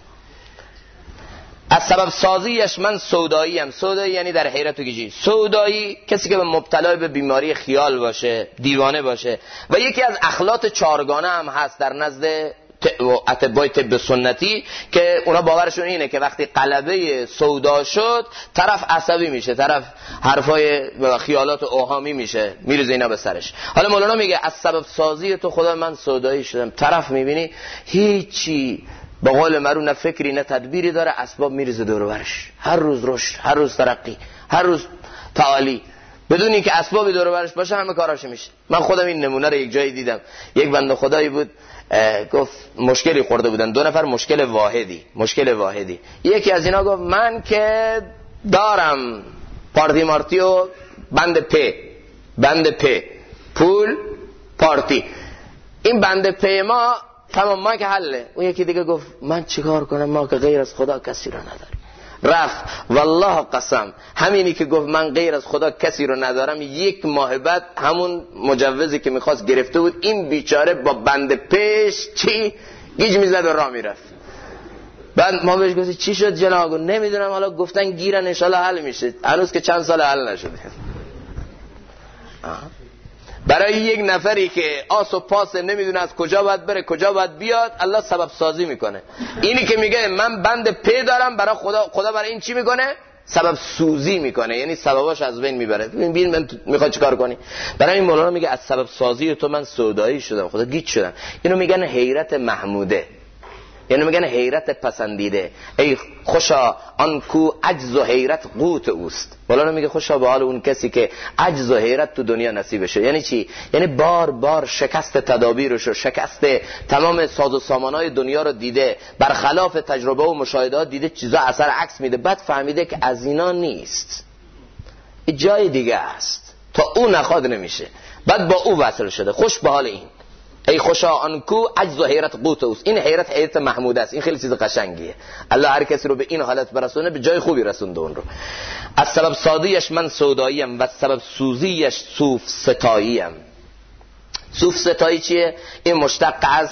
از سبب سازیش من سوداییم. سودایی یعنی در حیرت و گیجی. سودایی کسی که مبتلا به بیماری خیال باشه، دیوانه باشه. و یکی از اخلاط چارگانه هم هست در نزد اطبای طب سنتی که اونا باورشون اینه که وقتی قلبه سودا شد طرف عصبی میشه، طرف حرفای خیالات و اوهامی میشه، میریزه اینا به سرش. حالا مولانا میگه از سبب سازی تو خدا من سودایی شدم. طرف میبینی هیچی به قول مرو نه فکری نه تدبیری داره، اسباب میریزه دور و برش، هر روز رشد، هر روز ترقی، هر روز تعالی، بدون اینکه اسبابی دور و برش باشه همه کاراش میشه. من خودم این نمونه رو یک جایی دیدم. یک بنده خدایی بود گفت مشکلی خورده بودن، دو نفر مشکل واحدی. یکی از اینا گفت من که دارم پارتی مارتی و بند په پول پارتی، این بند په ما تمام، ما که حله. اون یکی دیگه گفت من چیکار کنم، ما که غیر از خدا کسی را نداریم. رفت والله قسم همینی که گفت من غیر از خدا کسی رو ندارم، 1 ماه بعد همون مجوزی که میخواست گرفته بود، این بیچاره با بند پیش گیج میزد و راه میرفت. بعد ما بهش گفتیم چی شد جناب؟ نمیدونم، حالا گفتن گیرن انشالله حل میشه. هنوز که چند سال حل نشده. برای یک نفری که آس و پاس نمیدونه از کجا باید بره کجا باید بیاد، الله سبب سازی میکنه. اینی که میگه من بند پی دارم برای خدا برای این چی میکنه؟ سبب سوزی میکنه، یعنی سبباش از بین میبره. ببین من میخواد چیکار کنی؟ برای این مولانا میگه از سبب سازی تو من سودایی شدم، خدا گیج شدم. اینو میگن حیرت محموده، یعنی میگن حیرت پسندیده. ای خوشا آن کو عجز و حیرت قوت اوست. مولانا میگه خوشا به حال اون کسی که عجز و حیرت تو دنیا نصیب شه. یعنی چی؟ یعنی بار بار شکست تدابیرش و شکست تمام ساز و سامانهای دنیا رو دیده، برخلاف تجربه و مشاهدات دیده چیزا اثر عکس میده، بعد فهمیده که از اینا نیست، این جای دیگه است، تا او نخواد نمیشه، بعد با او وصل شده. خوش به حال این ای خوشا آنکو عجز و حیرت قوت اوست. این حیرت محمود است. این خیلی چیز قشنگیه. الله هر کسی رو به این حالت برسونه به جای خوبی رسونده اون رو. از سبب سازیش من سوداییم و سبب سوزیش صوف ستاییم. صوف ستایی چیه؟ این مشتق از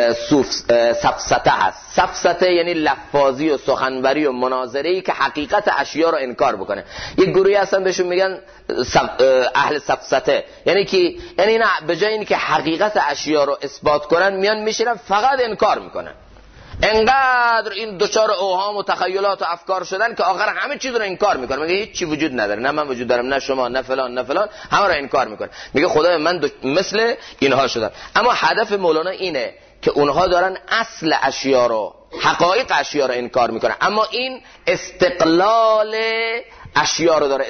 سفسته هست. سفسته یعنی لفاظی و سخنوری و مناظره‌ای که حقیقت اشیا رو انکار بکنه. یک گروهی هستن بهشون میگن اهل سفسته، یعنی نه به جای اینکه حقیقت اشیا رو اثبات کنن میان میشینن فقط انکار میکنن. انقدر این دوچار اوهام و تخیلات و افکار شدن که آخر همه چیز رو انکار میکنه. میگه هیچ چی وجود نداره، نه من وجود دارم، نه شما، نه فلان نه فلان، همه رو انکار میکنه. میگه خدای من مثل اینها شدم. اما هدف مولانا اینه که اونها دارن اصل اشیا رو، حقایق اشیا رو انکار میکنن، اما این استقلال اشیا رو داره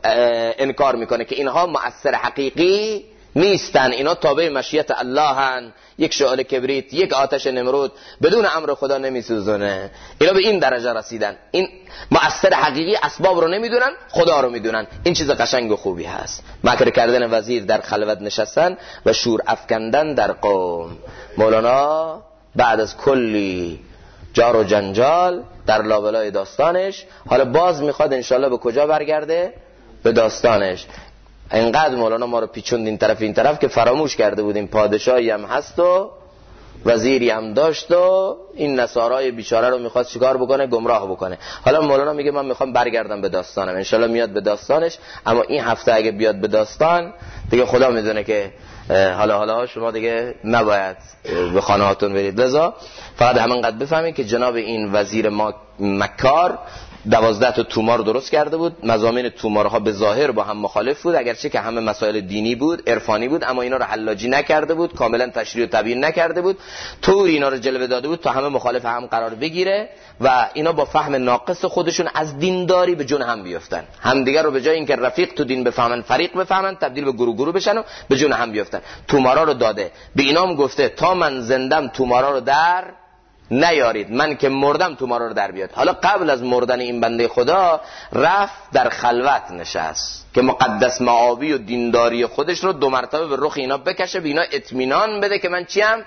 انکار میکنه که اینها مؤثر حقیقی نیستن، اینا تابع مشیت الله هن. یک شعله کبریت، یک آتش نمرود بدون امر خدا نمیسوزونه. اینا به این درجه رسیدن، این مؤثر حقیقی اسباب رو نمیدونن، خدا رو میدونن. این چیز قشنگ و خوبی هست. مکر کردن وزیر در خلوت نشستن و شور افکندن در قوم. مولانا بعد از کلی جار و جنجال در لابلای داستانش حالا باز میخواد انشالله به کجا برگرده؟ به داستانش. اینقدر مولانا ما رو پیچوند این طرف که فراموش کرده بودیم پادشاهی هم هست و وزیری هم داشت و این نصارای بیچاره رو میخواد چیکار بکنه؟ گمراه بکنه. حالا مولانا میگه من میخوام برگردم به داستانم. انشالله میاد به داستانش، اما این هفته اگه بیاد به داستان دیگه خدا میدونه که حالا شما دیگه نباید به خانه هاتون برید. لذا فقط همینقدر بفهمید که جناب این وزیر مکار 12 تا تومار درست کرده بود. مضامین تومارها به ظاهر با هم مخالف بود، اگرچه که همه مسائل دینی بود، عرفانی بود، اما اینا رو حلاجی نکرده بود، کاملا تشریح و تبیین نکرده بود، طور اینا رو جلوه داده بود تا همه مخالف هم قرار بگیره و اینا با فهم ناقص خودشون از دینداری به جون هم بیفتن. همدیگر رو به جای اینکه رفیق تو دین بفهمن، فریق بفهمن، تبدیل به گروه بشن و به جون هم بیفتن. تومارا رو داده، به اینام گفته تا من زندم تومارا رو در نیارید، من که مردم تومارا رو در بیاد. حالا قبل از مردن این بنده خدا رفت در خلوت نشست که مقدس معابی و دینداری خودش رو 2 مرتبه به رخ اینا بکشه، به اینا اطمینان بده که من چیم؟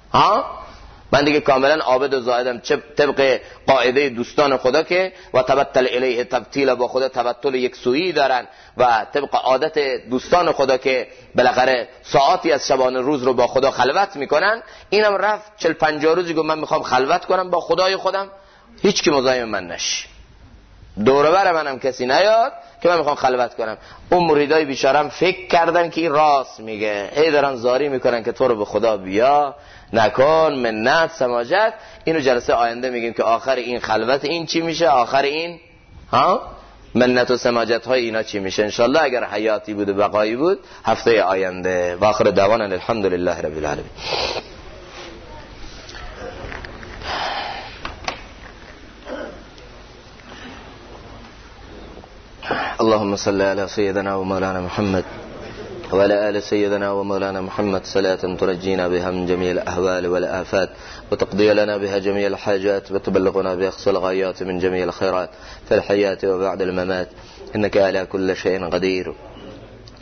من دیگه کاملا عابد و زاهدم، طبق قاعده دوستان خدا که و تبتل الیه تبتیل، با خدا تبتل یک سویی دارن و طبق عادت دوستان خدا که بالاخره ساعاتی از شبانه روز رو با خدا خلوت میکنن. اینم رفت 40-50 روزی گفت من میخوام خلوت کنم با خدای خودم، هیچ کی مزاحم من نشه، دور بر منم کسی نیاد که من میخوام خلوت کنم. اون مریدای بیچارم فکر کردن که این راست میگه، هی دارن زاری میکنن که تو رو به خدا بیا، نکن، منت، سماجت. اینو جلسه آینده میگیم که آخر این خلوت این چی میشه، آخر این منت و سماجت های اینا چی میشه. انشالله اگر حیاتی بود و بقایی بود هفته آینده. و آخر دعوانا الحمدلله رب العالمین. اللهم صل على سيدنا ومولانا محمد وعلى آل سيدنا ومولانا محمد صلاة ترجينا بها من جميع الأهوال والآفات وتقضي لنا بها جميع الحاجات وتبلغنا بأقصى الغايات من جميع الخيرات في الحياة وبعد الممات إنك على كل شيء قدير.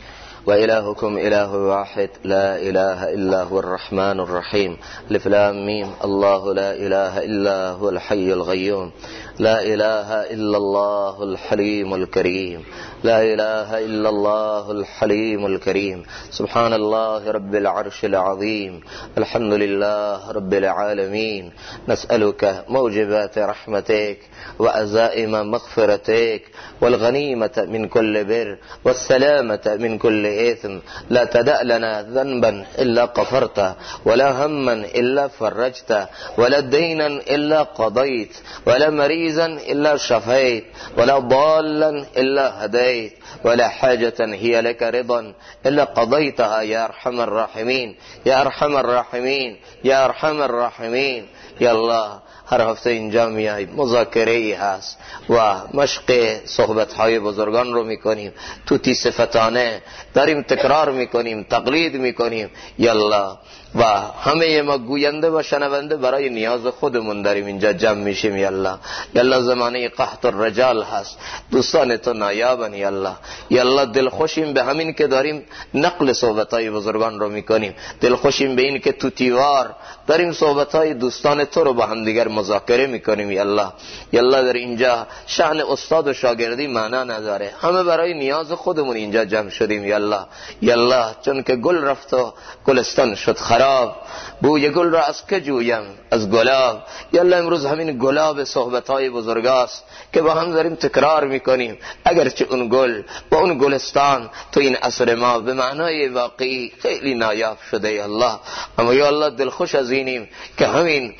وإلهكم إله واحد لا إله إلا هو الرحمن الرحيم الف لام ميم الله لا إله إلا هو الحي القيوم لا إله إلا الله الحليم الكريم لا إله إلا الله الحليم الكريم سبحان الله رب العرش العظيم الحمد لله رب العالمين نسألك موجبات رحمتك وعزائم مغفرتك والغنيمة من كل بر والسلامة من كل إثم لا تدع لنا ذنبا إلا غفرته ولا هما إلا فرجته ولا دينا إلا قضيت ولا مريضا إلا شفيت ولا ضالا إلا هديت ولا حاجة هي لك رضا إلا قضيتها يا أرحم الراحمين يا أرحم الراحمين يا أرحم الراحمين. یا الله هر هفته اینجا میاییم، مذاکره هست و مشق صحبت های بزرگان رو میکنیم، توتی صفتانه داریم تکرار میکنیم، تقلید میکنیم. یا الله و همه ما گوینده و شنونده برای نیاز خودمون داریم اینجا جمع میشیم. یا الله یا الله زمانه قحط الرجال هست، دوستان تو نایابن. یا الله یا الله دلخوشیم به همین که داریم نقل صحبت های بزرگان رو میکنیم، دلخوشیم به این که توتیوار داریم صحبت های دوستان تو رو با هم دیگر مذاکره میکنیم. یا الله یا الله در اینجا شأن استاد و شاگردی معنا نداره، همه برای نیاز خودمون اینجا جمع شدیم. یا الله یا الله چون که گل رفت و گلستان شد خراب، بوی گل را از که جویم؟ از گلاب. یا الله امروز همین گلاب صحبت های بزرگاست که با هم داریم تکرار میکنیم، اگرچه اون گل با اون گلستان تو این عصر ما به معنای واقعی خیلی نایاب شده. یا الله اما یا الله دلخوش از اینیم که همین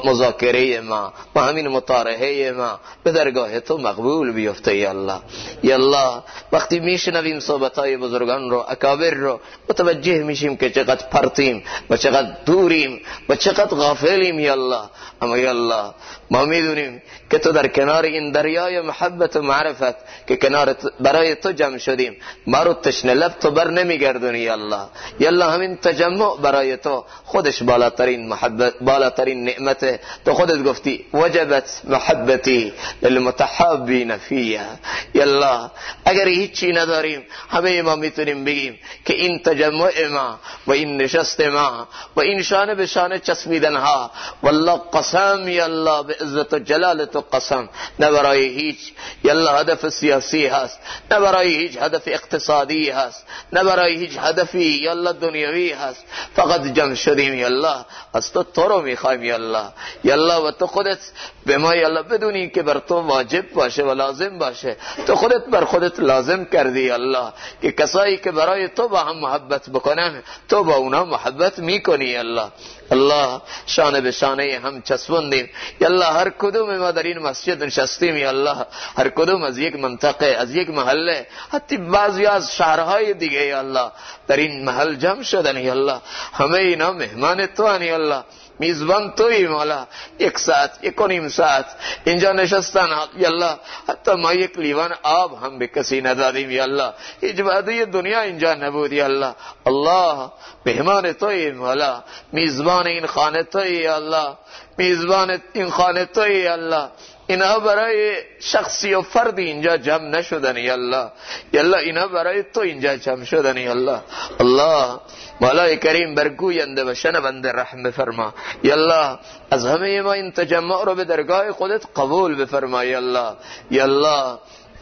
مذاکره ما و همین مطارحه ما به درگاه تو مقبول بیفته. یا الله یا الله وقتی میشنویم صحبت های بزرگان رو، اکابر رو، متوجه میشیم که چقدر پرتیم و چقدر دوریم و چقدر غافلیم. یا الله اما یا الله ما میدونیم که تو در کنار این دریای محبت و معرفت که کنار برای تو جمع شدیم، ما رو تشنه لب تو بر نمیگردونی. یا الله یا الله همین تجمع برای تو خودش بالاترین محبت، بالاترین نعمت. تو خودت گفتی وجبت محبتی للمتحابین فیها. یا الله اگر هیچی نداریم همه ما میتونیم بگیم که این تجمع ما و این نشست ما و این شانه به شانه چسبیدن ها، والله قسم یا الله به عزت و جلالت و قسم، نه برای هیچ یا الله هدف سیاسی هست، نه برای هیچ هدف اقتصادی هست، نه برای هیچ هدفی یا الله دنیوی هست، فقط جمع شدیم یا الله از تو رو میخوایم. یا الله یا الله و تو خودت به ما یا الله بدونی که بر تو واجب باشه و لازم باشه، تو خودت بر خودت لازم کردی. یا الله که کسایی که برای تو با هم محبت بکنن تو با اونا محبت میکنی. یا الله الله شانه به شانه هم چسبوندیم. یا الله هر کدوم ما در این مسجد نشستیم، یا الله هر کدوم از یک منطقه، از یک محله، حتی بعضی از شهرهای دیگه یا الله در این محل جمع شدن. یا الله همه اینا مهمان تو هن. یا الله میزبان توی مولا. یک ساعت، یک و نیم ساعت اینجا نشستن. یا الله حتی ما یک لیوان آب هم به کسی ندادیم. یا الله هیچ وعده دنیا اینجا نبود. یا الله الله مهمان توی مولا، میزبان این خانه توی. یا الله میزبان این خانه توی. یا الله اینا برای شخصی و فردی اینجا جمع نشدن. یا الله یا الله اینا برای تو اینجا جمع شدن. یا الله الله مولای کریم بر گوینده و شنونده رحم بفرما. یا الله از همه ما این تجمع رو به درگاه خودت قبول بفرما. یا الله یا الله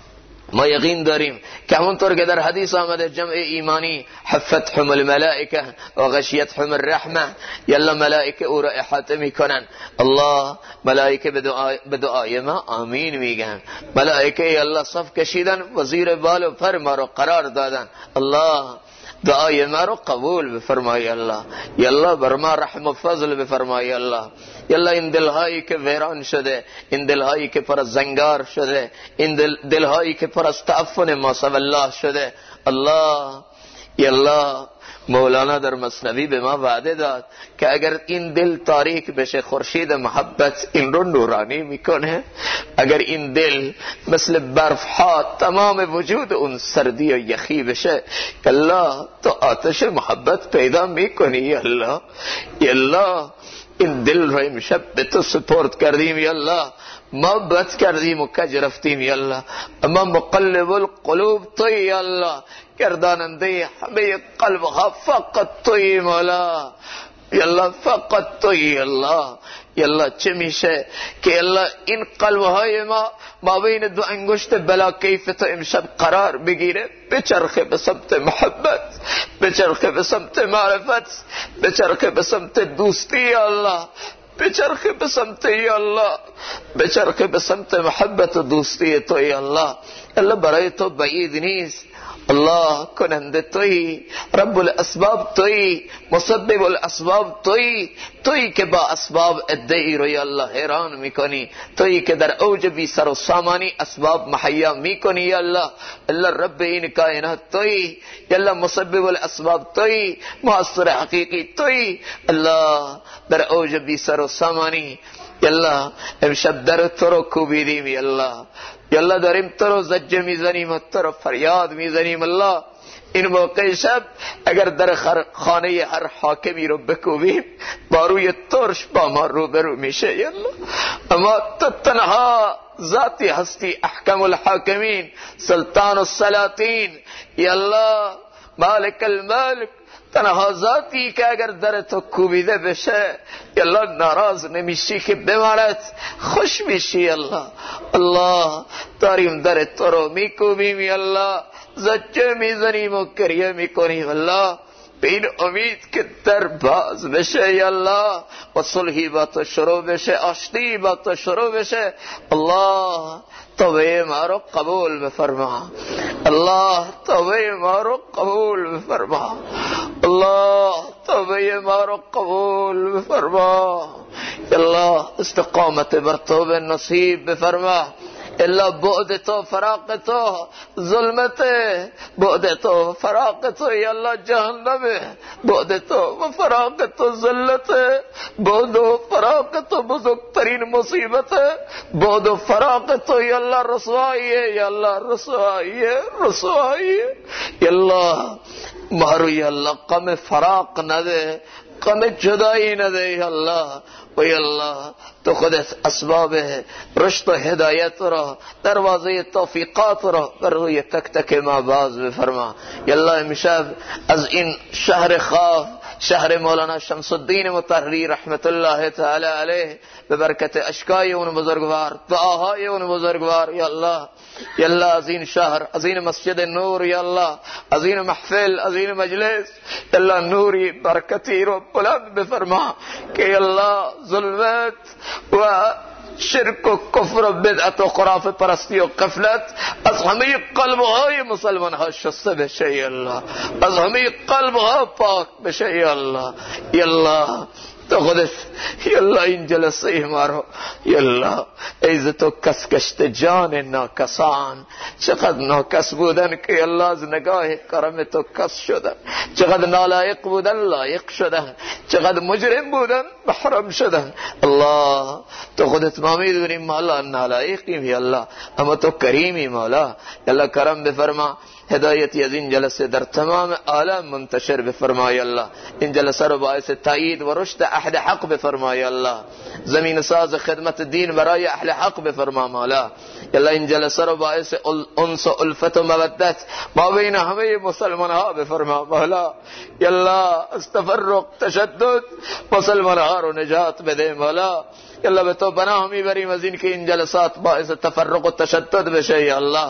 ما یقین داریم که همونطور که در حدیث آمده جمع ایمانی حفتهم الملائکه و غشیتهم الرحمه، یلا ملائکه او را احاطه میکنن. الله ملائکه به دعای ما آمین میگن. ملائکه یلا صف کشیدن و زیر بال و پر ما رو قرار دادن. الله دعای ما رو قبول بفرمای. الله یلا بر ما رحم و فضل بفرمای. الله یلا این دلهایی که ویران شده، این دلهایی که پر از زنگار شده، این دلهایی که پر از تعفن ما الله شده، الله یلا مولانا در مثنوی به ما وعده داد که اگر این دل تاریک بشه خورشید محبت این رو نورانی میکنه. اگر این دل مثل برف ها تمام وجود اون سردی و یخی بشه، الله تو آتش محبت پیدا میکنی. یا الله یا الله این دل رو امشب به تو سپرد کردیم یا الله. ما بد کردیم و کج رفتیم یا الله، اما مقلب القلوب توی یا الله، گرداننده همه قلبها فقط توی مولا یا الله، فقط توی یا الله. یا الله چه میشه که الله این قلبهای ما بین دو انگشت بلا کیف تو امشب قرار بگیره، بچرخه به سمت محبت، بچرخه به سمت معرفت، بچرخه به سمت دوستی یا الله، بچرخه به سمت یا الله، بچرخه به سمت محبت و دوستی تو یا الله. الله برای تو بعید نیست. الله کننده تویی، رب الاسباب تویی، مسبب الاسباب تویی که با اسباب ادعی رو یا الله حیران میکنی، تویی که در اوج بی سر و سامانی اسباب محیا میکنی یا الله. الله رب این کائنات تویی یا الله، مسبب الاسباب تویی، مؤثر حقیقی تویی الله در اوج بی سر و سامانی. یا الله امشب در تو رو کوبیدیم یا الله، یا الله داریم تو رو زجه میزنیم و تو رو فریاد میزنیم الله. این موقع شب اگر در خانه هر حاکمی رو بکوبیم با روی ترش با ما روبرو میشه یا الله. اما تو تنها ذاتی هستی، احکم الحاکمین، سلطان السلاطین یا الله، مالک الملک، تنها ذاتی که اگر در تو کوبیده بشه یا الله ناراض نمیشی که بماند، خوش میشی یا الله. الله داریم در تو رو میکوبیم یا الله، زجه میزنیم و گریه میکنیم الله، به این امید که در باز بشه یا الله و صلحی با تو شروع بشه، آشتی با تو شروع بشه. الله توبه ما رو قبول بفرما، الله توبه ما رو قبول بفرما، الله توبه ما رو قبول بفرما. الله استقامت بر توبه نصیب بفرما. الا بعد تو، فراق تو ظلمت، بعد تو فراق تو یا الله جهنم، بعد تو و فراق تو ذلت، بعد و فراق تو بزرگترین مصیبت، بعد و فراق تو یا الله رسوائی، یا الله رسوائی، رسوائی یا الله. مارو یا الله غم فراق نده، غم جدایی نده یا الله. و یا الله تو خودت اسباب رشد و هدایت را، دروازه توفیقات را بر روی تک تک ما باز بفرما یا الله. امشب از این شهر خاف، شهر مولانا شمس الدین مطهری رحمت الله تعالی علیه، به برکت اشکای اون بزرگوار، دعاهای اون بزرگوار یا الله، یا الله از این شهر، از این مسجد نور یا الله، از این محفل، از این مجلس یا الله نوری برکتی رو بلند بفرما که یا الله ظلمت و شرک و کفر و بدعت و خرافه پرستی و غفلت از همه قلبهای مسلمان ها شسته بشه یا الله، از همه قلبها پاک بشه یا الله. یا الله تو خودت یا الله این جلسه ما رو یا الله عزت و کس کشت جان ناکسان، چقدر ناکس بودن که یا الله از نگاه کرم تو کس شدن، چقدر نالایق بودن لایق شدن، چقدر مجرم بودن محرم شدن. الله تو خودت ما میدونیم مولا نالایقیم یا الله، اما تو کریمی مولا یا الله، کرم بفرما، هدایتی از این جلسه در تمام عالم منتشر بفرمای الله. این جلسه رو باعث تایید و رشد اهل حق بفرمای الله، زمین ساز خدمت دین برای اهل حق بفرما مولا. الله این جلسه رو باعث انس و الفت و مودت ما بین همه مسلمان ها بفرما مولا. الله از تفرق تشدد مسلمان ها رو نجات بده مولا. الله به تو پناه میبریم از این که این جلسات باعث تفرق و تشدد بشه یا الله.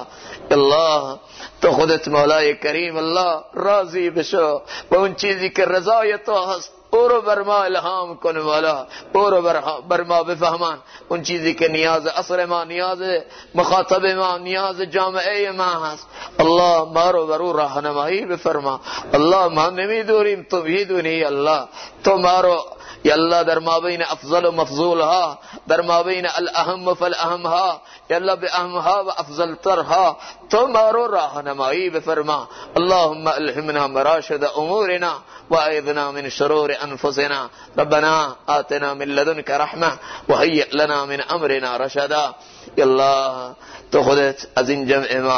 الله تو خودت مولای کریم الله راضی بشو و اون چیزی که رضای تو هست او رو بر ما الهام کن مولا، او رو بر ما بفهمان. اون چیزی که نیاز اصل ما، نیاز مخاطب ما، نیاز جامعه ما هست الله ما رو بر او راهنمایی بفرما. الله ما نمیدونیم تو میدونی الله، تو ما رو یا الله در ما بین افضل و مفضول ها، در ما بین الاهم و فالاهم ها یا الله به اهم ها و افضل تر ها تو ما رو راهنمایی بفرما. اللهم الهمنا مراشد امورنا و اعذنا من شرور انفسنا. ربنا آتنا من لدنك رحمه و هیئ لنا من امرنا رشدا. یا الله تو خودت از این جمع ما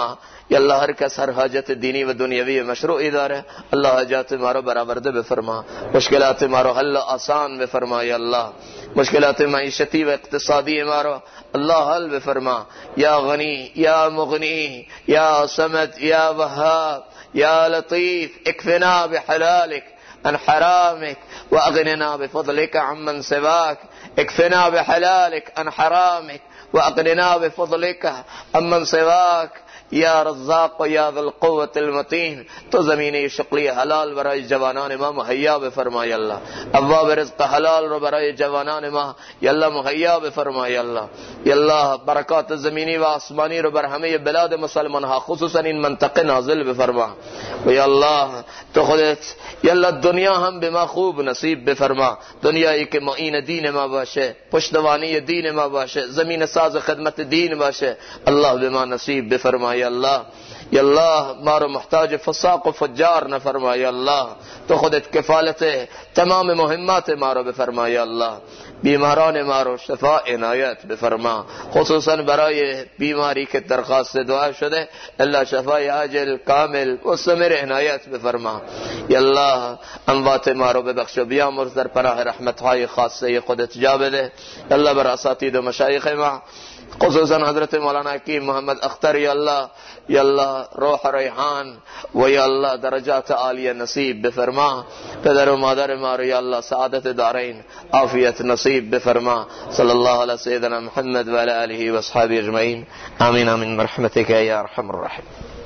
یا اللہ ہر کس ہر حاجت دینی و دنیاوی مشروعی داره اللہ حاجات مارو برآورده بفرما، مشکلات مارو حل آسان بفرما یا اللہ، مشکلات معیشتی و اقتصادی مارو اللہ حل بفرما یا غنی یا مغنی یا صمد یا وهاب یا لطیف اکفنا بحلالک عن حرامك وأغننا بفضلك عمن سواك، اكفنا بحلالك عن حرامك وأغننا بفضلك عمن سواك یا رزاق و یا ذو القوة المتین، تو زمینی شقلی حلال برای جوانان ما مہیا بفرما یا اللہ، ابواب رزق حلال رو برای جوانان ما یا اللہ مہیا بفرما یا اللہ، یا اللہ برکات زمینی و آسمانی رو بر همه بلاد مسلمان ها خصوصا این منطقه نازل بفرما و یا اللہ تو خودت یا اللہ دنیا هم به ما خوب نصیب بفرما، دنیایی که معین دین ما باشه، پشتوانی دین ما باشه، زمین ساز خدمت دین باشه، اللہ به ما نصیب بفرما یا اللہ، یا اللہ مارو محتاج فساق و فجار نہ فرما یا اللہ، تو خودت کفالت تمام مهمات مارو بفرما یا اللہ، بیماران مارو شفاء عنایت بفرما، خصوصا برای بیماری که درخواست دعا شده اللہ شفاء عاجل کامل مستمر عنایت بفرما یا اللہ، اموات مارو ببخش و بیامرز در پناه رحمت های خاصه خودت جا بده یا اللہ، بر اساتید و مشایخ ما خصوصا حضرت مولانا حکیم محمد اختر یا اللہ روح ریحان و یا اللہ درجات عالیہ نصیب بفرما، پدر و مادر مارو یا اللہ سعادت دارین عافیت نصیب بفرما، صلی اللہ علی سیدنا محمد و علی آلہ و اصحابہ اجمعین، آمین آمین برحمتک یا ارحم الراحمین.